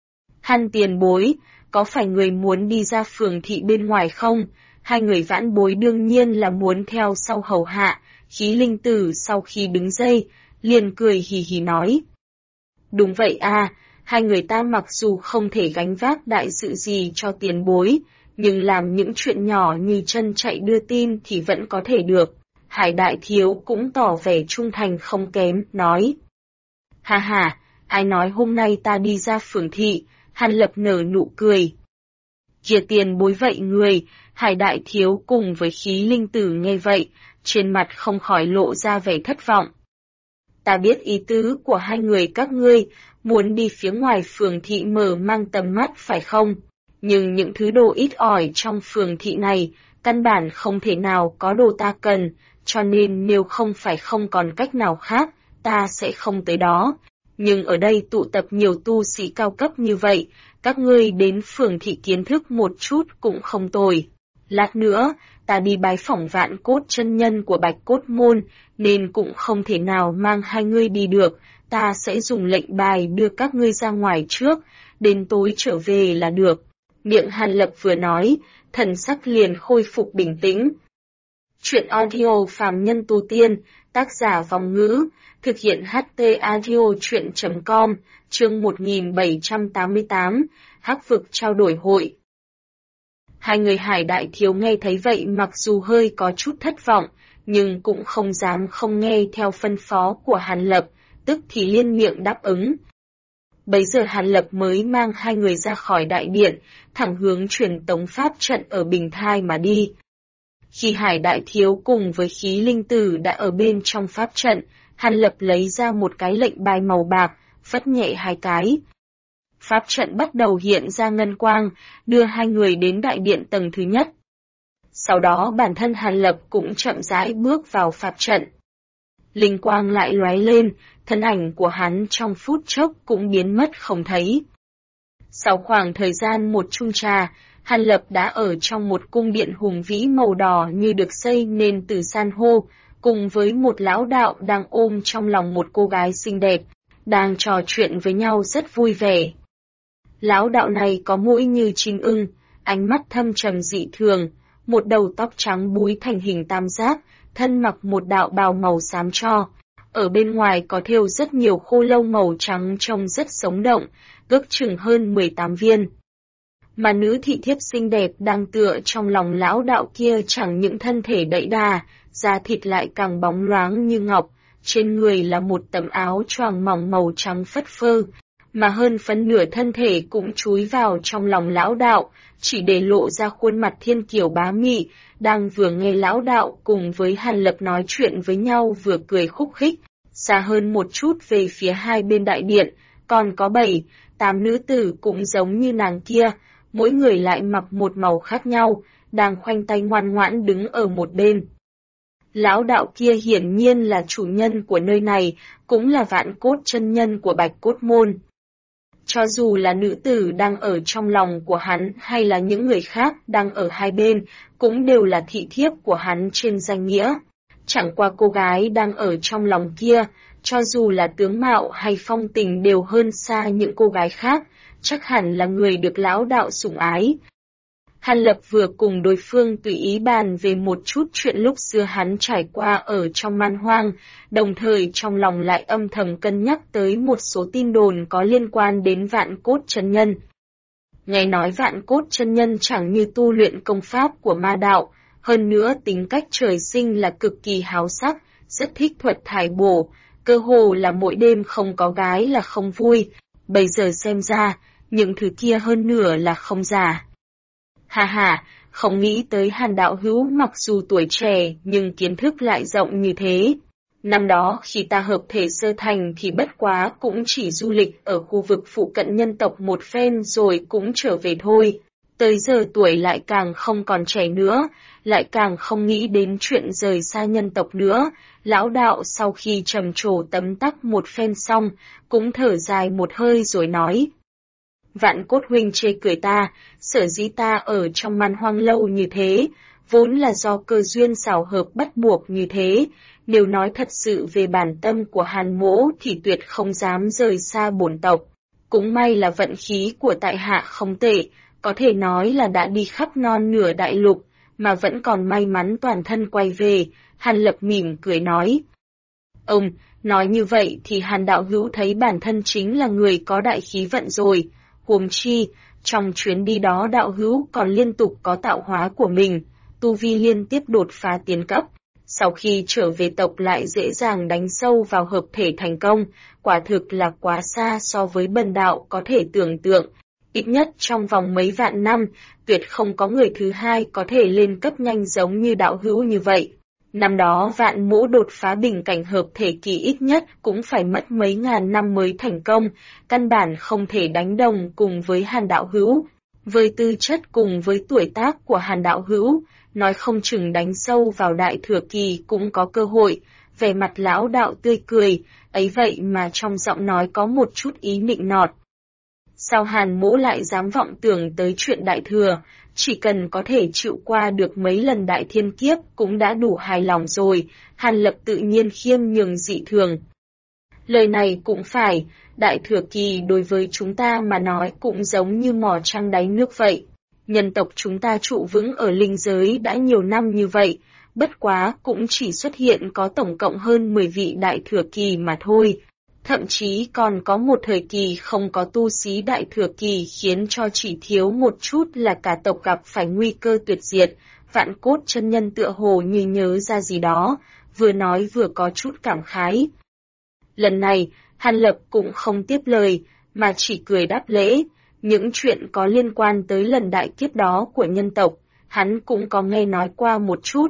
Hàn tiền bối, có phải người muốn đi ra phường thị bên ngoài không? Hai người vãn bối đương nhiên là muốn theo sau hầu hạ. Khí Linh Tử sau khi đứng dậy, liền cười hì hì nói. Đúng vậy à, hai người ta mặc dù không thể gánh vác đại sự gì cho tiền bối, nhưng làm những chuyện nhỏ như chân chạy đưa tin thì vẫn có thể được. Hải Đại Thiếu cũng tỏ vẻ trung thành không kém, nói. Ha ha, ai nói hôm nay ta đi ra phường thị? Hàn Lập nở nụ cười. Kìa tiền bối vậy người, Hải Đại Thiếu cùng với Khí Linh Tử nghe vậy, trên mặt không khỏi lộ ra vẻ thất vọng. Ta biết ý tứ của hai người các ngươi, muốn đi phía ngoài phường thị mở mang tầm mắt phải không? Nhưng những thứ đồ ít ỏi trong phường thị này, căn bản không thể nào có đồ ta cần, cho nên nếu không phải không còn cách nào khác, ta sẽ không tới đó. Nhưng ở đây tụ tập nhiều tu sĩ cao cấp như vậy, các ngươi đến phường thị kiến thức một chút cũng không tồi. Lát nữa, ta đi bái phỏng Vạn Cốt chân nhân của Bạch Cốt Môn, nên cũng không thể nào mang hai ngươi đi được, ta sẽ dùng lệnh bài đưa các ngươi ra ngoài trước, đến tối trở về là được. Miệng Hàn Lập vừa nói, thần sắc liền khôi phục bình tĩnh. Chuyện audio phàm nhân tu tiên, tác giả Vong Ngữ, thực hiện HT audio chuyện.com, chương 1788, Hắc vực trao đổi hội. Hai người Hải Đại Thiếu nghe thấy vậy mặc dù hơi có chút thất vọng, nhưng cũng không dám không nghe theo phân phó của Hàn Lập, tức thì liên miệng đáp ứng. Bấy giờ Hàn Lập mới mang hai người ra khỏi đại điện, thẳng hướng truyền tống pháp trận ở Bình Thai mà đi. Khi Hải Đại Thiếu cùng với Khí Linh Tử đã ở bên trong pháp trận, Hàn Lập lấy ra một cái lệnh bài màu bạc, phất nhẹ hai cái. Pháp trận bắt đầu hiện ra ngân quang, đưa hai người đến đại điện tầng thứ nhất. Sau đó bản thân Hàn Lập cũng chậm rãi bước vào pháp trận. Linh quang lại lóe lên, thân ảnh của hắn trong phút chốc cũng biến mất không thấy. Sau khoảng thời gian một chung trà, Hàn Lập đã ở trong một cung điện hùng vĩ màu đỏ như được xây nên từ san hô, cùng với một lão đạo đang ôm trong lòng một cô gái xinh đẹp, đang trò chuyện với nhau rất vui vẻ. Lão đạo này có mũi như chim ưng, ánh mắt thâm trầm dị thường, một đầu tóc trắng búi thành hình tam giác, thân mặc một đạo bào màu xám tro. Ở bên ngoài có thêu rất nhiều khô lâu màu trắng trông rất sống động, ước chừng hơn 18 viên. Mà nữ thị thiếp xinh đẹp đang tựa trong lòng lão đạo kia chẳng những thân thể đẫy đà, da thịt lại càng bóng loáng như ngọc, trên người là một tấm áo choàng mỏng màu trắng phất phơ, mà hơn phân nửa thân thể cũng chúi vào trong lòng lão đạo, chỉ để lộ ra khuôn mặt thiên kiều bá mị, đang vừa nghe lão đạo cùng với Hàn Lập nói chuyện với nhau vừa cười khúc khích. Xa hơn một chút về phía hai bên đại điện, còn có 7-8 nữ tử cũng giống như nàng kia, mỗi người lại mặc một màu khác nhau, đang khoanh tay ngoan ngoãn đứng ở một bên. Lão đạo kia hiển nhiên là chủ nhân của nơi này, cũng là Vạn Cốt chân nhân của Bạch Cốt Môn. Cho dù là nữ tử đang ở trong lòng của hắn hay là những người khác đang ở hai bên, cũng đều là thị thiếp của hắn trên danh nghĩa. Chẳng qua cô gái đang ở trong lòng kia, cho dù là tướng mạo hay phong tình đều hơn xa những cô gái khác, chắc hẳn là người được lão đạo sủng ái. Hàn Lập vừa cùng đối phương tùy ý bàn về một chút chuyện lúc xưa hắn trải qua ở trong man hoang, đồng thời trong lòng lại âm thầm cân nhắc tới một số tin đồn có liên quan đến Vạn Cốt chân nhân. Nghe nói Vạn Cốt chân nhân chẳng như tu luyện công pháp của ma đạo, hơn nữa tính cách trời sinh là cực kỳ háo sắc, rất thích thuật thải bổ, cơ hồ là mỗi đêm không có gái là không vui, bây giờ xem ra, những thứ kia hơn nửa là không giả. Ha ha, không nghĩ tới Hàn đạo hữu mặc dù tuổi trẻ nhưng kiến thức lại rộng như thế. Năm đó khi ta hợp thể sơ thành thì bất quá cũng chỉ du lịch ở khu vực phụ cận nhân tộc một phen rồi cũng trở về thôi. Tới giờ tuổi lại càng không còn trẻ nữa, lại càng không nghĩ đến chuyện rời xa nhân tộc nữa. Lão đạo sau khi trầm trồ tấm tắc một phen xong, cũng thở dài một hơi rồi nói. Vạn Cốt huynh chê cười ta, sở dĩ ta ở trong Man Hoang lâu như thế, vốn là do cơ duyên xảo hợp bắt buộc như thế. Nếu nói thật sự về bản tâm của Hàn mỗ thì tuyệt không dám rời xa bổn tộc. Cũng may là vận khí của tại hạ không tệ, có thể nói là đã đi khắp non nửa đại lục, mà vẫn còn may mắn toàn thân quay về. Hàn Lập mỉm cười nói. Ông, nói như vậy thì Hàn đạo hữu thấy bản thân chính là người có đại khí vận rồi. Huống chi, trong chuyến đi đó đạo hữu còn liên tục có tạo hóa của mình, tu vi liên tiếp đột phá tiến cấp. Sau khi trở về tộc lại dễ dàng đánh sâu vào hợp thể thành công, quả thực là quá xa so với bần đạo có thể tưởng tượng. Ít nhất trong vòng mấy vạn năm, tuyệt không có người thứ hai có thể lên cấp nhanh giống như đạo hữu như vậy. Năm đó Vạn Mỗ đột phá bình cảnh hợp thể kỳ ít nhất cũng phải mất mấy ngàn năm mới thành công, căn bản không thể đánh đồng cùng với Hàn đạo hữu. Với tư chất cùng với tuổi tác của Hàn đạo hữu, nói không chừng đánh sâu vào đại thừa kỳ cũng có cơ hội. Vẻ mặt lão đạo tươi cười, ấy vậy mà trong giọng nói có một chút ý nịnh nọt. Sao Hàn Mỗ lại dám vọng tưởng tới chuyện đại thừa, chỉ cần có thể chịu qua được mấy lần đại thiên kiếp cũng đã đủ hài lòng rồi. Hàn Lập tự nhiên khiêm nhường dị thường. Lời này cũng phải, đại thừa kỳ đối với chúng ta mà nói cũng giống như mỏ trăng đáy nước vậy. Nhân tộc chúng ta trụ vững ở linh giới đã nhiều năm như vậy, bất quá cũng chỉ xuất hiện có tổng cộng hơn 10 vị đại thừa kỳ mà thôi. Thậm chí còn có một thời kỳ không có tu sĩ đại thừa kỳ khiến cho chỉ thiếu một chút là cả tộc gặp phải nguy cơ tuyệt diệt. Vạn Cốt chân nhân tựa hồ như nhớ ra gì đó, vừa nói vừa có chút cảm khái. Lần này, Hàn Lập cũng không tiếp lời, mà chỉ cười đáp lễ. Những chuyện có liên quan tới lần đại kiếp đó của nhân tộc, hắn cũng có nghe nói qua một chút.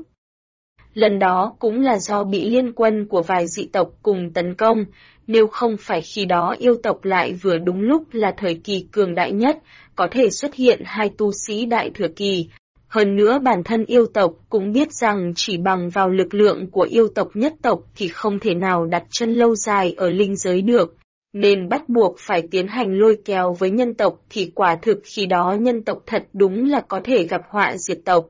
Lần đó cũng là do bị liên quân của vài dị tộc cùng tấn công, nếu không phải khi đó yêu tộc lại vừa đúng lúc là thời kỳ cường đại nhất, có thể xuất hiện hai tu sĩ đại thừa kỳ. Hơn nữa bản thân yêu tộc cũng biết rằng chỉ bằng vào lực lượng của yêu tộc nhất tộc thì không thể nào đặt chân lâu dài ở linh giới được, nên bắt buộc phải tiến hành lôi kéo với nhân tộc thì quả thực khi đó nhân tộc thật đúng là có thể gặp họa diệt tộc.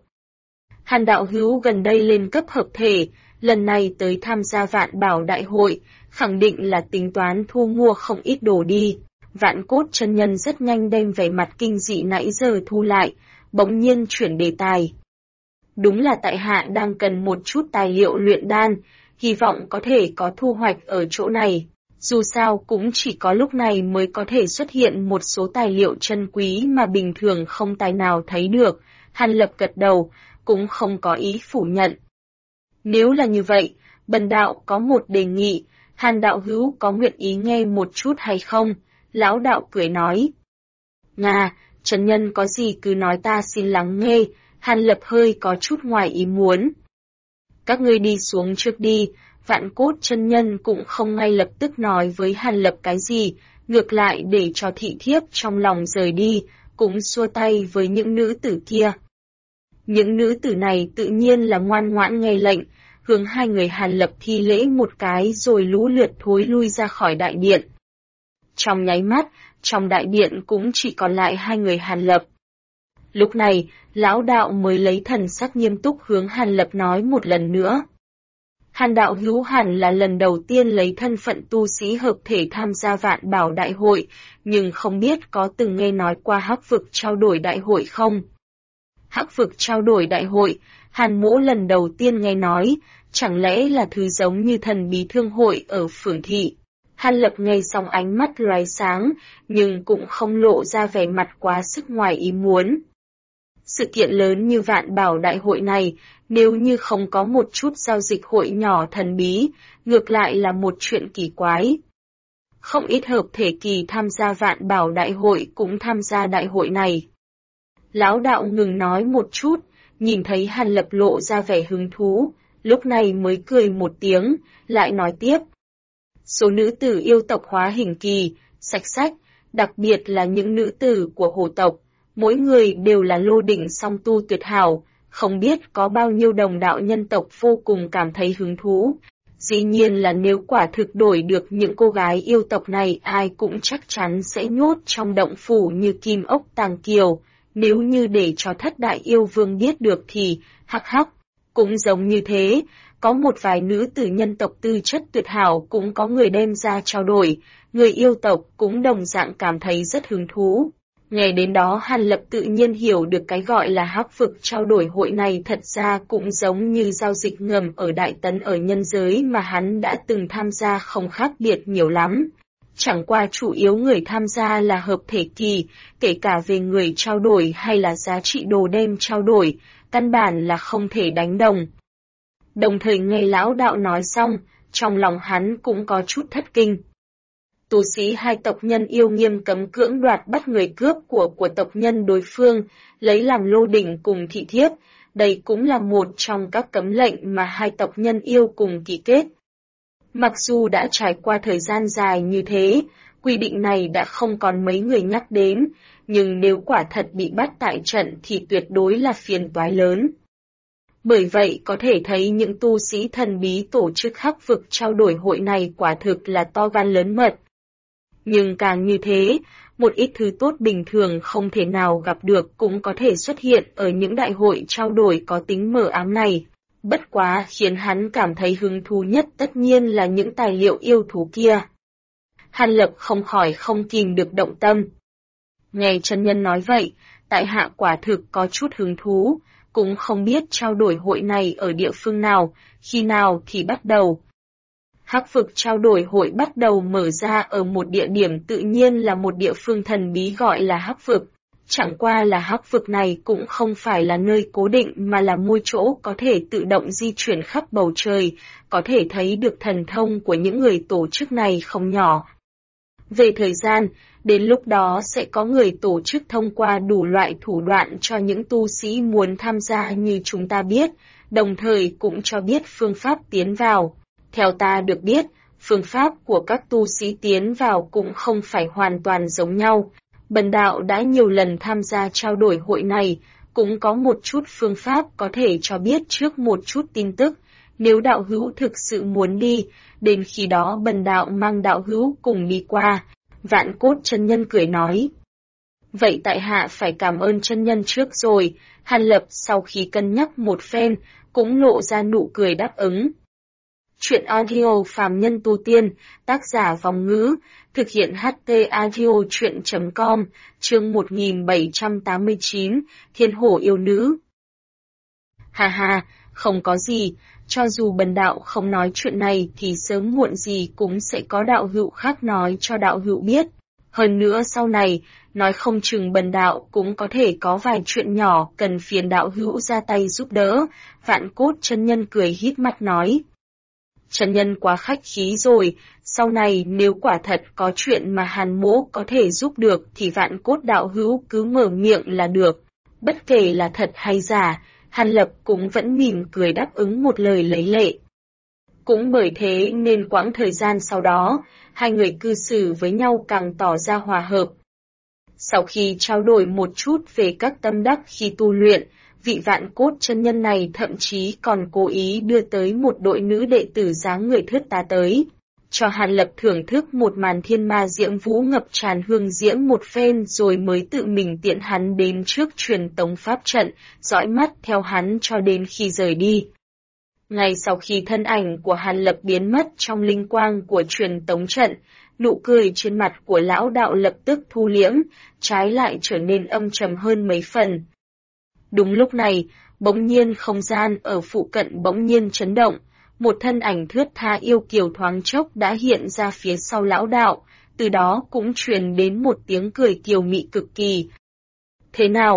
Hàn đạo hữu gần đây lên cấp hợp thể, lần này tới tham gia Vạn Bảo Đại hội, khẳng định là tính toán thu mua không ít đồ đi. Vạn Cốt chân nhân rất nhanh đem vẻ mặt kinh dị nãy giờ thu lại, bỗng nhiên chuyển đề tài. Đúng là tại hạ đang cần một chút tài liệu luyện đan, hy vọng có thể có thu hoạch ở chỗ này. Dù sao cũng chỉ có lúc này mới có thể xuất hiện một số tài liệu chân quý mà bình thường không tài nào thấy được. Hàn Lập gật đầu, cũng không có ý phủ nhận. Nếu là như vậy, bần đạo có một đề nghị, Hàn đạo hữu có nguyện ý nghe một chút hay không? Lão đạo cười nói. Ngà, chân nhân có gì cứ nói ta xin lắng nghe. Hàn Lập hơi có chút ngoài ý muốn. Các ngươi đi xuống trước đi. Vạn Cốt chân nhân cũng không ngay lập tức nói với Hàn Lập cái gì, ngược lại để cho thị thiếp trong lòng rời đi, cũng xua tay với những nữ tử kia. Những nữ tử này tự nhiên là ngoan ngoãn nghe lệnh, hướng hai người Hàn Lập thi lễ một cái rồi lũ lượt thối lui ra khỏi đại điện. Trong nháy mắt, trong đại điện cũng chỉ còn lại hai người Hàn Lập. Lúc này, lão đạo mới lấy thần sắc nghiêm túc hướng Hàn Lập nói một lần nữa. Hàn đạo hữu hẳn là lần đầu tiên lấy thân phận tu sĩ hợp thể tham gia Vạn Bảo Đại hội, nhưng không biết có từng nghe nói qua Hắc Vực trao đổi đại hội không? Hắc Vực trao đổi đại hội, Hàn Mỗ lần đầu tiên nghe nói, chẳng lẽ là thứ giống như thần bí thương hội ở phường thị? Hàn Lập nghe xong ánh mắt lóe sáng, nhưng cũng không lộ ra vẻ mặt quá sức ngoài ý muốn. Sự kiện lớn như Vạn Bảo Đại hội này, nếu như không có một chút giao dịch hội nhỏ thần bí, ngược lại là một chuyện kỳ quái. Không ít hợp thể kỳ tham gia Vạn Bảo Đại hội cũng tham gia đại hội này. Lão đạo ngừng nói một chút, nhìn thấy Hàn Lập lộ ra vẻ hứng thú, lúc này mới cười một tiếng, lại nói tiếp. Số nữ tử yêu tộc hóa hình kỳ, sạch sách, đặc biệt là những nữ tử của hồ tộc, mỗi người đều là lô đỉnh song tu tuyệt hảo, không biết có bao nhiêu đồng đạo nhân tộc vô cùng cảm thấy hứng thú. Dĩ nhiên là nếu quả thực đổi được những cô gái yêu tộc này ai cũng chắc chắn sẽ nhốt trong động phủ như kim ốc tàng kiều, nếu như để cho thất đại yêu vương biết được thì, hắc hắc, cũng giống như thế, có một vài nữ tử nhân tộc tư chất tuyệt hảo cũng có người đem ra trao đổi, người yêu tộc cũng đồng dạng cảm thấy rất hứng thú. Nghe đến đó Hàn Lập tự nhiên hiểu được cái gọi là hắc vực trao đổi hội này thật ra cũng giống như giao dịch ngầm ở Đại Tấn ở nhân giới mà hắn đã từng tham gia không khác biệt nhiều lắm. Chẳng qua chủ yếu người tham gia là hợp thể kỳ, kể cả về người trao đổi hay là giá trị đồ đem trao đổi, căn bản là không thể đánh đồng. Đồng thời nghe lão đạo nói xong, trong lòng hắn cũng có chút thất kinh. Tu sĩ hai tộc nhân yêu nghiêm cấm cưỡng đoạt bắt người cướp của tộc nhân đối phương, lấy làm lô đỉnh cùng thị thiếp, đây cũng là một trong các cấm lệnh mà hai tộc nhân yêu cùng ký kết. Mặc dù đã trải qua thời gian dài như thế, quy định này đã không còn mấy người nhắc đến, nhưng nếu quả thật bị bắt tại trận thì tuyệt đối là phiền toái lớn. Bởi vậy có thể thấy những tu sĩ thần bí tổ chức hắc vực trao đổi hội này quả thực là to gan lớn mật. Nhưng càng như thế, một ít thứ tốt bình thường không thể nào gặp được cũng có thể xuất hiện ở những đại hội trao đổi có tính mờ ám này. Bất quá khiến hắn cảm thấy hứng thú nhất tất nhiên là những tài liệu yêu thú kia. Hàn Lập không khỏi không kìm được động tâm. Nghe chân nhân nói vậy, tại hạ quả thực có chút hứng thú, cũng không biết trao đổi hội này ở địa phương nào, khi nào thì bắt đầu. Hắc vực trao đổi hội bắt đầu mở ra ở một địa điểm tự nhiên là một địa phương thần bí gọi là Hắc vực. Chẳng qua là Hắc vực này cũng không phải là nơi cố định mà là một chỗ có thể tự động di chuyển khắp bầu trời, có thể thấy được thần thông của những người tổ chức này không nhỏ. Về thời gian, đến lúc đó sẽ có người tổ chức thông qua đủ loại thủ đoạn cho những tu sĩ muốn tham gia như chúng ta biết, đồng thời cũng cho biết phương pháp tiến vào. Theo ta được biết, phương pháp của các tu sĩ tiến vào cũng không phải hoàn toàn giống nhau. Bần đạo đã nhiều lần tham gia trao đổi hội này, cũng có một chút phương pháp có thể cho biết trước một chút tin tức. Nếu đạo hữu thực sự muốn đi, đến khi đó bần đạo mang đạo hữu cùng đi qua. Vạn Cốt chân nhân cười nói. Vậy tại hạ phải cảm ơn chân nhân trước rồi. Hàn Lập sau khi cân nhắc một phen, cũng lộ ra nụ cười đáp ứng. Chuyện audio phàm nhân tu tiên, tác giả Vòng Ngữ, thực hiện HT audio chuyện.com, chương 1789, Thiên Hổ yêu nữ. Hà hà, không có gì, cho dù bần đạo không nói chuyện này thì sớm muộn gì cũng sẽ có đạo hữu khác nói cho đạo hữu biết. Hơn nữa sau này, nói không chừng bần đạo cũng có thể có vài chuyện nhỏ cần phiền đạo hữu ra tay giúp đỡ. Vạn Cốt chân nhân cười híp mắt nói. Chân nhân quá khách khí rồi, sau này nếu quả thật có chuyện mà Hàn mỗ có thể giúp được thì Vạn Cốt đạo hữu cứ mở miệng là được. Bất kể là thật hay giả, Hàn Lập cũng vẫn mỉm cười đáp ứng một lời lấy lệ. Cũng bởi thế nên quãng thời gian sau đó, hai người cư xử với nhau càng tỏ ra hòa hợp. Sau khi trao đổi một chút về các tâm đắc khi tu luyện, vị Vạn Cốt chân nhân này thậm chí còn cố ý đưa tới một đội nữ đệ tử dáng người thướt tha tới, cho Hàn Lập thưởng thức một màn thiên ma diễm vũ ngập tràn hương diễm một phen rồi mới tự mình tiện hắn đến trước truyền tống pháp trận, dõi mắt theo hắn cho đến khi rời đi. Ngay sau khi thân ảnh của Hàn Lập biến mất trong linh quang của truyền tống trận, nụ cười trên mặt của lão đạo lập tức thu liễm, trái lại trở nên âm trầm hơn mấy phần. Đúng lúc này, bỗng nhiên không gian ở phụ cận bỗng nhiên chấn động, một thân ảnh thướt tha yêu kiều thoáng chốc đã hiện ra phía sau lão đạo, từ đó cũng truyền đến một tiếng cười kiều mị cực kỳ. Thế nào,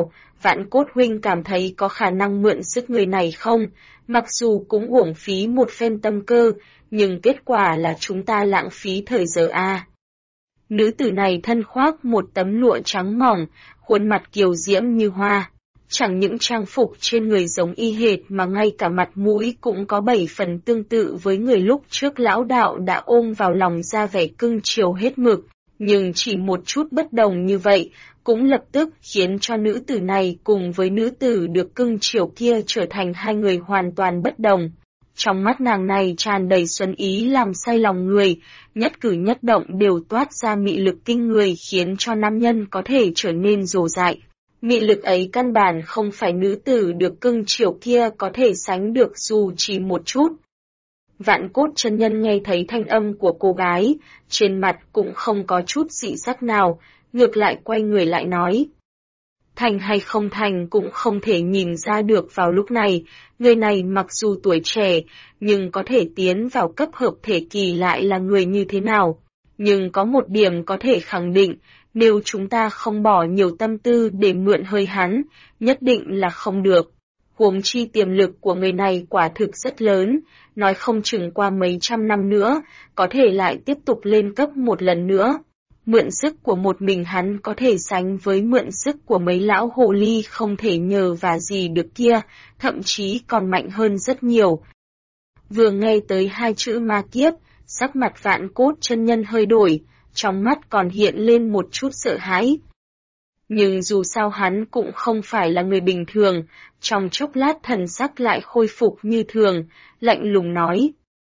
Vạn Cốt huynh cảm thấy có khả năng mượn sức người này không? Mặc dù cũng uổng phí một phen tâm cơ, nhưng kết quả là chúng ta lãng phí thời giờ a. Nữ tử này thân khoác một tấm lụa trắng mỏng, khuôn mặt kiều diễm như hoa. Chẳng những trang phục trên người giống y hệt mà ngay cả mặt mũi cũng có 7 phần tương tự với người lúc trước lão đạo đã ôm vào lòng ra vẻ cưng chiều hết mực. Nhưng chỉ một chút bất đồng như vậy, cũng lập tức khiến cho nữ tử này cùng với nữ tử được cưng chiều kia trở thành hai người hoàn toàn bất đồng. Trong mắt nàng này tràn đầy xuân ý làm say lòng người, nhất cử nhất động đều toát ra mị lực kinh người khiến cho nam nhân có thể trở nên rồ dại. Mị lực ấy căn bản không phải nữ tử được cưng chiều kia có thể sánh được dù chỉ một chút. Vạn Cốt chân nhân nghe thấy thanh âm của cô gái, trên mặt cũng không có chút dị sắc nào, ngược lại quay người lại nói. Thành hay không thành cũng không thể nhìn ra được vào lúc này, người này mặc dù tuổi trẻ, nhưng có thể tiến vào cấp hợp thể kỳ lại là người như thế nào. Nhưng có một điểm có thể khẳng định, nếu chúng ta không bỏ nhiều tâm tư để mượn hơi hắn, nhất định là không được. Huống chi tiềm lực của người này quả thực rất lớn, nói không chừng qua mấy trăm năm nữa, có thể lại tiếp tục lên cấp một lần nữa. Mượn sức của một mình hắn có thể sánh với mượn sức của mấy lão hồ ly không thể nhờ và gì được kia, thậm chí còn mạnh hơn rất nhiều. Vừa nghe tới hai chữ ma kiếp, sắc mặt Vạn Cốt chân nhân hơi đổi, trong mắt còn hiện lên một chút sợ hãi. Nhưng dù sao hắn cũng không phải là người bình thường, trong chốc lát thần sắc lại khôi phục như thường, lạnh lùng nói.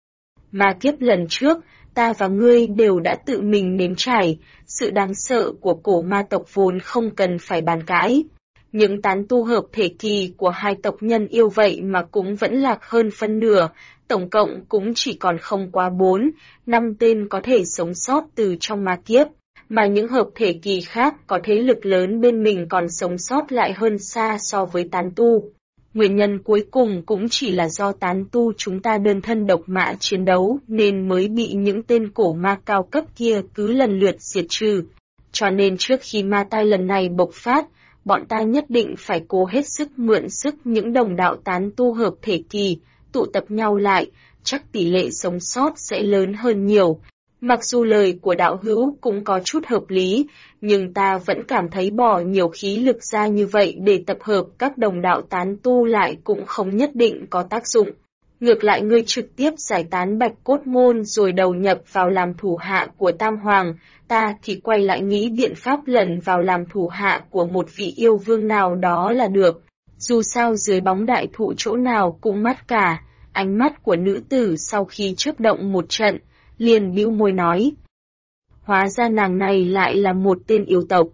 Ma kiếp lần trước, ta và ngươi đều đã tự mình nếm trải, sự đáng sợ của cổ ma tộc vốn không cần phải bàn cãi. Những tán tu hợp thể kỳ của hai tộc nhân yêu vậy mà cũng vẫn lạc hơn phân nửa, tổng cộng cũng chỉ còn không quá 4-5 tên có thể sống sót từ trong ma kiếp, mà những hợp thể kỳ khác có thế lực lớn bên mình còn sống sót lại hơn xa so với tán tu. Nguyên nhân cuối cùng cũng chỉ là do tán tu chúng ta đơn thân độc mã chiến đấu nên mới bị những tên cổ ma cao cấp kia cứ lần lượt diệt trừ. Cho nên trước khi ma tai lần này bộc phát, bọn ta nhất định phải cố hết sức mượn sức những đồng đạo tán tu hợp thể kỳ, tụ tập nhau lại, chắc tỷ lệ sống sót sẽ lớn hơn nhiều. Mặc dù lời của đạo hữu cũng có chút hợp lý, nhưng ta vẫn cảm thấy bỏ nhiều khí lực ra như vậy để tập hợp các đồng đạo tán tu lại cũng không nhất định có tác dụng. Ngược lại ngươi trực tiếp giải tán Bạch Cốt môn rồi đầu nhập vào làm thủ hạ của Tam Hoàng, ta thì quay lại nghĩ biện pháp lần vào làm thủ hạ của một vị yêu vương nào đó là được. Dù sao dưới bóng đại thụ chỗ nào cũng mắt cả, ánh mắt của nữ tử sau khi chớp động một trận, liền bĩu môi nói. Hóa ra nàng này lại là một tên yêu tộc.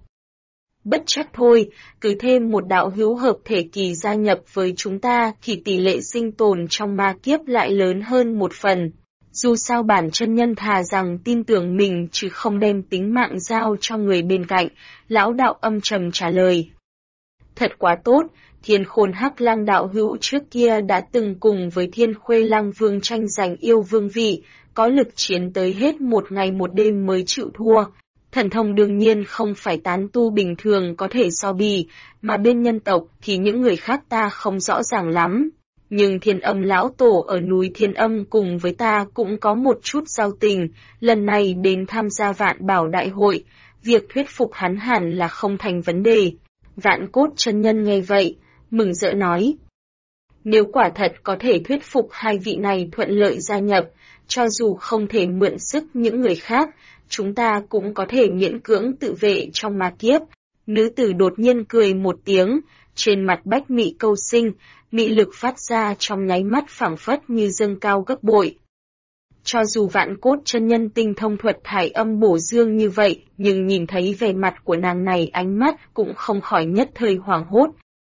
Bất chắc thôi, cứ thêm một đạo hữu hợp thể kỳ gia nhập với chúng ta thì tỷ lệ sinh tồn trong ma kiếp lại lớn hơn một phần. Dù sao bản chân nhân thà rằng tin tưởng mình chứ không đem tính mạng giao cho người bên cạnh, lão đạo âm trầm trả lời. Thật quá tốt, Thiên Khôn Hắc Lang đạo hữu trước kia đã từng cùng với Thiên Khuê Lang Vương tranh giành yêu vương vị, có lực chiến tới hết một ngày một đêm mới chịu thua. Thần thông đương nhiên không phải tán tu bình thường có thể so bì, mà bên nhân tộc thì những người khác ta không rõ ràng lắm. Nhưng Thiên Âm lão tổ ở núi Thiên Âm cùng với ta cũng có một chút giao tình, lần này đến tham gia Vạn Bảo đại hội, việc thuyết phục hắn hẳn là không thành vấn đề. Vạn Cốt chân nhân nghe vậy, mừng rỡ nói. Nếu quả thật có thể thuyết phục hai vị này thuận lợi gia nhập, cho dù không thể mượn sức những người khác, chúng ta cũng có thể miễn cưỡng tự vệ trong ma kiếp. Nữ tử đột nhiên cười một tiếng, trên mặt bách mị câu sinh, mị lực phát ra trong nháy mắt phảng phất như dâng cao gấp bội. Cho dù Vạn Cốt chân nhân tinh thông thuật thải âm bổ dương như vậy, nhưng nhìn thấy vẻ mặt của nàng này ánh mắt cũng không khỏi nhất thời hoảng hốt.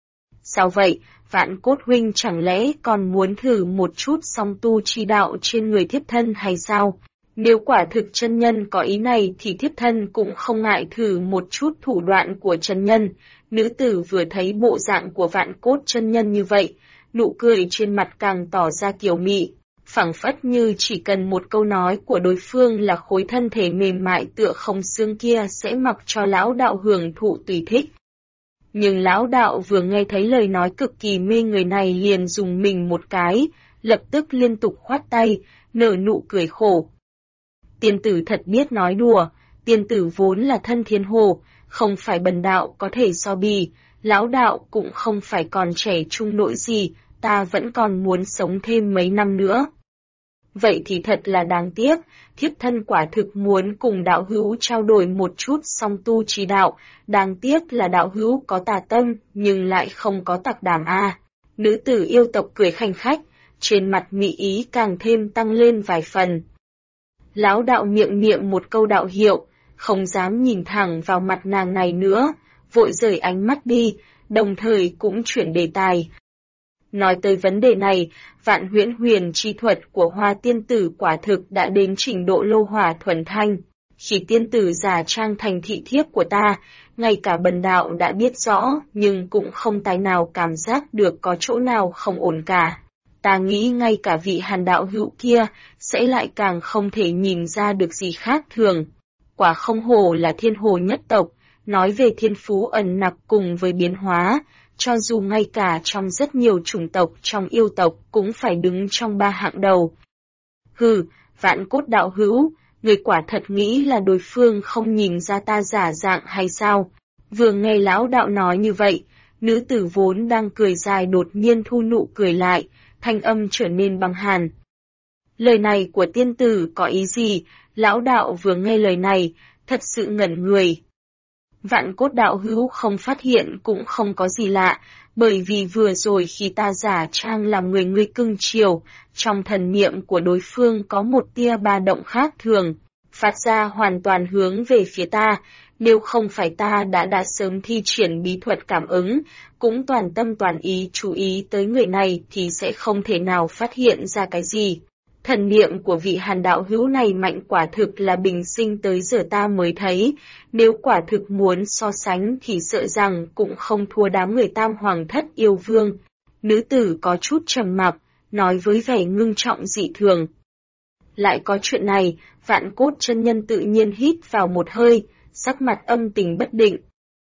Sao vậy, Vạn Cốt huynh chẳng lẽ còn muốn thử một chút song tu chi đạo trên người thiếp thân hay sao? Nếu quả thực chân nhân có ý này thì thiếp thân cũng không ngại thử một chút thủ đoạn của chân nhân. Nữ tử vừa thấy bộ dạng của Vạn Cốt chân nhân như vậy, nụ cười trên mặt càng tỏ ra kiều mị, phảng phất như chỉ cần một câu nói của đối phương là khối thân thể mềm mại tựa không xương kia sẽ mặc cho lão đạo hưởng thụ tùy thích. Nhưng lão đạo vừa nghe thấy lời nói cực kỳ mê người này liền dùng mình một cái, lập tức liên tục khoát tay, nở nụ cười khổ. Tiên tử thật biết nói đùa, tiên tử vốn là thân thiên hồ, không phải bần đạo có thể so bì, lão đạo cũng không phải còn trẻ trung nỗi gì, ta vẫn còn muốn sống thêm mấy năm nữa. Vậy thì thật là đáng tiếc, thiếp thân quả thực muốn cùng đạo hữu trao đổi một chút song tu trì đạo, đáng tiếc là đạo hữu có tà tâm, nhưng lại không có tặc đảm a. Nữ tử yêu tộc cười khanh khách, trên mặt mị ý càng thêm tăng lên vài phần. Lão đạo miệng niệm một câu đạo hiệu, không dám nhìn thẳng vào mặt nàng này nữa, vội rời ánh mắt đi, đồng thời cũng chuyển đề tài. Nói tới vấn đề này, Vạn Huyễn Huyền chi thuật của Hoa tiên tử quả thực đã đến trình độ lô hỏa thuần thanh. Khi tiên tử giả trang thành thị thiếp của ta, ngay cả bần đạo đã biết rõ, nhưng cũng không tài nào cảm giác được có chỗ nào không ổn cả. Ta nghĩ ngay cả vị Hàn đạo hữu kia sẽ lại càng không thể nhìn ra được gì khác thường. Quả không hổ là thiên hồ nhất tộc, nói về thiên phú ẩn nặc cùng với biến hóa, cho dù ngay cả trong rất nhiều chủng tộc trong yêu tộc cũng phải đứng trong 3 hạng đầu. Hừ, Vạn Cốt đạo hữu, người quả thật nghĩ là đối phương không nhìn ra ta giả dạng hay sao? Vừa nghe lão đạo nói như vậy, nữ tử vốn đang cười dài đột nhiên thu nụ cười lại, thanh âm trở nên băng hàn. Lời này của tiên tử có ý gì? Lão đạo vừa nghe lời này, thật sự ngẩn người. Vạn Cốt đạo hữu không phát hiện cũng không có gì lạ, bởi vì vừa rồi khi ta giả trang làm người ngươi cưng chiều, trong thần niệm của đối phương có một tia ba động khác thường, phát ra hoàn toàn hướng về phía ta, nếu không phải ta đã sớm thi triển bí thuật cảm ứng, cũng toàn tâm toàn ý chú ý tới người này thì sẽ không thể nào phát hiện ra cái gì. Thần niệm của vị Hàn đạo hữu này mạnh quả thực là bình sinh tới giờ ta mới thấy, nếu quả thực muốn so sánh thì sợ rằng cũng không thua đám người Tam Hoàng Thất yêu vương. Nữ tử có chút trầm mặc, nói với vẻ ngưng trọng dị thường. Lại có chuyện này, Vạn Cốt chân nhân tự nhiên hít vào một hơi, sắc mặt âm tình bất định.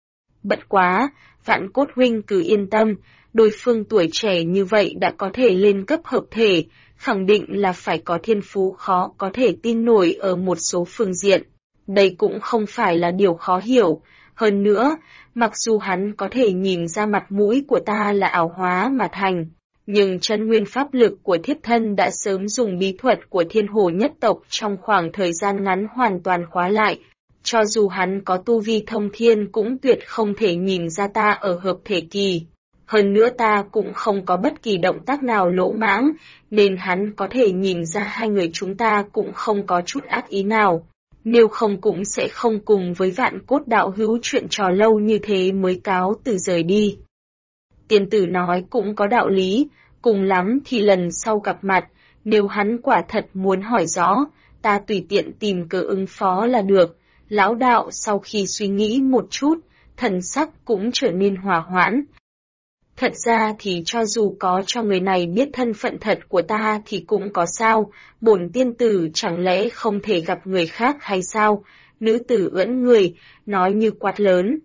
Bất quá, Vạn Cốt huynh cứ yên tâm, đối phương tuổi trẻ như vậy đã có thể lên cấp hợp thể, khẳng định là phải có thiên phú khó có thể tin nổi ở một số phương diện. Đây cũng không phải là điều khó hiểu. Hơn nữa, mặc dù hắn có thể nhìn ra mặt mũi của ta là ảo hóa mà thành, nhưng chân nguyên pháp lực của thiếp thân đã sớm dùng bí thuật của thiên hồ nhất tộc trong khoảng thời gian ngắn hoàn toàn khóa lại. Cho dù hắn có tu vi thông thiên cũng tuyệt không thể nhìn ra ta ở hợp thể kỳ. Hơn nữa ta cũng không có bất kỳ động tác nào lỗ mãng, nên hắn có thể nhìn ra hai người chúng ta cũng không có chút ác ý nào. Nếu không cũng sẽ không cùng với Vạn Cốt đạo hữu chuyện trò lâu như thế mới cáo từ rời đi. Tiên tử nói cũng có đạo lý, cùng lắm thì lần sau gặp mặt, nếu hắn quả thật muốn hỏi rõ, ta tùy tiện tìm cớ ứng phó là được. Lão đạo sau khi suy nghĩ một chút, thần sắc cũng trở nên hòa hoãn. Thật ra thì cho dù có cho người này biết thân phận thật của ta thì cũng có sao, bổn tiên tử chẳng lẽ không thể gặp người khác hay sao? Nữ tử ưỡn người, nói như quát lớn.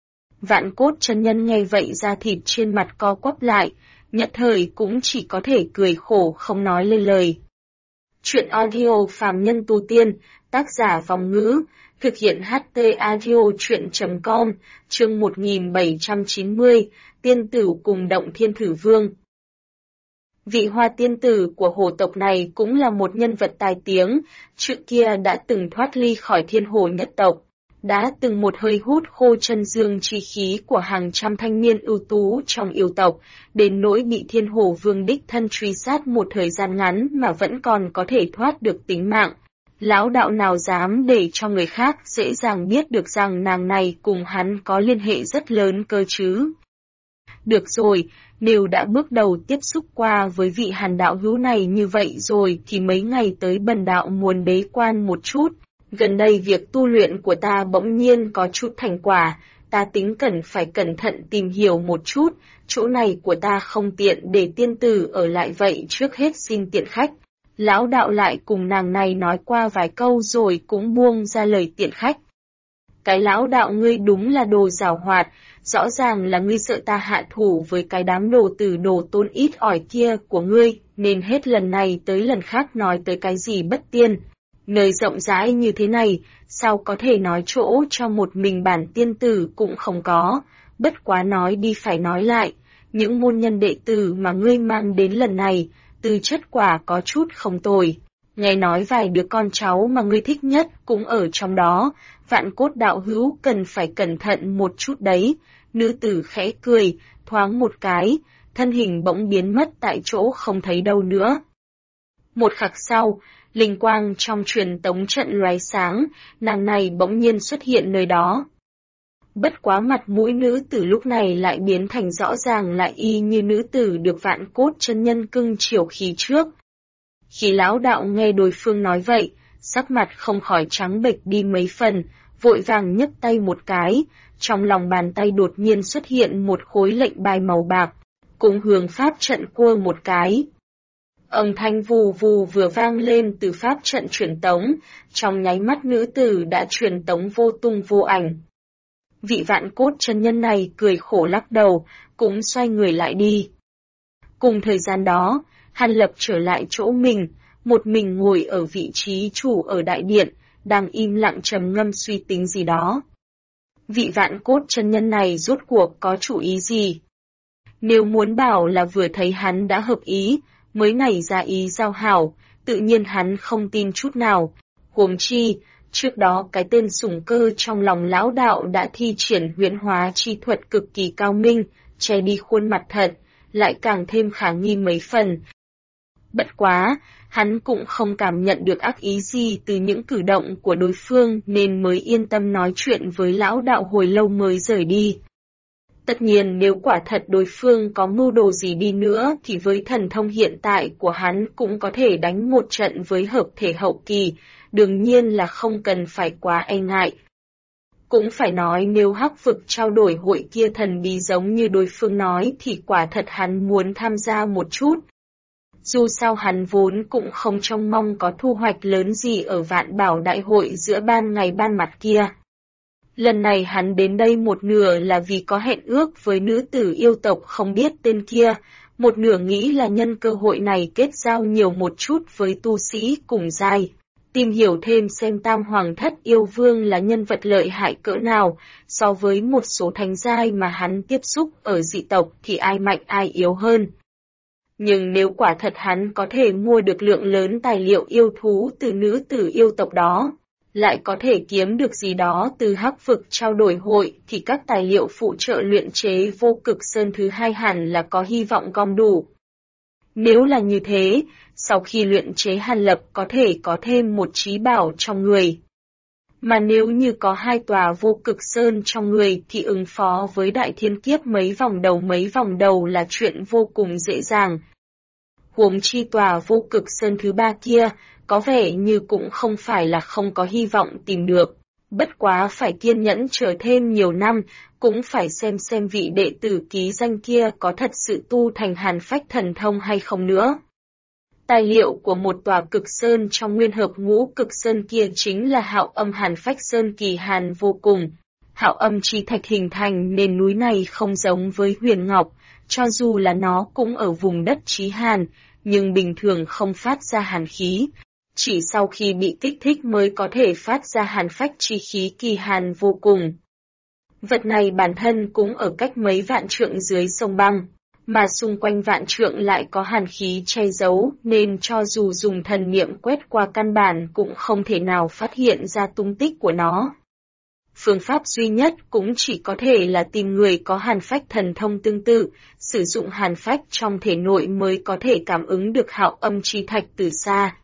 Vạn Cốt chân nhân nghe vậy da thịt trên mặt co quắp lại, nhất thời cũng chỉ có thể cười khổ không nói lên lời. Chuyện audio phàm nhân tu tiên, tác giả Vòng Ngữ, thực hiện HT audio chuyện.com, chương 1790, tiên tử cùng động thiên thử vương. Vị Hoa tiên tử của hồ tộc này cũng là một nhân vật tài tiếng, trước kia đã từng thoát ly khỏi thiên hồ nhất tộc, đã từng một hơi hút khô chân dương chi khí của hàng trăm thanh niên ưu tú trong yêu tộc, đến nỗi bị thiên hồ vương đích thân truy sát một thời gian ngắn mà vẫn còn có thể thoát được tính mạng. Lão đạo nào dám để cho người khác dễ dàng biết được rằng nàng này cùng hắn có liên hệ rất lớn cơ chứ. Được rồi, nếu đã bước đầu tiếp xúc qua với vị Hàn đạo hữu này như vậy rồi thì mấy ngày tới bần đạo muốn bế quan một chút. Gần đây việc tu luyện của ta bỗng nhiên có chút thành quả, ta tính cần phải cẩn thận tìm hiểu một chút, chỗ này của ta không tiện để tiên tử ở lại vậy trước hết xin tiện khách. Lão đạo lại cùng nàng này nói qua vài câu rồi cũng buông ra lời tiện khách. Cái lão đạo ngươi đúng là đồ giảo hoạt, rõ ràng là ngươi sợ ta hạ thủ với cái đám đồ tử đồ tôn ít ỏi kia của ngươi, nên hết lần này tới lần khác nói tới cái gì bất tiên. Nơi rộng rãi như thế này, sao có thể nói chỗ cho một mình bản tiên tử cũng không có, bất quá nói đi phải nói lại, những môn nhân đệ tử mà ngươi mang đến lần này, tư chất quả có chút không tồi. Nghe nói vài đứa con cháu mà ngươi thích nhất cũng ở trong đó, Vạn Cốt đạo hữu cần phải cẩn thận một chút đấy. Nữ tử khẽ cười, thoáng một cái, thân hình bỗng biến mất tại chỗ không thấy đâu nữa. Một khắc sau, linh quang trong truyền tống trận lóe sáng, nàng này bỗng nhiên xuất hiện nơi đó. Bất quá mặt mũi nữ tử lúc này lại biến thành rõ ràng lại y như nữ tử được Vạn Cốt chân nhân cưng chiều khi trước. Khi lão đạo nghe đối phương nói vậy, sắc mặt không khỏi trắng bệch đi mấy phần, vội vàng nhấc tay một cái, trong lòng bàn tay đột nhiên xuất hiện một khối lệnh bài màu bạc, cùng hướng pháp trận cua một cái. Âm thanh vù vù vừa vang lên từ pháp trận truyền tống, trong nháy mắt nữ tử đã truyền tống vô tung vô ảnh. Vị Vạn Cốt chân nhân này cười khổ lắc đầu, cũng xoay người lại đi. Cùng thời gian đó, Hàn Lập trở lại chỗ mình, một mình ngồi ở vị trí chủ ở đại điện, đang im lặng trầm ngâm suy tính gì đó. Vị Vạn Cốt chân nhân này rốt cuộc có chủ ý gì? Nếu muốn bảo là vừa thấy hắn đã hợp ý, mới nảy ra ý giao hảo, tự nhiên hắn không tin chút nào. Huống chi, trước đó cái tên Sủng Cơ trong lòng lão đạo đã thi triển huyễn hóa chi thuật cực kỳ cao minh, che đi khuôn mặt thật, lại càng thêm khả nghi mấy phần. Bất quá, hắn cũng không cảm nhận được ác ý gì từ những cử động của đối phương nên mới yên tâm nói chuyện với lão đạo hồi lâu mới rời đi. Tất nhiên nếu quả thật đối phương có mưu đồ gì đi nữa thì với thần thông hiện tại của hắn cũng có thể đánh một trận với hợp thể hậu kỳ, đương nhiên là không cần phải quá e ngại. Cũng phải nói nếu Hắc Vực trao đổi hội kia thần bí giống như đối phương nói thì quả thật hắn muốn tham gia một chút. Dù sao hắn vốn cũng không trông mong có thu hoạch lớn gì ở Vạn Bảo Đại hội giữa ban ngày ban mặt kia. Lần này hắn đến đây một nửa là vì có hẹn ước với nữ tử yêu tộc không biết tên kia, một nửa nghĩ là nhân cơ hội này kết giao nhiều một chút với tu sĩ cùng giai. Tìm hiểu thêm xem Tam Hoàng Thất Yêu Vương là nhân vật lợi hại cỡ nào, so với một số thánh giai mà hắn tiếp xúc ở dị tộc thì ai mạnh ai yếu hơn. Nhưng nếu quả thật hắn có thể mua được lượng lớn tài liệu yêu thú từ nữ tử yêu tộc đó, lại có thể kiếm được gì đó từ Hắc Vực trao đổi hội thì các tài liệu phụ trợ luyện chế Vô Cực Sơn thứ hai hẳn là có hy vọng gom đủ. Nếu là như thế, sau khi luyện chế Hàn Lập có thể có thêm một trí bảo trong người. Mà nếu như có hai tòa Vô Cực Sơn trong người thì ứng phó với đại thiên kiếp mấy vòng đầu là chuyện vô cùng dễ dàng. Huống chi tòa Vô Cực Sơn thứ ba kia, có vẻ như cũng không phải là không có hy vọng tìm được. Bất quá phải kiên nhẫn chờ thêm nhiều năm, cũng phải xem vị đệ tử ký danh kia có thật sự tu thành hàn phách thần thông hay không nữa. Tài liệu của một tòa cực sơn trong nguyên hợp ngũ cực sơn kia chính là hạo âm hàn phách sơn kỳ hàn vô cùng. Hạo âm chi thạch hình thành nền núi này không giống với huyền ngọc, cho dù là nó cũng ở vùng đất chí hàn, nhưng bình thường không phát ra hàn khí. Chỉ sau khi bị kích thích mới có thể phát ra hàn phách chi khí kỳ hàn vô cùng. Vật này bản thân cũng ở cách mấy vạn trượng dưới sông băng, mà xung quanh vạn trượng lại có hàn khí che giấu nên cho dù dùng thần niệm quét qua căn bản cũng không thể nào phát hiện ra tung tích của nó. Phương pháp duy nhất cũng chỉ có thể là tìm người có hàn phách thần thông tương tự, sử dụng hàn phách trong thể nội mới có thể cảm ứng được hạo âm chi thạch từ xa.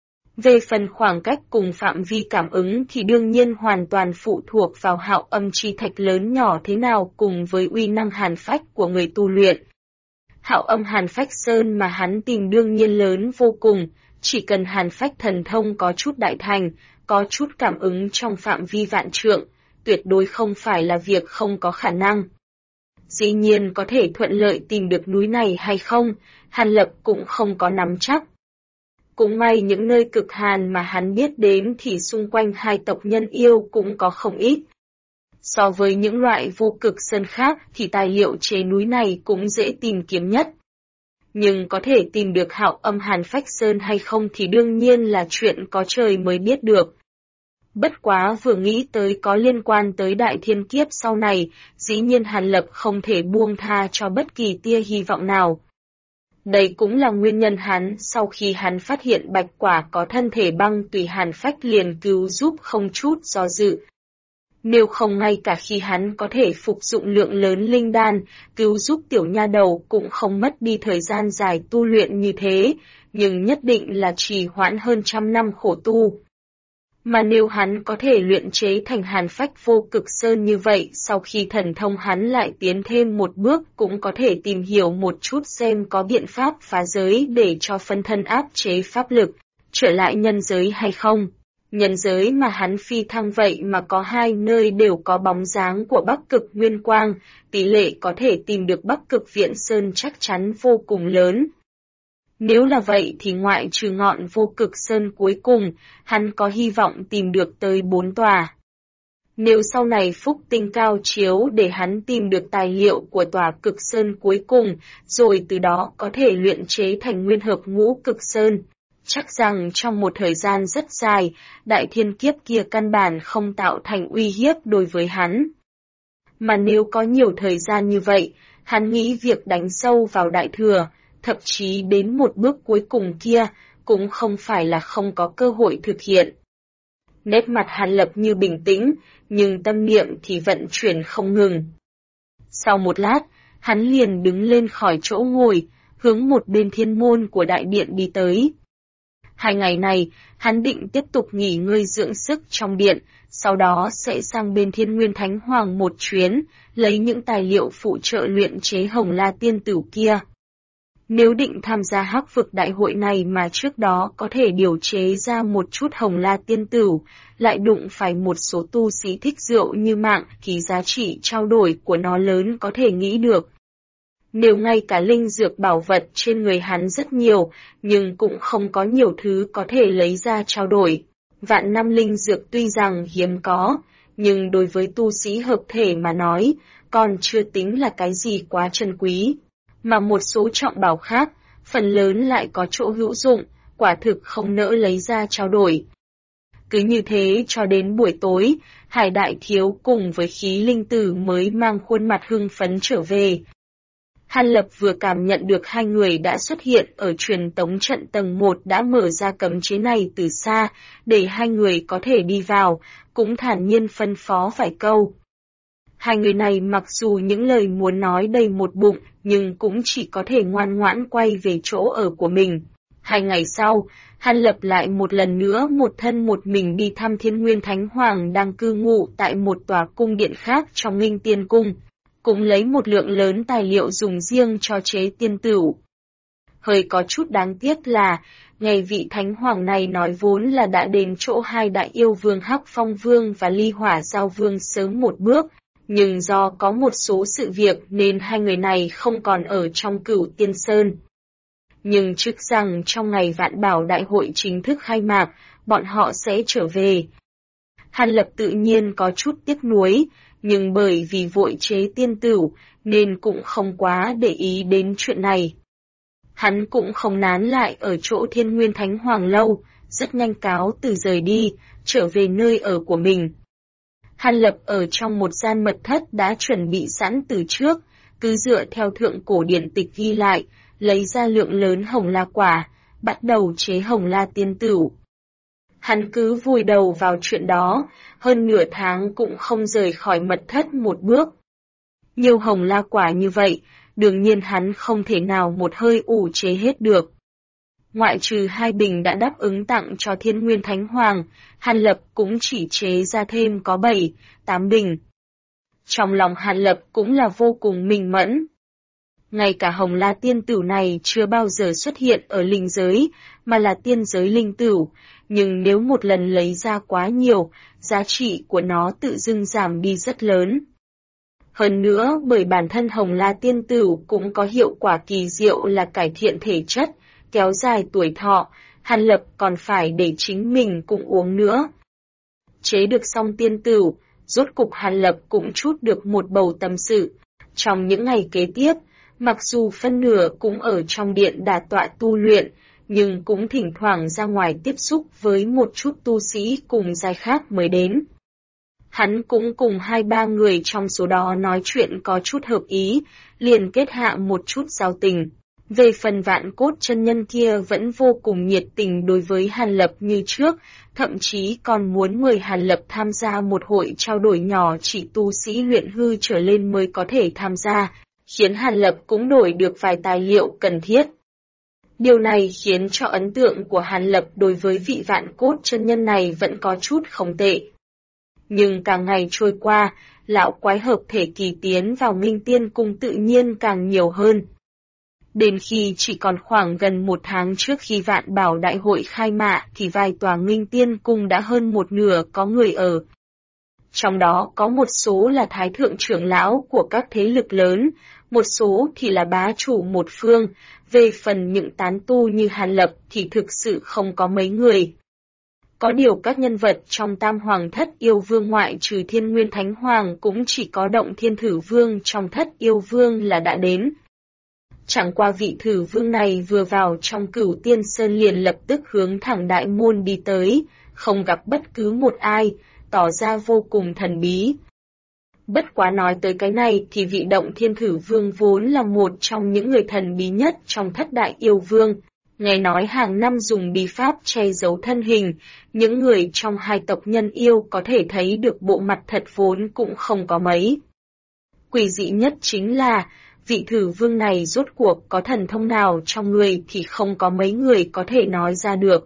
Về phần khoảng cách cùng phạm vi cảm ứng thì đương nhiên hoàn toàn phụ thuộc vào hạo âm chi thạch lớn nhỏ thế nào cùng với uy năng hàn phách của người tu luyện. Hạo âm hàn phách sơn mà hắn tìm đương nhiên lớn vô cùng, chỉ cần hàn phách thần thông có chút đại thành, có chút cảm ứng trong phạm vi vạn trượng, tuyệt đối không phải là việc không có khả năng. Dĩ nhiên có thể thuận lợi tìm được núi này hay không, Hàn Lập cũng không có nắm chắc. Cũng may những nơi cực hàn mà hắn biết đến thì xung quanh hai tộc nhân yêu cũng có không ít, So với những loại vô cực sơn khác thì tài liệu chế núi này cũng dễ tìm kiếm nhất. Nhưng có thể tìm được hạo âm hàn phách sơn hay không thì đương nhiên là chuyện có trời mới biết được. Bất quá vừa nghĩ tới có liên quan tới đại thiên kiếp sau này, dĩ nhiên Hàn Lập không thể buông tha cho bất kỳ tia hy vọng nào. Đây cũng là nguyên nhân hắn sau khi hắn phát hiện bạch quả có thân thể băng tùy hàn phách liền cứu giúp không chút do dự. Nếu không ngay cả khi hắn có thể phục dụng lượng lớn linh đan, cứu giúp tiểu nha đầu cũng không mất đi thời gian dài tu luyện như thế, nhưng nhất định là trì hoãn hơn 100 năm khổ tu. Mà nếu hắn có thể luyện chế thành hàn phách vô cực sơn như vậy, sau khi thần thông hắn lại tiến thêm một bước cũng có thể tìm hiểu một chút xem có biện pháp phá giới để cho phân thân áp chế pháp lực, trở lại nhân giới hay không. Nhân giới mà hắn phi thăng vậy mà có 2 nơi đều có bóng dáng của Bắc Cực Nguyên Quang, tỷ lệ có thể tìm được Bắc Cực Viễn Sơn chắc chắn vô cùng lớn. Nếu là vậy thì ngoại trừ ngọn vô cực sơn cuối cùng, hắn có hy vọng tìm được tới 4 tòa. Nếu sau này phúc tinh cao chiếu để hắn tìm được tài liệu của tòa cực sơn cuối cùng, rồi từ đó có thể luyện chế thành nguyên hợp ngũ cực sơn, chắc rằng trong một thời gian rất dài, đại thiên kiếp kia căn bản không tạo thành uy hiếp đối với hắn. Mà nếu có nhiều thời gian như vậy, hắn nghĩ việc đánh sâu vào đại thừa, thậm chí đến một bước cuối cùng kia, cũng không phải là không có cơ hội thực hiện. Nét mặt Hàn Lập như bình tĩnh, nhưng tâm niệm thì vận chuyển không ngừng. Sau một lát, hắn liền đứng lên khỏi chỗ ngồi, hướng một bên thiên môn của đại điện đi tới. 2 ngày này, hắn định tiếp tục nghỉ ngơi dưỡng sức trong điện, sau đó sẽ sang bên Thiên Nguyên Thánh Hoàng một chuyến, lấy những tài liệu phụ trợ luyện chế Hồng La Tiên Tửu kia. Nếu định tham gia Hắc Vực đại hội này mà trước đó có thể điều chế ra một chút Hồng La Tiên Tửu, lại đụng phải một số tu sĩ thích rượu như mạng thì giá trị trao đổi của nó lớn có thể nghĩ được. Nếu ngay cả linh dược bảo vật trên người hắn rất nhiều, nhưng cũng không có nhiều thứ có thể lấy ra trao đổi. Vạn năm linh dược tuy rằng hiếm có, nhưng đối với tu sĩ hợp thể mà nói, còn chưa tính là cái gì quá trân quý. Mà một số trọng bảo khác, phần lớn lại có chỗ hữu dụng, quả thực không nỡ lấy ra trao đổi. Cứ như thế cho đến buổi tối, Hải Đại Thiếu cùng với Khí Linh Tử mới mang khuôn mặt hưng phấn trở về. Hàn Lập vừa cảm nhận được 2 người đã xuất hiện ở truyền tống trận tầng 1 đã mở ra cấm chế này từ xa, để 2 người có thể đi vào, cũng thản nhiên phân phó vài câu. 2 người này mặc dù những lời muốn nói đầy một bụng, nhưng cũng chỉ có thể ngoan ngoãn quay về chỗ ở của mình. 2 ngày sau, Hàn Lập lại một lần nữa một thân một mình đi thăm Thiên Nguyên Thánh Hoàng đang cư ngụ tại một tòa cung điện khác trong Nghinh Tiên Cung, cũng lấy một lượng lớn tài liệu dùng riêng cho chế tiên tửu. Hơi có chút đáng tiếc là, ngày vị Thánh Hoàng này nói vốn là đã đến chỗ 2 đại yêu vương Hắc Phong Vương và Ly Hỏa Giao Vương sớm một bước, nhưng do có một số sự việc nên 2 người này không còn ở trong Cửu Tiên Sơn. Nhưng trước rằng trong ngày Vạn Bảo Đại hội chính thức khai mạc, bọn họ sẽ trở về. Hàn Lập tự nhiên có chút tiếc nuối, nhưng bởi vì vội chế tiên tửu, nên cũng không quá để ý đến chuyện này. Hắn cũng không nán lại ở chỗ Thiên Nguyên Thánh Hoàng lâu, rất nhanh cáo từ rời đi, trở về nơi ở của mình. Hàn Lập ở trong một gian mật thất đã chuẩn bị sẵn từ trước, cứ dựa theo thượng cổ điển tịch ghi lại, lấy ra lượng lớn hồng la quả, bắt đầu chế Hồng La Tiên Tửu. Hắn cứ vùi đầu vào chuyện đó, hơn nửa tháng cũng không rời khỏi mật thất một bước. Nhiều hồng la quả như vậy, đương nhiên hắn không thể nào một hơi ủ chế hết được. Ngoại trừ 2 bình đã đáp ứng tặng cho Thiên Nguyên Thánh Hoàng, Hàn Lập cũng chỉ chế ra thêm có 7, 8 bình. Trong lòng Hàn Lập cũng là vô cùng minh mẫn. Ngay cả Hồng La Tiên Tửu này chưa bao giờ xuất hiện ở linh giới, mà là tiên giới linh tửu, nhưng nếu một lần lấy ra quá nhiều, giá trị của nó tự dưng giảm đi rất lớn. Hơn nữa, bởi bản thân Hồng La Tiên Tửu cũng có hiệu quả kỳ diệu là cải thiện thể chất, kéo dài tuổi thọ, Hàn Lập còn phải để chính mình cũng uống nữa. Chế được xong tiên tửu, Rốt cục Hàn Lập cũng trút được một bầu tâm sự. Trong những ngày kế tiếp, mặc dù phân nửa cũng ở trong điện đà tọa tu luyện, nhưng cũng thỉnh thoảng ra ngoài tiếp xúc với một chút tu sĩ cùng giai khác mới đến. Hắn cũng cùng 2-3 người trong số đó nói chuyện có chút hợp ý, liền kết hạ một chút giao tình. Về phần Vạn Cốt chân nhân kia vẫn vô cùng nhiệt tình đối với Hàn Lập như trước, thậm chí còn muốn mời Hàn Lập tham gia một hội trao đổi nhỏ chỉ tu sĩ luyện hư trở lên mới có thể tham gia, khiến Hàn Lập cũng đổi được vài tài liệu cần thiết. Điều này khiến cho ấn tượng của Hàn Lập đối với vị Vạn Cốt chân nhân này vẫn có chút không tệ. Nhưng càng ngày trôi qua, lão quái hợp thể kỳ tiến vào Minh Tiên Cung tự nhiên càng nhiều hơn. Đến khi chỉ còn khoảng gần 1 tháng trước khi Vạn Bảo Đại hội khai mạc thì vài tòa Minh Tiên Cung đã hơn một nửa có người ở. Trong đó có một số là thái thượng trưởng lão của các thế lực lớn, một số thì là bá chủ một phương, về phần những tán tu như Hàn Lập thì thực sự không có mấy người. Có điều các nhân vật trong Tam Hoàng Thất Yêu Vương ngoại trừ Thiên Nguyên Thánh Hoàng cũng chỉ có Động Thiên Thử Vương trong Thất Yêu Vương là đã đến. Chẳng qua vị Thử Vương này vừa vào trong Cửu Tiên Sơn liền lập tức hướng thẳng đại môn đi tới, không gặp bất cứ một ai, tỏ ra vô cùng thần bí. Bất quá nói tới cái này thì vị Động Thiên Thử Vương vốn là một trong những người thần bí nhất trong Thất Đại Yêu Vương. Nghe nói hàng năm dùng bí pháp che giấu thân hình, những người trong hai tộc nhân yêu có thể thấy được bộ mặt thật vốn cũng không có mấy. Quỷ dị nhất chính là, vị Thử Vương này rốt cuộc có thần thông nào trong người thì không có mấy người có thể nói ra được.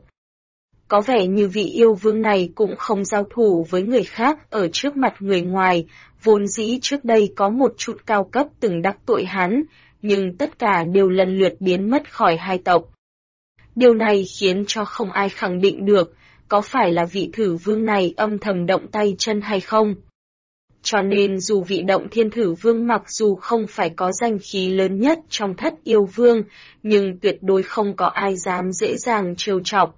Có vẻ như vị yêu vương này cũng không giao thủ với người khác ở trước mặt người ngoài, vốn dĩ trước đây có một chút cao cấp từng đắc tội hắn, nhưng tất cả đều lần lượt biến mất khỏi hai tộc. Điều này khiến cho không ai khẳng định được, có phải là vị Thử Vương này âm thầm động tay chân hay không. Cho nên dù vị Động Thiên Thử Vương mặc dù không phải có danh khí lớn nhất trong Thất Yêu Vương, nhưng tuyệt đối không có ai dám dễ dàng trêu chọc.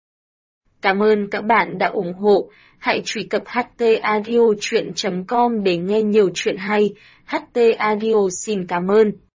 Cảm ơn các bạn đã ủng hộ, hãy truy cập htaudio.com để nghe nhiều chuyện hay, HT Audio xin cảm ơn.